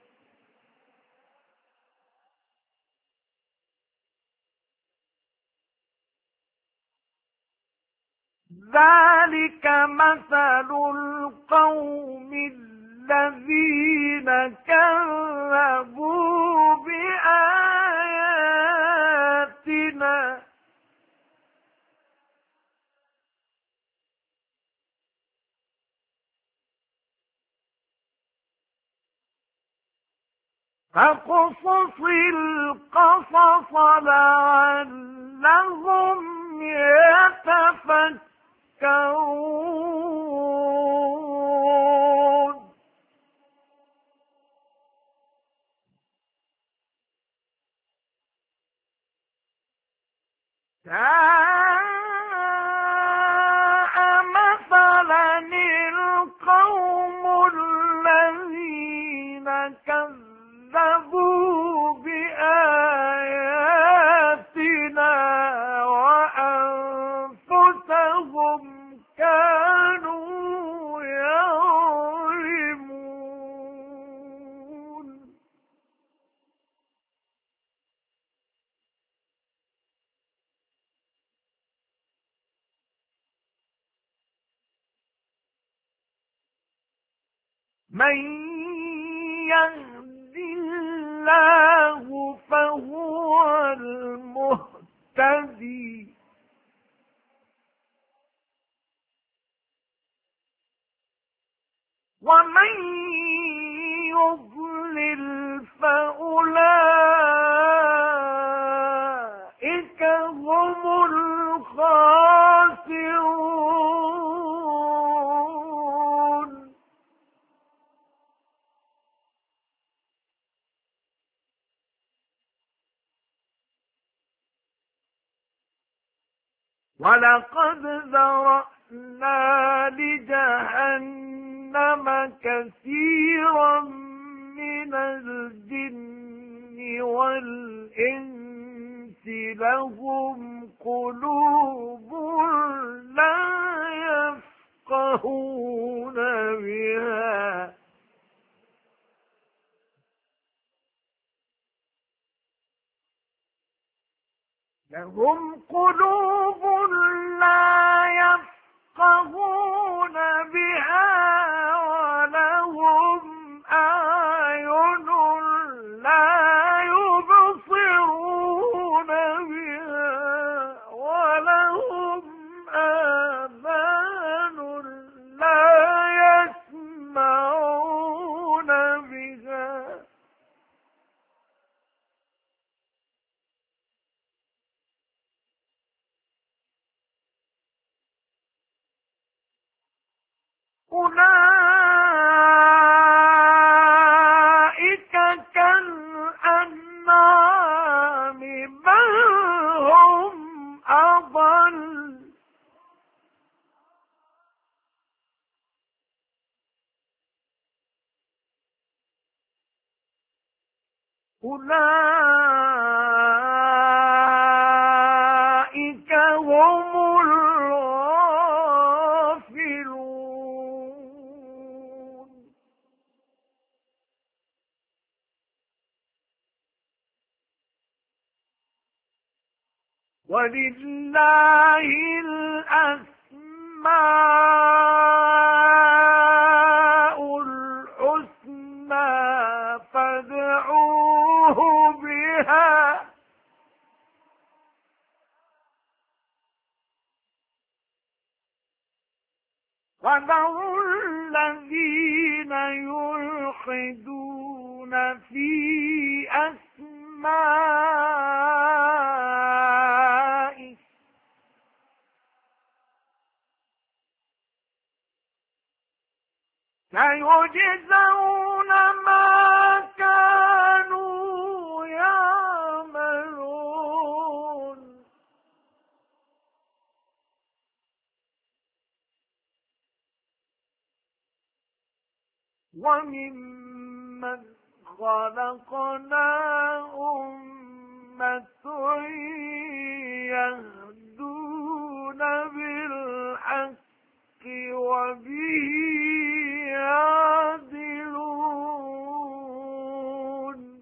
B: ذلك مثل القوم الذين كذبوا بآياتنا فاقصص القصص لعلهم يتفكرون ساء مثلا القوم الذين كذبوا بآياتنا وأنفسهم كانوا يظلمون من يهد الله فهو المهتدي ومن يضلل فأولئك هم الخاسرون ولقد ذرأنا لجهنم كثيرا من الجن والإنس لهم قلوب لا يفقهون بها لهم قلوب لا يفقهون بها ولهم أعين لا يبصرون بها ولهم آذان لا يسمعون بها أولئك كالأنعام بل هم أضل أولئك هم الغافلون ولله الأسماء الحسنى فادعوه بها وذروا الذين يلحدون في أسمائه سيجزون ما كانوا يعملون وممن خلقنا أمة يهدون بالحق وبه يعدلون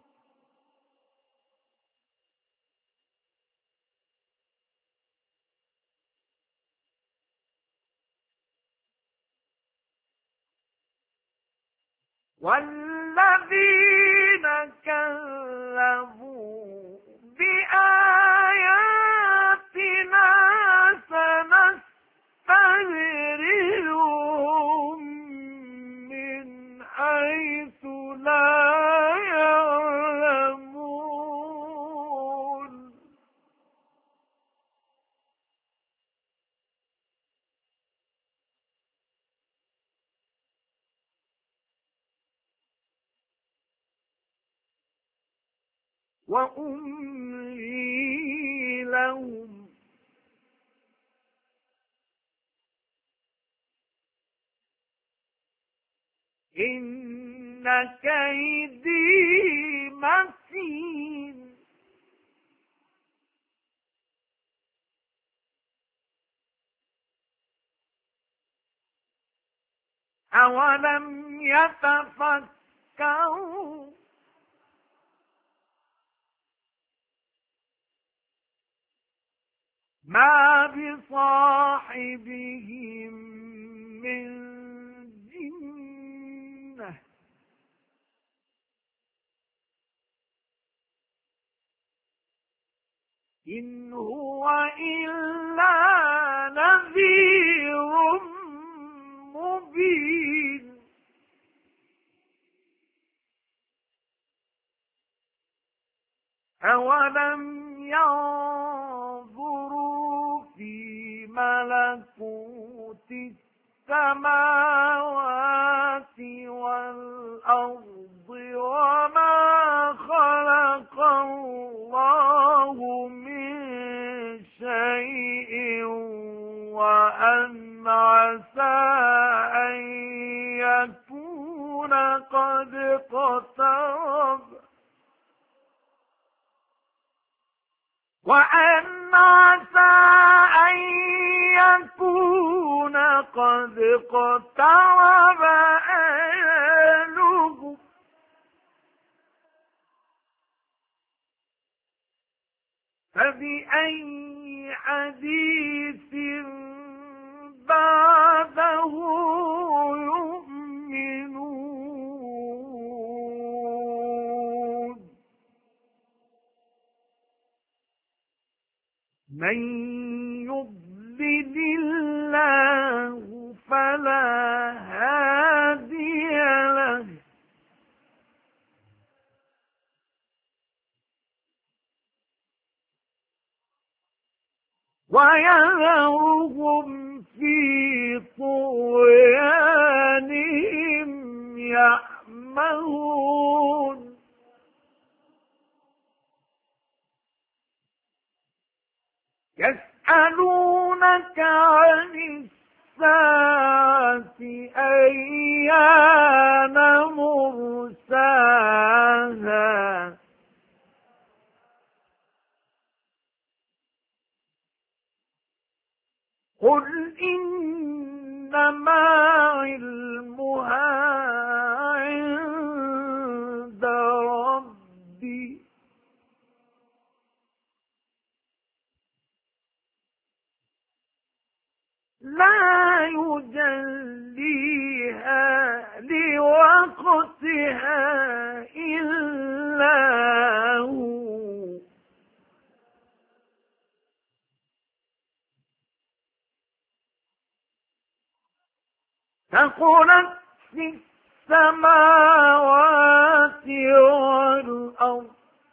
B: والذين كذبوا بآياتنا سنستدرجهم من حيث لا يعلمون وأملي لهم إن كيدي متين أولم يتفكروا ما بصاحبهم من جنة إن هو إلا نذير مبين أولم ينظروا في ملكوت السماوات والأرض وما خلق الله من شيء وأن عسى أن يكون قد اقترب وأن عسى أن يكون قد اقترب أجله فبأي حديث بعده يؤمنون من يضلل الله فلا هادي له ويذرهم في طغيانهم يعمهون يسألونك عن الساعة أيان مرساها قل إنما علمها عند ربي لا يجليها لوقتها إلا هو ثقلت في السماوات والأرض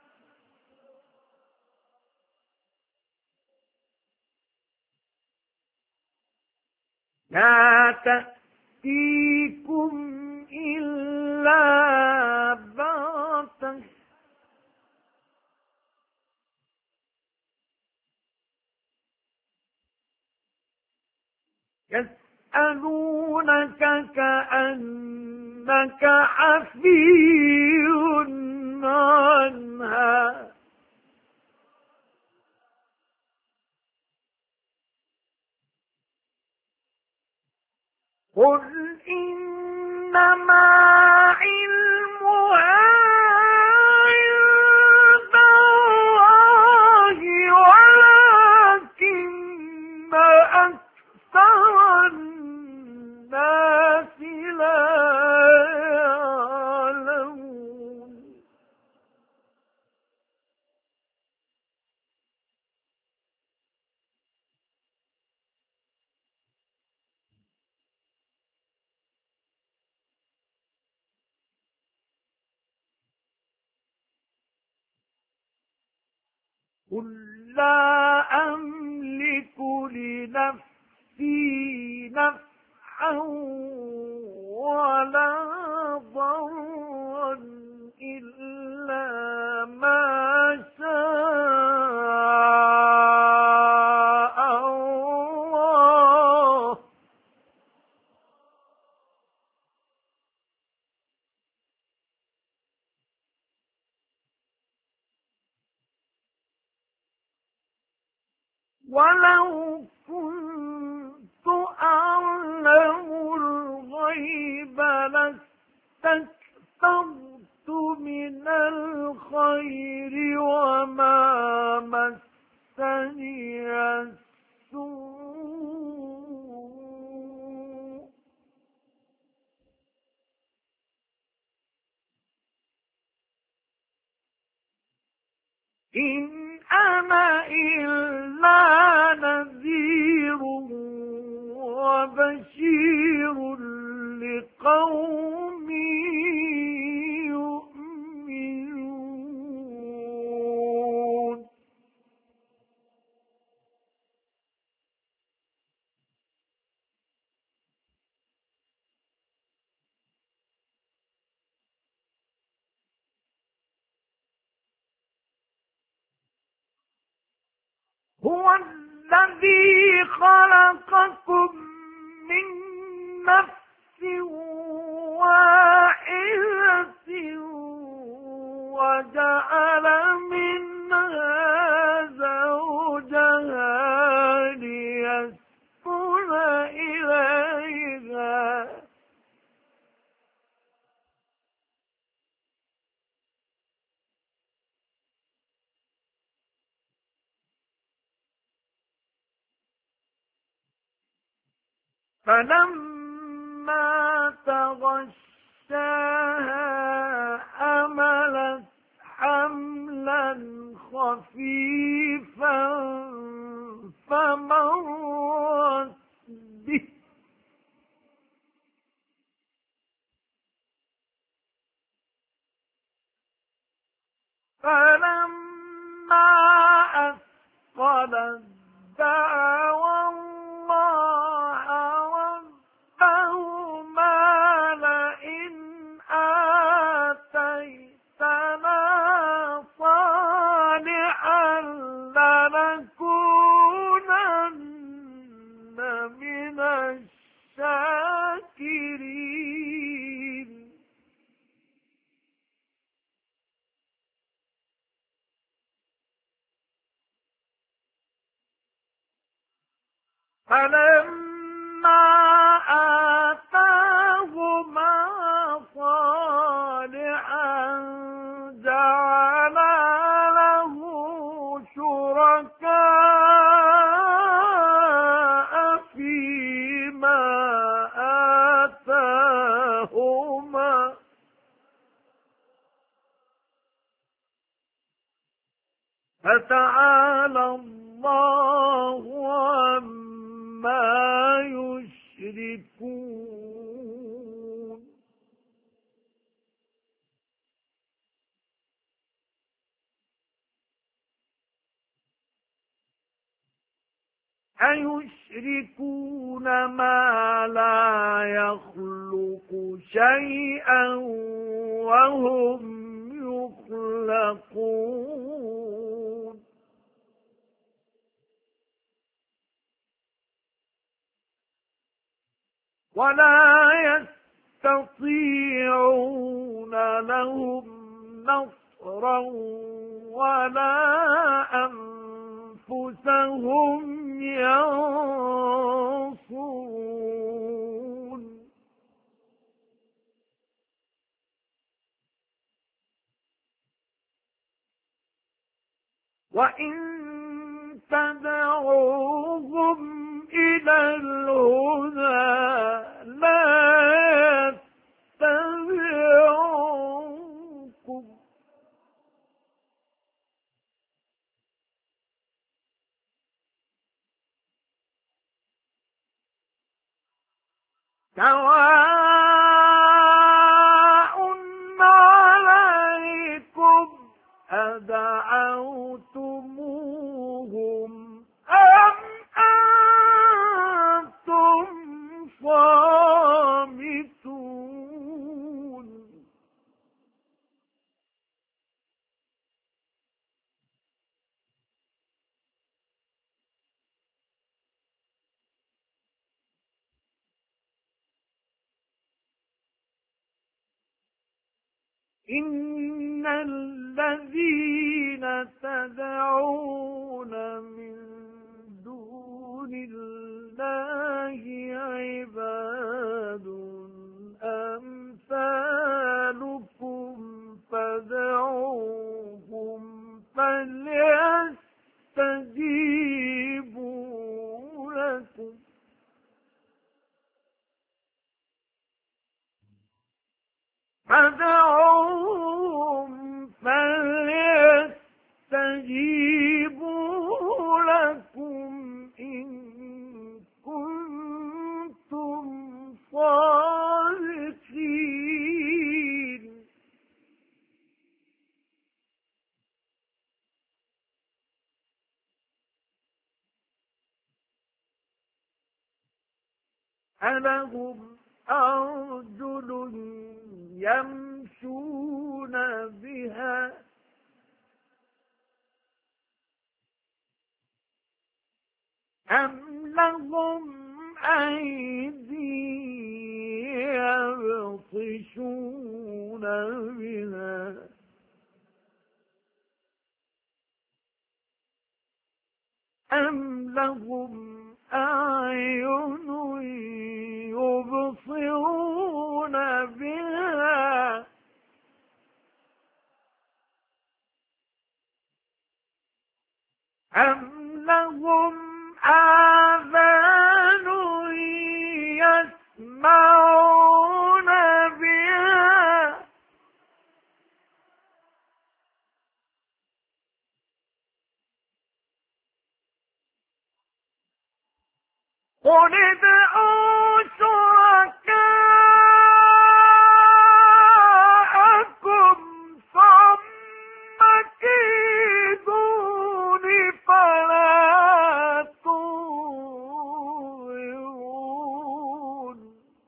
B: لا تأتيكم إلا بغتة يسألونك كأنك إنك حفي عنها قل إنما علمها عند الله ولكن أكثر الناس لا يعلمون قل لا أملك لنفسي نفعا ولا ضرا إلا ما شاء الله ولو كنت أعلم الغيب لاستكثرت من الخير وما مسني السوء إن أنا إلا نذير وبشير لقوم يؤمنون هو الذي خلقكم من نفس واحدة وجعل منها زوجها ليسكن إليها فلما تغشاها حملت حملا خفيفا فمرت به فلما أثقلت دعوا الله ربهما لئن آتيتنا صالحا لنكونن من الشاكرين فلما آتاهما صالحا جعلا له شركاء فيما آتاهما فتعالى الله عما يشركون أيشركون ما لا يخلق شيئا وهم يخلقون ولا يستطيعون لهم نصرا ولا أنفسهم ينصرون وإن تدعوهم إلى الهدى لا يتبعوكم سواء عليكم أدعوتموهم أم أنتم صامتون إن الذين تدعون من دون الله عباد أمثالكم فادعوهم فليستجيبوا لكم فادعوهم فليستجيبوا لكم إن كنتم صادقين ألهم أرجل يمشون بها أم لهم أيدي يبطشون بها أم لهم أعين يبصرون بها أم لهم آذان يسمعون بها قل ادعوا شركاءكم ثم كيدوني فلا تنظرون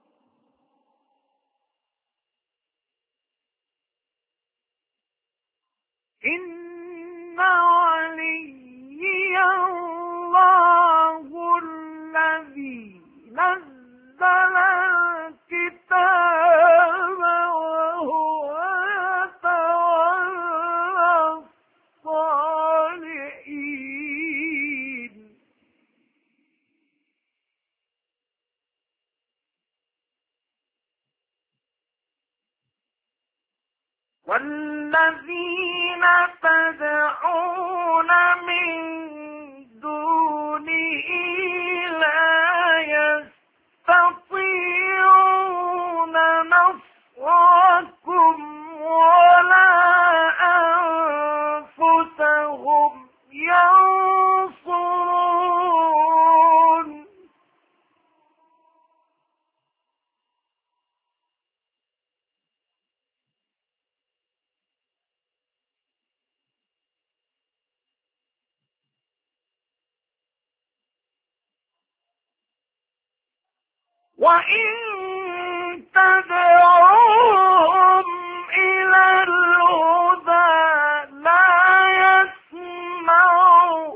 B: إن وليي الله الذي نزل الكتاب وهو يتولى الصالحين والذين تدعون من دونه لا يستطيعون نصركم ولا أنفسهم ينصرون وإن تدعوهم إلى الهدى لا يسمعوا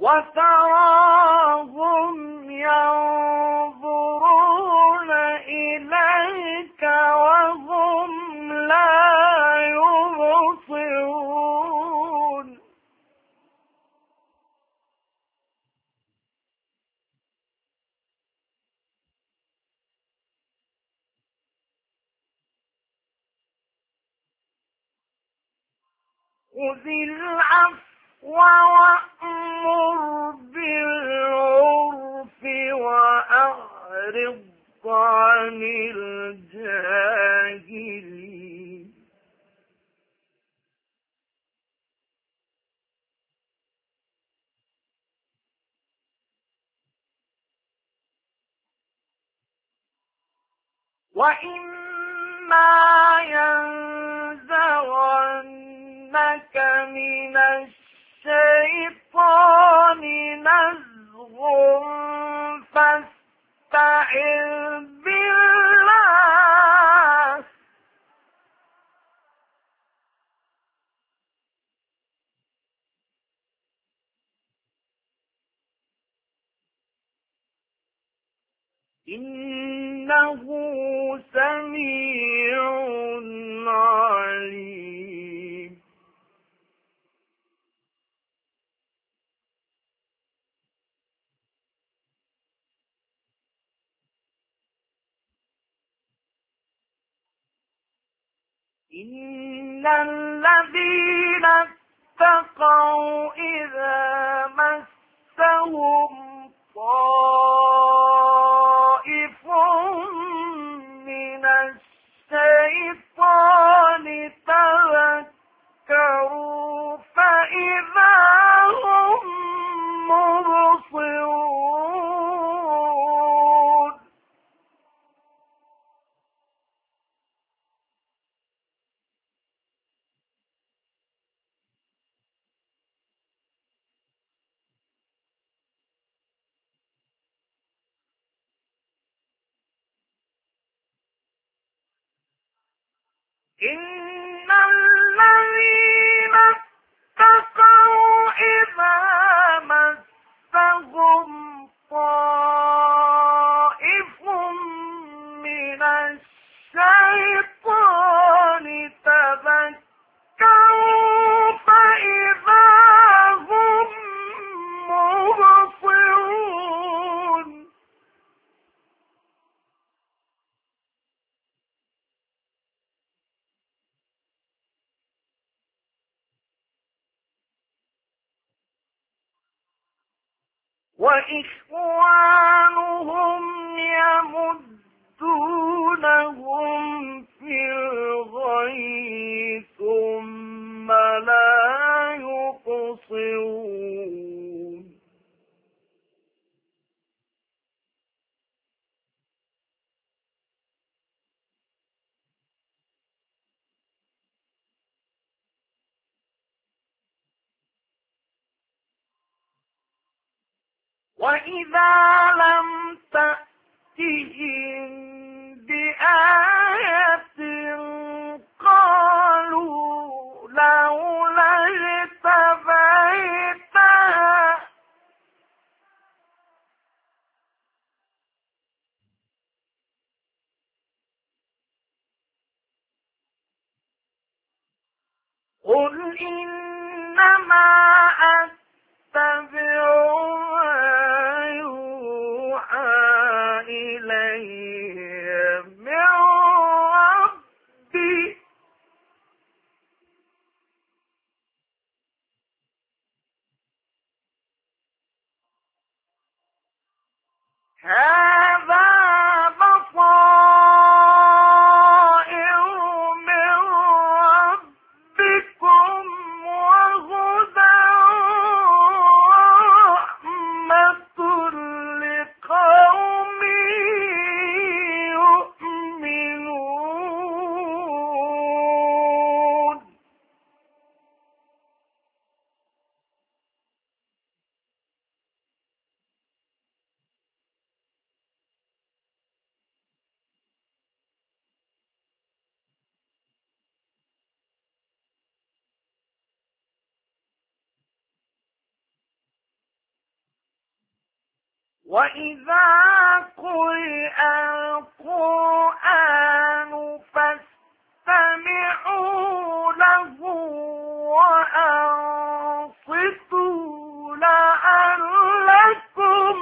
B: وتراهم ينظرون إليك وهم لا يبصرون خذ العفو وأمر بالعرف وأعرض عن الجاهلين وإما ينزغنك من الشيطان نزغ فاستعذ بالله إنه سميع عليم إن الذين اتقوا إذا مسهم طائف من الشيطان تذكروا فإذا هم مبصرون إن الذين اتقوا إذا مسهم طائف من الشيطان تذكروا فإذا هم مبصرون وإخوانهم يمدونهم في الغي ثم لا يقصرون وإذا لم تأتهم بآية قالوا لولا اجتبيتها قل إنما أتبع ما يوحى إلي من ربي هذا بصائر من ربكم وهدى ورحمة لقوم يؤمنون وإذا قرئ القرآن فاستمعوا له وأنصتوا لعلكم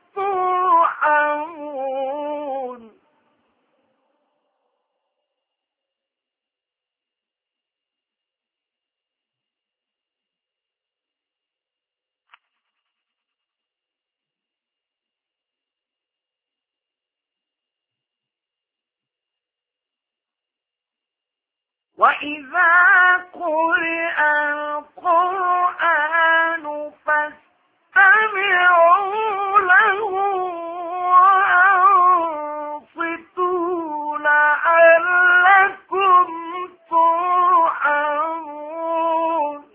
B: ترحمون. وإذا قرئ القرآن فاستمعوا له وأنصتوا لعلكم ترحمون.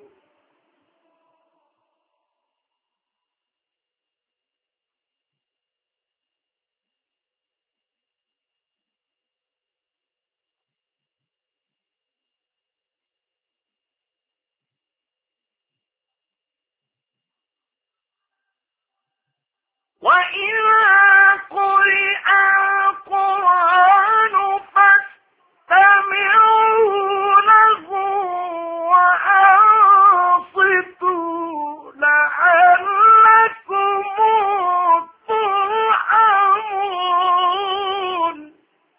B: وإذا قرئ القرآن فاستمعوا له وأنصتوا لعلكم ترحمون.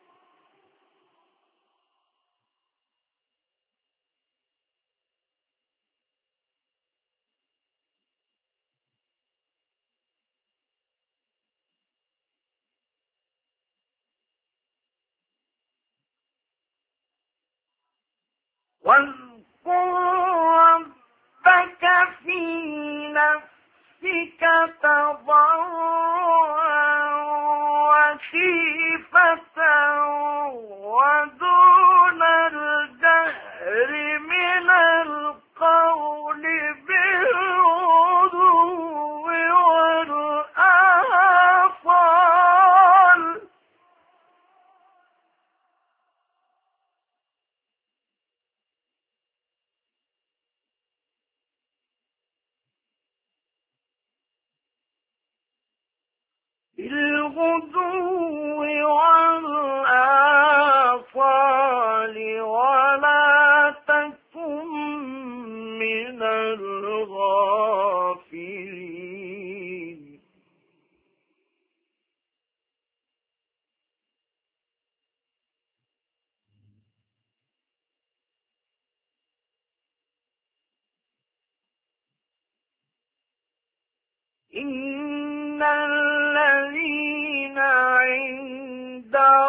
B: واذكر ربك في نفسك تضرعا وخيفة ودون الجهر من القول بالغدو والآصال. بالغدو والآصال ولا تكن من الغافلين. إن الذين عند